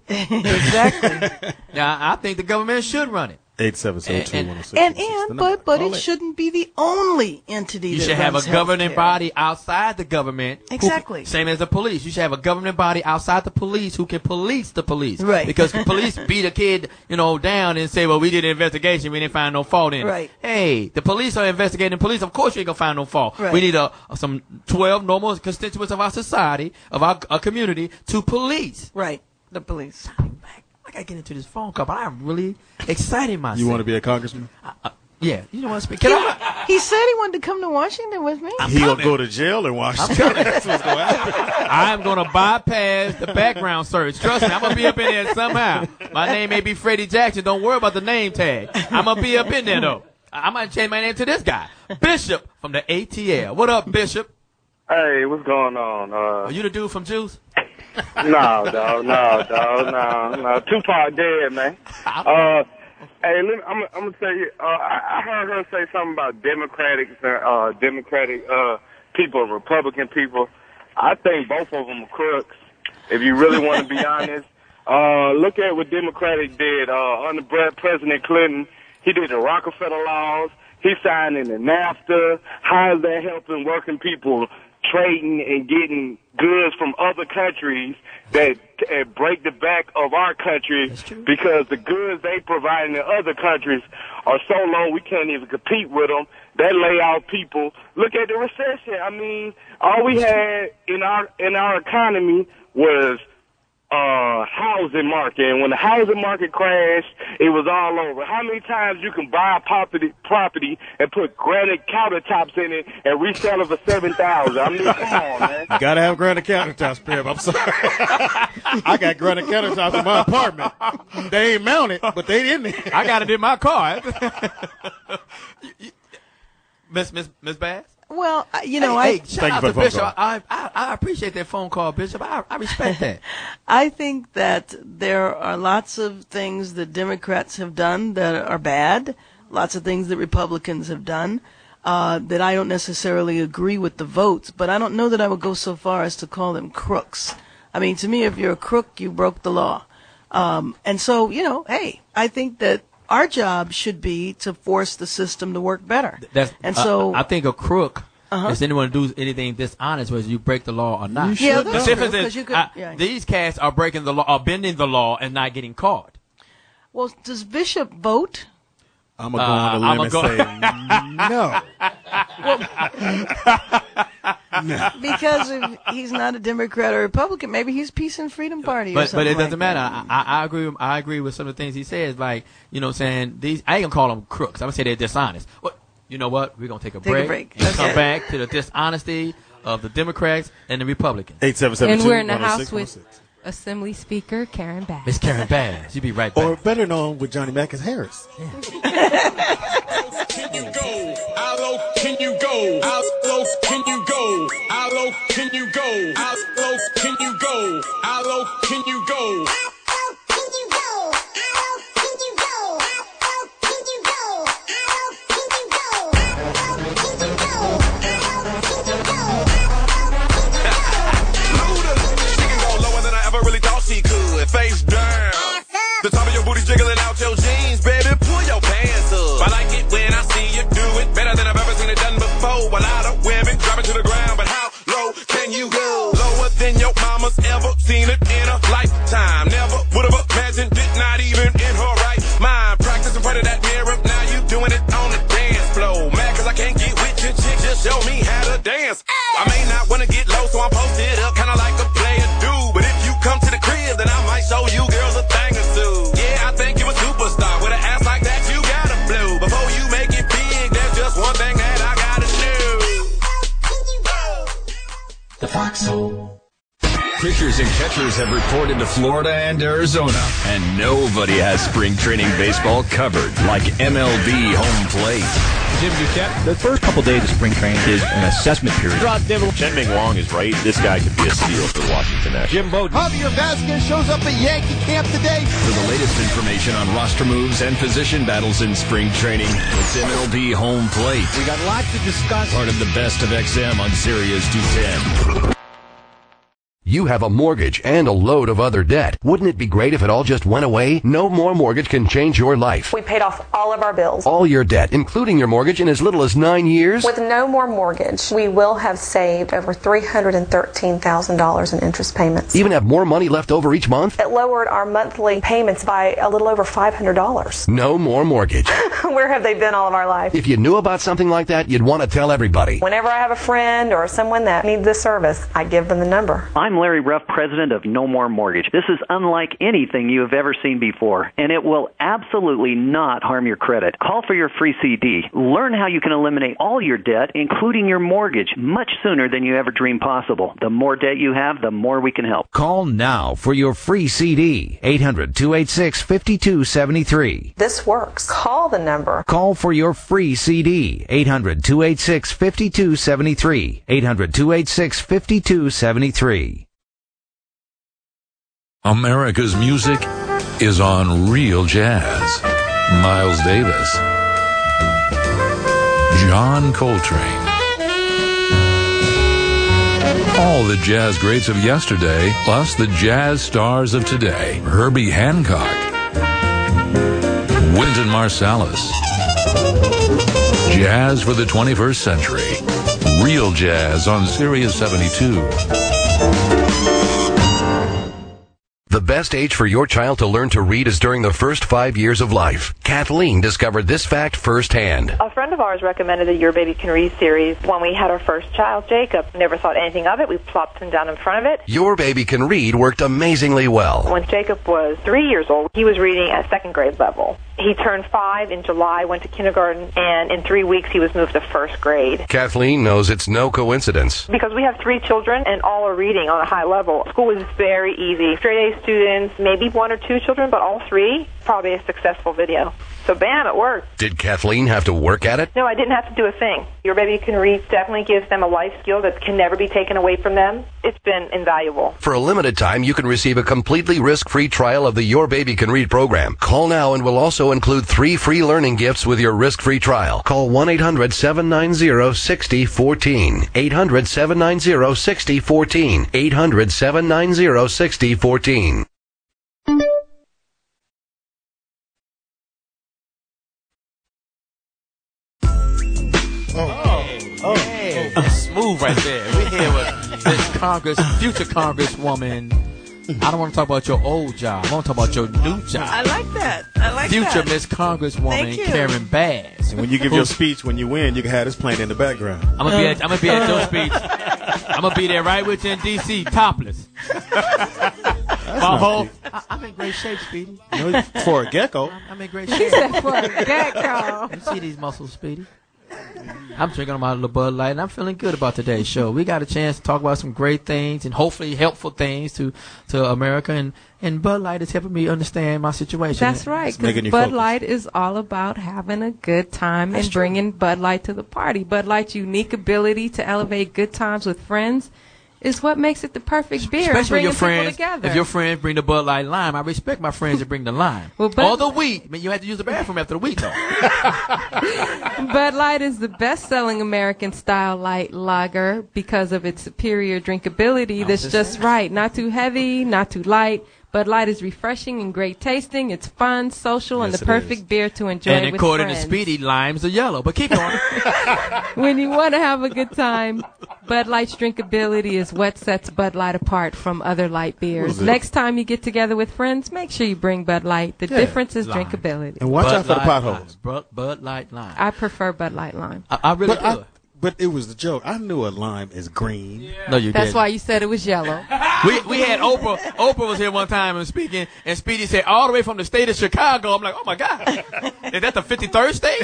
Exactly. Now, I think the government should run it. eight seven seven two one oh six. And, and, but, but it shouldn't be the only entity You that should have a runs governing healthcare. body outside the government. who- Exactly. same as the police. You should have a governing body outside the police who can police the police. Right. Because the police beat a kid, you know, down and say, well, we did an investigation. We didn't find no fault in it. Right. Hey, the police are investigating police. Of course you ain't going to find no fault. Right. We need a, some twelve normal constituents of our society, of our, our community, to police. Right. The police. I got to get into this phone call, but I'm really excited myself. You want to be a congressman? Uh, uh, yeah. You know what? Speak. Can I? He said he wanted to come to Washington with me. He gonna go to jail in Washington. That's what's gonna happen. I'm going to bypass the background search. Trust me, I'm going to be up in there somehow. My name may be Freddie Jackson. Don't worry about the name tag. I'm going to be up in there, though. I might change my name to this guy, Bishop from the A T L. What up, Bishop? Hey, what's going on? Uh, Are you the dude from Juice? no, dog, no, dog, no, no. Tupac dead, man. Uh, hey, let me, I'm, I'm gonna tell you. Uh, I, I heard her say something about Democratic, uh, Democratic uh, people, Republican people. I think both of them are crooks. If you really want to be honest, uh, look at what Democratic did uh, under President Clinton. He did the Rockefeller laws. He signed in the NAFTA. How is that helping working people trading and getting goods from other countries that uh, break the back of our country because the goods they provide in the other countries are so low we can't even compete with them. They lay out people. Look at the recession. I mean, all we had in our in our economy was uh housing market, and when the housing market crashed, it was all over. How many times you can buy a property property and put granite countertops in it and resell it for seven thousand? I mean, come on, man. You gotta have granite countertops, Pim. I'm sorry. I got granite countertops in my apartment. They ain't mounted, but they in there. I got it in my car. Miss Miss Miss Bass? Well, I- you know, hey, I hey, shout out to Bishop. I, I I appreciate that phone call, Bishop. I, I respect that. I think that there are lots of things that Democrats have done that are bad, lots of things that Republicans have done uh, that I don't necessarily agree with the votes, but I don't know that I would go so far as to call them crooks. I mean, to me, if you're a crook, you broke the law. Um, and so, you know, hey, I think that our job should be to force the system to work better. That's, and so uh, I think a crook Uh-huh. is anyone who does anything dishonest, whether you break the law or not. You Yeah, should that's the true, difference 'cause is you could- uh, yeah. these cats are breaking the law, are bending the law, and not getting caught. Well, does Bishop vote? I'm going to go on a limb I'ma and go- say no. Because if he's not a Democrat or Republican, maybe he's Peace and Freedom Party or But but something it doesn't like matter. that. I, I I agree. with- I agree with some of the things he says. Like you know, saying these. I ain't gonna call them crooks. I'm gonna say they're dishonest. Well, you know what? We're gonna take a Take a break, break. and Okay. come back to the dishonesty of the Democrats and the Republicans. eight seven seven And two we're in the one oh house six one oh with six. Assembly Speaker Karen Bass. Miss Karen Bass. You be right back. Or better known with Johnny Mack as Harris. Can you go? How low can you go? How low can you go? How low can you go? How low can you go? How low can you go? Really thought she could. Face down. The top of your booty jiggling out your jeans, baby. Pull your pants up. I like it when I see you do it better than I've ever seen it done before. A lot of women drop it to the ground, but how ever seen it in a lifetime. Never would have imagined it, not even in her right mind. Practice in front of that mirror, now you doing it on the dance floor. Mad cause I can't get with your chick, just show me how to dance. I may not wanna get low, so I'm posted up, kinda like a player do. But if you come to the crib, then I might show you girls a thing or two. Yeah, I think you a superstar. With an ass like that, you gotta blow. Before you make it big, there's just one thing that I gotta do. The Foxhole. Pitchers and catchers have reported to Florida and Arizona, and nobody has spring training baseball covered like M L B Home Plate. Jim Duquette. The first couple days of spring training is an assessment period. Chen Ming Wong is right. This guy could be a steal for Washington Nationals. Jim Bowden. Javier Vasquez shows up at Yankee camp today. For the latest information on roster moves and position battles in spring training, it's M L B Home Plate. We got lots to discuss. Part of the best of X M on Sirius two ten. You have a mortgage and a load of other debt. Wouldn't it be great if it all just went away? No More Mortgage can change your life. We paid off all of our bills. All your debt, including your mortgage, in as little as nine years? With No More Mortgage, we will have saved over three hundred thirteen thousand dollars in interest payments. Even have more money left over each month? It lowered our monthly payments by a little over five hundred dollars. No More Mortgage. Where have they been all of our life? If you knew about something like that, you'd want to tell everybody. Whenever I have a friend or someone that needs this service, I give them the number. I'm Larry Ruff, president of No More Mortgage. This is unlike anything you have ever seen before, and it will absolutely not harm your credit. Call for your free C D. Learn how you can eliminate all your debt, including your mortgage, much sooner than you ever dreamed possible. The more debt you have, the more we can help. Call now for your free C D. eight hundred, two eight six, five two seven three. This works. Call the number. Call for your free C D. eight hundred, two eight six, five two seven three. eight hundred, two eight six, five two seven three. America's music is on Real Jazz. Miles Davis, John Coltrane, all the jazz greats of yesterday, plus the jazz stars of today. Herbie Hancock, Wynton Marsalis. Jazz for the twenty-first century. Real Jazz on Sirius seventy-two. The best age for your child to learn to read is during the first five years of life. Kathleen discovered this fact firsthand. A friend of ours recommended the Your Baby Can Read series when we had our first child, Jacob. Never thought anything of it. We plopped him down in front of it. Your Baby Can Read worked amazingly well. When Jacob was three years old, he was reading at second grade level. He turned five in July, went to kindergarten, and in three weeks he was moved to first grade. Kathleen knows it's no coincidence. Because we have three children and all are reading on a high level. School was very easy. Straight A students, maybe one or two children, but all three, probably a successful video. So bam, it worked. Did Kathleen have to work at it? No, I didn't have to do a thing. Your Baby Can Read definitely gives them a life skill that can never be taken away from them. It's been invaluable. For a limited time, you can receive a completely risk-free trial of the Your Baby Can Read program. Call now and we'll also include three free learning gifts with your risk-free trial. Call one eight hundred, seven nine zero, six zero one four. eight hundred, seven nine zero, six zero one four. eight hundred, seven nine zero, six zero one four. Oh, hey. Smooth right there. We're here with this Congress, future Congresswoman. I don't want to talk about your old job. I want to talk about your new job. I like that. I like future that. Miss Congresswoman Karen Bass. And when you give your speech, when you win, you can have this playing in the background. I'm gonna be at, I'm gonna be at your speech. I'm gonna be there right with you in D C, topless. My whole, I, I'm in great shape, Speedy. You know, for a gecko. I'm, I'm in great He shape. said for a gecko. You see these muscles, Speedy? I'm drinking on my little Bud Light, and I'm feeling good about today's show. We got a chance to talk about some great things and hopefully helpful things to, to America, and, and Bud Light is helping me understand my situation. That's right, because Bud focus. Light is all about having a good time That's and true. bringing Bud Light to the party. Bud Light's unique ability to elevate good times with friends is what makes it the perfect beer. Especially when your friends, together. if your friends bring the Bud Light lime, I respect my friends that bring the lime. Well, Bud or the wheat. I mean, you had to use the bathroom after the wheat, though. Bud Light is the best-selling American-style light lager because of its superior drinkability that's just right. Not too heavy, not too light, Bud Light is refreshing and great tasting. It's fun, social, and Yes, the it perfect beer to enjoy And with according friends. to Speedy, limes are yellow. But keep going. When you want to have a good time, Bud Light's drinkability is what sets Bud Light apart from other light beers. it? Next time you get together with friends, make sure you bring Bud Light. The Yeah. difference is Lime. drinkability. And watch Bud out for the Light potholes. Lime. Bud, Bud Light lime. I prefer Bud Light Lime. I, I really But do. I, but it was the joke. I knew a lime is green. No, you That's didn't. why you said it was yellow. We we had Oprah. Oprah was here one time and speaking, and Speedy said, all the way from the state of Chicago. I'm like, oh my God, is that the fifty-third state?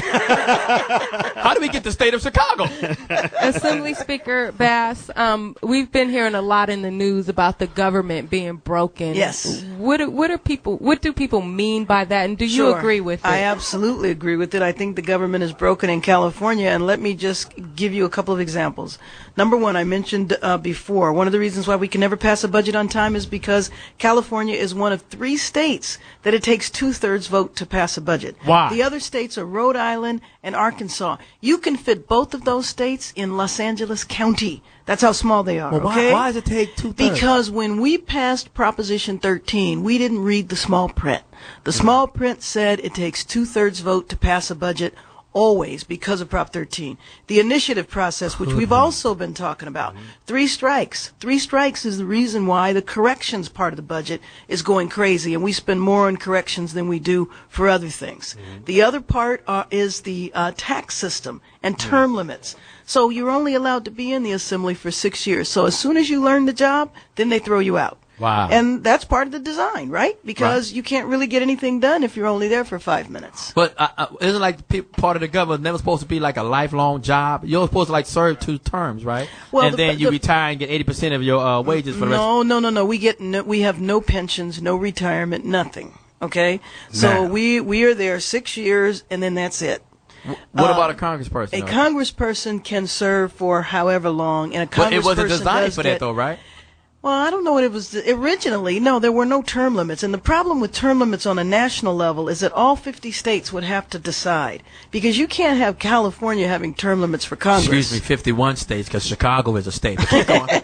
How do we get the state of Chicago? Assembly Speaker Bass, um, we've been hearing a lot in the news about the government being broken. Yes. What do, what are people? What do people mean by that? And do you Sure. agree with it? I absolutely agree with it. I think the government is broken in California, and let me just give you a couple of examples. Number one, I mentioned uh, before, one of the reasons why we can never pass a budget on time is because California is one of three states that it takes two-thirds vote to pass a budget. Why? The other states are Rhode Island and Arkansas. You can fit both of those states in Los Angeles County. That's how small they are. Well, why, okay? why does it take two thirds? Because when we passed Proposition thirteen, we didn't read the small print. The small print said it takes two-thirds vote to pass a budget always because of Prop thirteen. The initiative process, which we've also been talking about. Three strikes. Three strikes is the reason why the corrections part of the budget is going crazy, and we spend more on corrections than we do for other things. The other part uh, is the uh, tax system and term limits. So you're only allowed to be in the assembly for six years. So as soon as you learn the job, then they throw you out. Wow. And that's part of the design, right? Because you can't really get anything done if you're only there for five minutes. But uh, uh, isn't like pe- part of the government never supposed to be like a lifelong job? You're supposed to like serve two terms, right? Well, and the- then you the- retire and get eighty percent of your uh, wages for the rest. No, no, no, no. We get no, we have no pensions, no retirement, nothing. Okay, so Now. we we are there six years, and then that's it. What Uh, about a congressperson? A though? congressperson can serve for however long, and a But it congressperson wasn't designed does for get, that, though, right? Well, I don't know what it was originally. No, there were no term limits. And the problem with term limits on a national level is that all fifty states would have to decide. Because you can't have California having term limits for Congress. Excuse me, fifty-one states, because Chicago is a state. But keep going.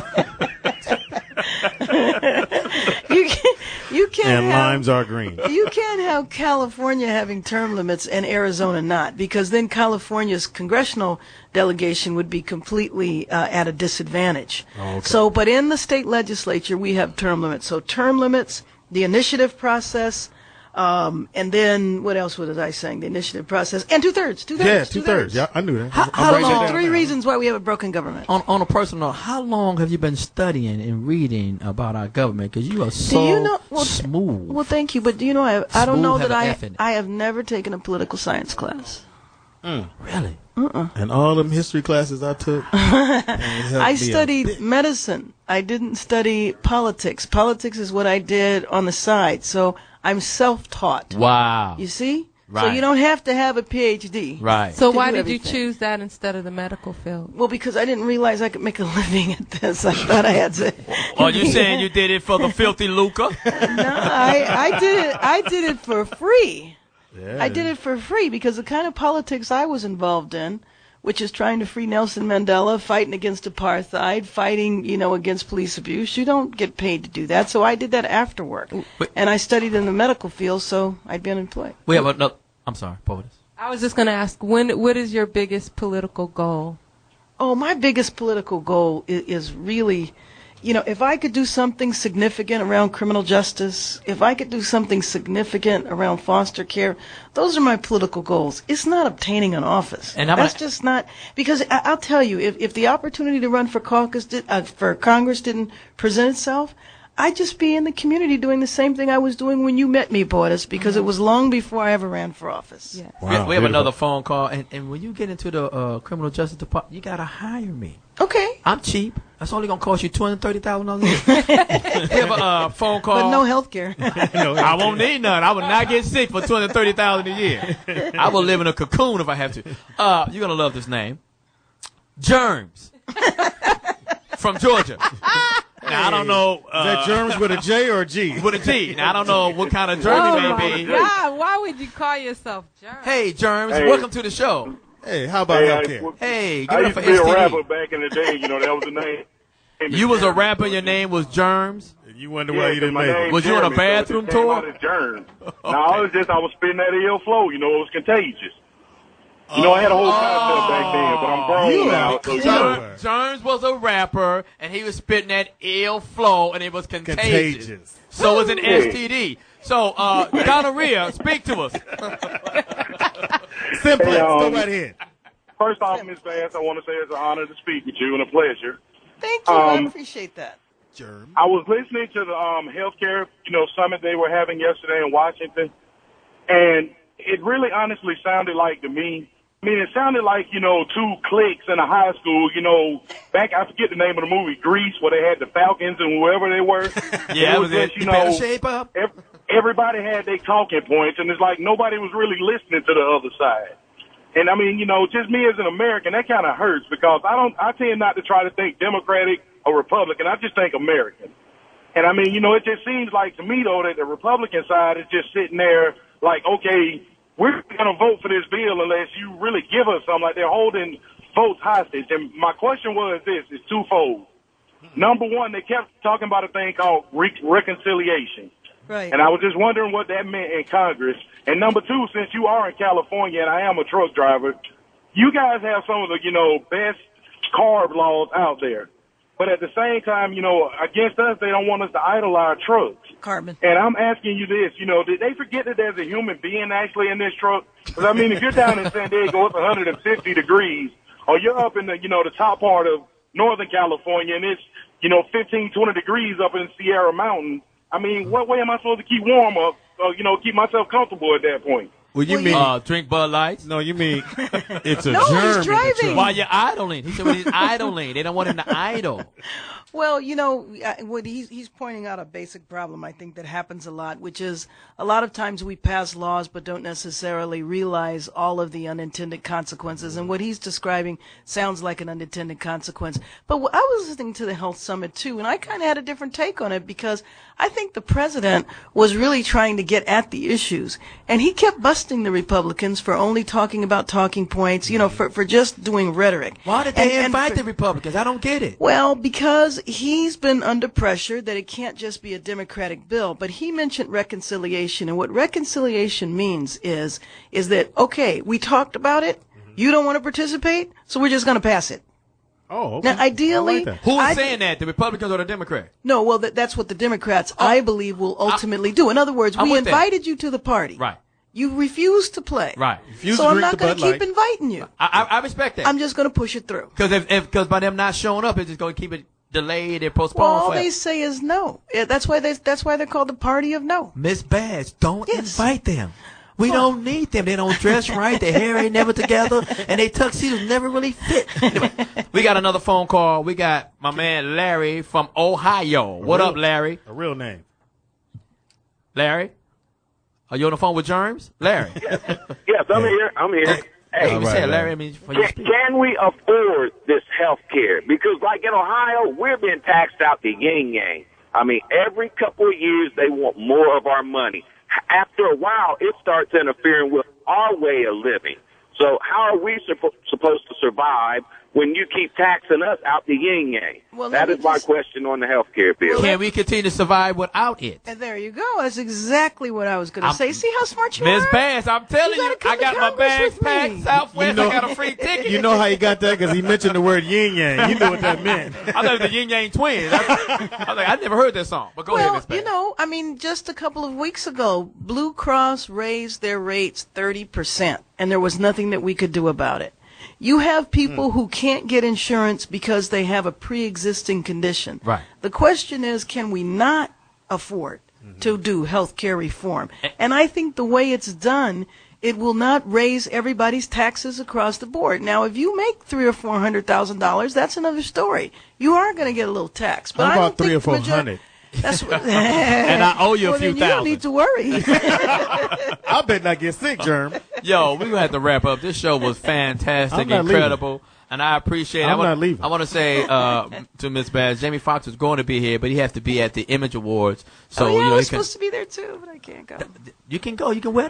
you can't, you can't And have, limes are green. You can't have California having term limits and Arizona not, because then California's congressional delegation would be completely uh, at a disadvantage. Oh, okay. So, but in the state legislature, we have term limits. So term limits, the initiative process, um, and then what else was I saying? The initiative process and two thirds, two thirds, Yeah, two thirds. Yeah, I knew that. How- I'm how writing that long- down Three now. reasons why we have a broken government. on, on a personal note, how long have you been studying and reading about our government? Because you are so do you know? Well, smooth. Well, thank you, but do you know? I, I don't know Smooth that have an I F in it. I have never taken a political science class. Really? Uh-uh. And all them history classes I took. I studied medicine. I didn't study politics. Politics is what I did on the side. So I'm self-taught. Wow. You see? So Right. you don't have to have a P H D. Right. So to why do did you everything. choose that instead of the medical field? Well, because I didn't realize I could make a living at this. I thought I had to. Are you saying you did it for the filthy lucre? No, I, I did it. I did it for free. Yeah. I did it for free because the kind of politics I was involved in, which is trying to free Nelson Mandela, fighting against apartheid, fighting, you know, against police abuse, you don't get paid to do that. So I did that after work. But- And I studied in the medical field, so I'd be unemployed. We have another. I'm sorry, POTUS. I was just going to ask, when what is your biggest political goal? Oh, my biggest political goal is, is really, you know, if I could do something significant around criminal justice, if I could do something significant around foster care, those are my political goals. It's not obtaining an office. And I'm That's gonna- just not, because I, I'll tell you, if, if the opportunity to run for caucus did, uh, for Congress didn't present itself, I'd just be in the community doing the same thing I was doing when you met me, Borders, because it was long before I ever ran for office. Yes. we, we have beautiful. another phone call, and, and when you get into the uh, criminal justice department, you gotta hire me. Okay. I'm cheap. That's only gonna cost you two hundred thirty thousand dollars a year. We have a uh, phone call. But no health care. I won't need none. I will not get sick for two hundred thirty thousand dollars a year. I will live in a cocoon if I have to. Uh, you're gonna love this name, Germs, from Georgia. Now I don't know. Uh, Is that germs with a J or a G? with a G. Now I don't know what kind of germ Oh it my may be. God, why would you call yourself Germ? Hey, Germs, Hey. welcome to the show. Hey, how about Hey, healthcare? I, Hey, give I it up used for to be a S T D. rapper back in the day. You know, that was the name. You was a rapper. Your name was Germs. You wonder Yeah, why you didn't my make name's it. Was you on a Jeremy, so it bathroom just came tour? out as Germs. No, I was just I was spitting that ill flow. You know, it was contagious. You know, I had a whole cocktail back then, but I'm grown You now. are So, you know, Jerms, Jerms was a rapper, and he was spitting that ill flow, and it was contagious. Contagious. So it was an S T D. So, uh, gonorrhea, speak to us. Simplex, Hey, um, go right ahead. first off, Miz Bass, I want to say it's an honor to speak with you and a pleasure. Thank you. I Um, appreciate that. Germ. I was listening to the um, healthcare, you know, summit they were having yesterday in Washington, and it really honestly sounded like to me, I mean, it sounded like, you know, two cliques in a high school, you know, back, I forget the name of the movie, Grease, where they had the Falcons and whoever they were. Yeah, that was it. just, You better shape up. ev- everybody had their talking points, and it's like nobody was really listening to the other side. And I mean, you know, just me as an American, that kind of hurts because I don't, I tend not to try to think Democratic or Republican. I just think American. And I mean, you know, it just seems like to me though that the Republican side is just sitting there like, okay, we're going to vote for this bill unless you really give us something. Like they're holding votes hostage. And my question was this, it's twofold. Number one, they kept talking about a thing called re- reconciliation. Right. And I was just wondering what that meant in Congress. And number two, since you are in California and I am a truck driver, you guys have some of the, you know, best carb laws out there. But at the same time, you know, against us, they don't want us to idle our trucks. Carbon. And I'm asking you this, you know, did they forget that there's a human being actually in this truck? Because, I mean, if you're down in San Diego, it's one hundred fifty degrees, or you're up in the, you know, the top part of Northern California, and it's, you know, fifteen, twenty degrees up in Sierra Mountain. I mean, what way am I supposed to keep warm up, or, you know, keep myself comfortable at that point? Well, you Well, mean Uh, drink Bud Lights. no? You mean it's a No, he's germ in the driving. truck. While you're idling. He said when he's idling. They don't want him to idle. Well, you know, I- what he's he's pointing out a basic problem I think that happens a lot, which is a lot of times we pass laws but don't necessarily realize all of the unintended consequences. And what he's describing sounds like an unintended consequence. But wh- I was listening to the Health Summit too, and I kind of had a different take on it because I think the president was really trying to get at the issues, and he kept busting the Republicans for only talking about talking points, you know, for for just doing rhetoric. Why did they And- and invite for- the Republicans? I don't get it. Well, because he's been under pressure that it can't just be a Democratic bill. But he mentioned reconciliation, and what reconciliation means is is that okay, we talked about it. You don't want to participate, so we're just going to pass it. Oh, okay. Now, ideally, I like that. Who is I- saying that? The Republicans or the Democrats? No, well, that, that's what the Democrats, I believe, will ultimately do. In other words, I'm we with that. invited you to the party. Right. You refused to play. Right. Refuse so to I'm drink not the going Bud to keep Light. inviting you. I, I, I respect that. I'm just going to push it through. Because if, if, because by them not showing up, it's just going to keep it delayed and postponed. Well, all forever. they say is no. Yeah, That's why they, that's why they're called the party of no. Miss Bass, don't Yes. invite them. We don't need them. They don't dress right. Their hair ain't never together, and they tuxedos never really fit. Anyway, we got another phone call. We got my man Larry from Ohio. What real- up, Larry? A real name. Larry? Are you on the phone with Germs? Larry. Yes, I'm here. I'm here. Hey, Hey, we All said right, Larry. Larry. I mean, for you to can, speak. can we afford this health care? Because, like in Ohio, we're being taxed out the yin yang. I mean, every couple of years they want more of our money. After a while, it starts interfering with our way of living. So how are we suppo- supposed to survive when you keep taxing us out the yin yang? Well, that let me is my just- question on the health care bill. Can we continue to survive without it? And there you go. That's exactly what I was going to I'm- say. See how smart you Miss are? Bass, I'm telling You you, gotta come I to got my Congress bags with me. packed. Southwest, You know- I got a free ticket. You know how you got that because he mentioned the word yin yang. You knew what that meant. I thought it was the Yin Yang Twins. I, I was like, I never heard that song. But go ahead, Well, Miss Bass. you know, I mean, just a couple of weeks ago, Blue Cross raised their rates thirty percent, and there was nothing that we could do about it. You have people who can't get insurance because they have a pre-existing condition. Right. The question is, can we not afford to do health care reform? And I think the way it's done, it will not raise everybody's taxes across the board. Now, if you make three or four hundred thousand dollars, that's another story. You are going to get a little tax. But How I about don't think three or the four major- hundred? That's what, And I owe you a well, few then you don't thousand. need to worry. I bet not get sick, Germ. Yo, we're going to have to wrap up. This show was fantastic, I'm not incredible. And I appreciate it. I I'm wanna, not leaving. I want to say uh, to Miss Bass, Jamie Foxx is going to be here, but he has to be at the Image Awards. So, oh, yeah, you know, I he was can, supposed to be there too, but I can't go. you can go. You can wear that.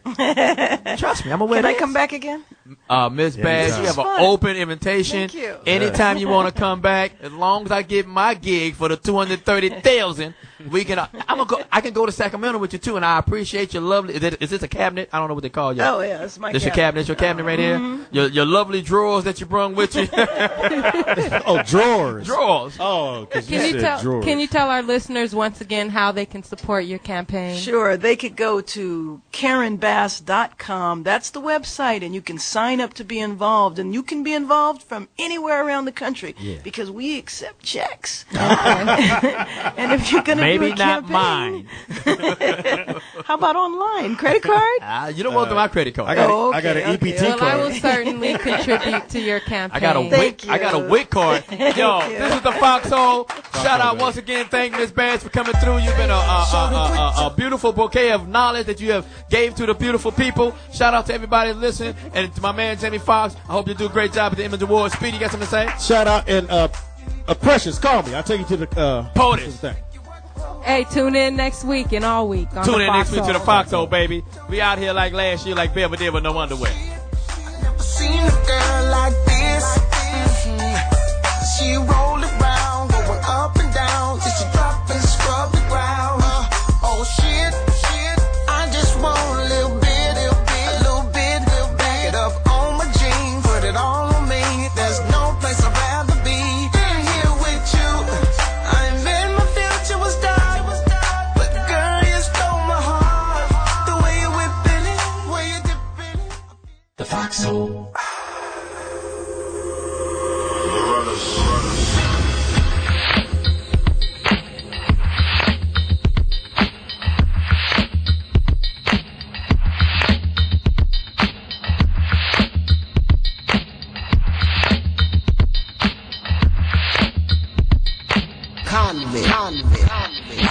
Trust me, I'm gonna wear Can I this. come back again? Uh, Miss Bass, This you have was an fun. open invitation. Thank you. Anytime you want to come back, as long as I get my gig for the two hundred thirty thousand, we can. Uh, I'm gonna go. I can go to Sacramento with you too, and I appreciate your lovely. Is, it, is this a cabinet? I don't know what they call you. Oh, yeah, it's my This your cabinet. cabinet. Your cabinet right here. Mhm. Your your lovely drawers that you brung with you. Oh, drawers. Drawers. Oh, because you Can you said tell? drawers. Can you tell our listeners once again how they can support your campaign? Sure, they could go to Karen Bass dot com. That's the website, and you can sign up to be involved. And you can be involved from anywhere around the country Yeah. because we accept checks. And if you're going to Maybe do a not campaign, mine. how about online? Credit card? Uh, you don't want my credit card. I got, Oh, a, I got okay, an E P T okay. Well, card. I will certainly contribute to your campaign. I got a Thank wick. I got a you. wick card. Yo, you. this is the Foxhole. Shout out once again. Thank Miss Bass for coming through. You've been a, a, a, a, a beautiful bouquet of knowledge that you have gave to the beautiful people. Shout out to everybody listening, and to my man Jamie Foxx. I hope you do a great job at the Image Awards. Speedy, you got something to say? Shout out and uh, uh, Precious, call me. I'll take you to the uh, POTUS. thing. Hey, tune in next week and all week. On Tune the in next week to the Foxhole. Foxhole, baby. We out here like last year, like Beverly did with no underwear. Seen a girl like this. Mm-hmm. She roll around, going up and down, till she drop and scrub the ground. Uh, oh shit, shit, I just want a little bit, little bit, little bit, little bit. Back it up on my jeans, put it all on me. There's no place I'd rather be than here with you. I admit my future was dark, but girl, you stole my heart. The way you whipping it, way you dipping it. The Foxhole. Convict, convict, convict.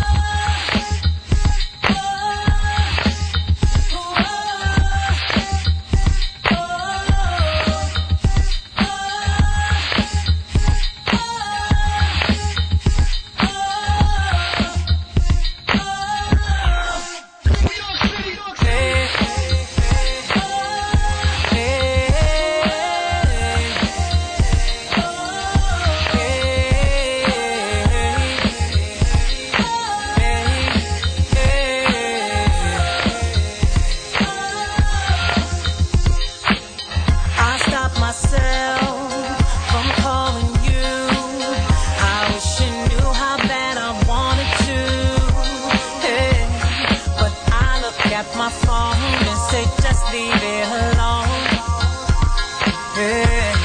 I stopped myself from calling you. I wish you knew how bad I wanted to. Hey, but I look at my phone and say, just leave it alone. Hey,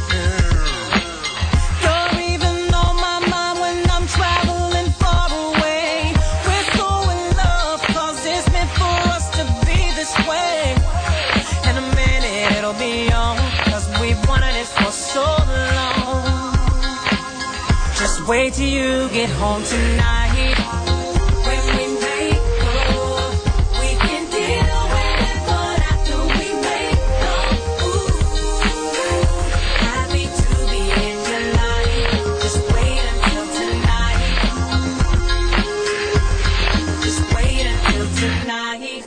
you're even on my mind when I'm traveling far away. We're so in love 'cause it's meant for us to be this way. In a minute it'll be on, 'cause we've wanted it for so long. Just wait till you get home tonight. When we make love, we can deal with it, but after we make love, ooh, happy to be in your life. Just wait until tonight. Just wait until tonight.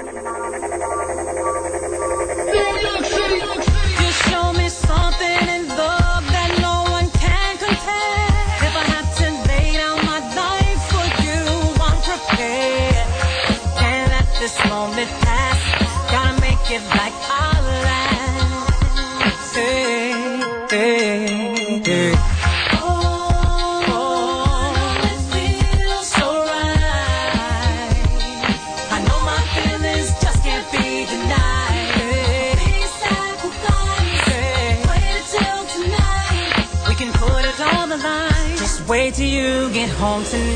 You show me something in love that no one can compare. If I had to lay down my life for you, I'm prepared. Can't let this moment pass. Gotta make it like our last. Hey, hey, hey. Oh, it feels so right. I know my feelings just can't be denied. Wait until tonight. We can put it on the line. Just wait till you get home tonight.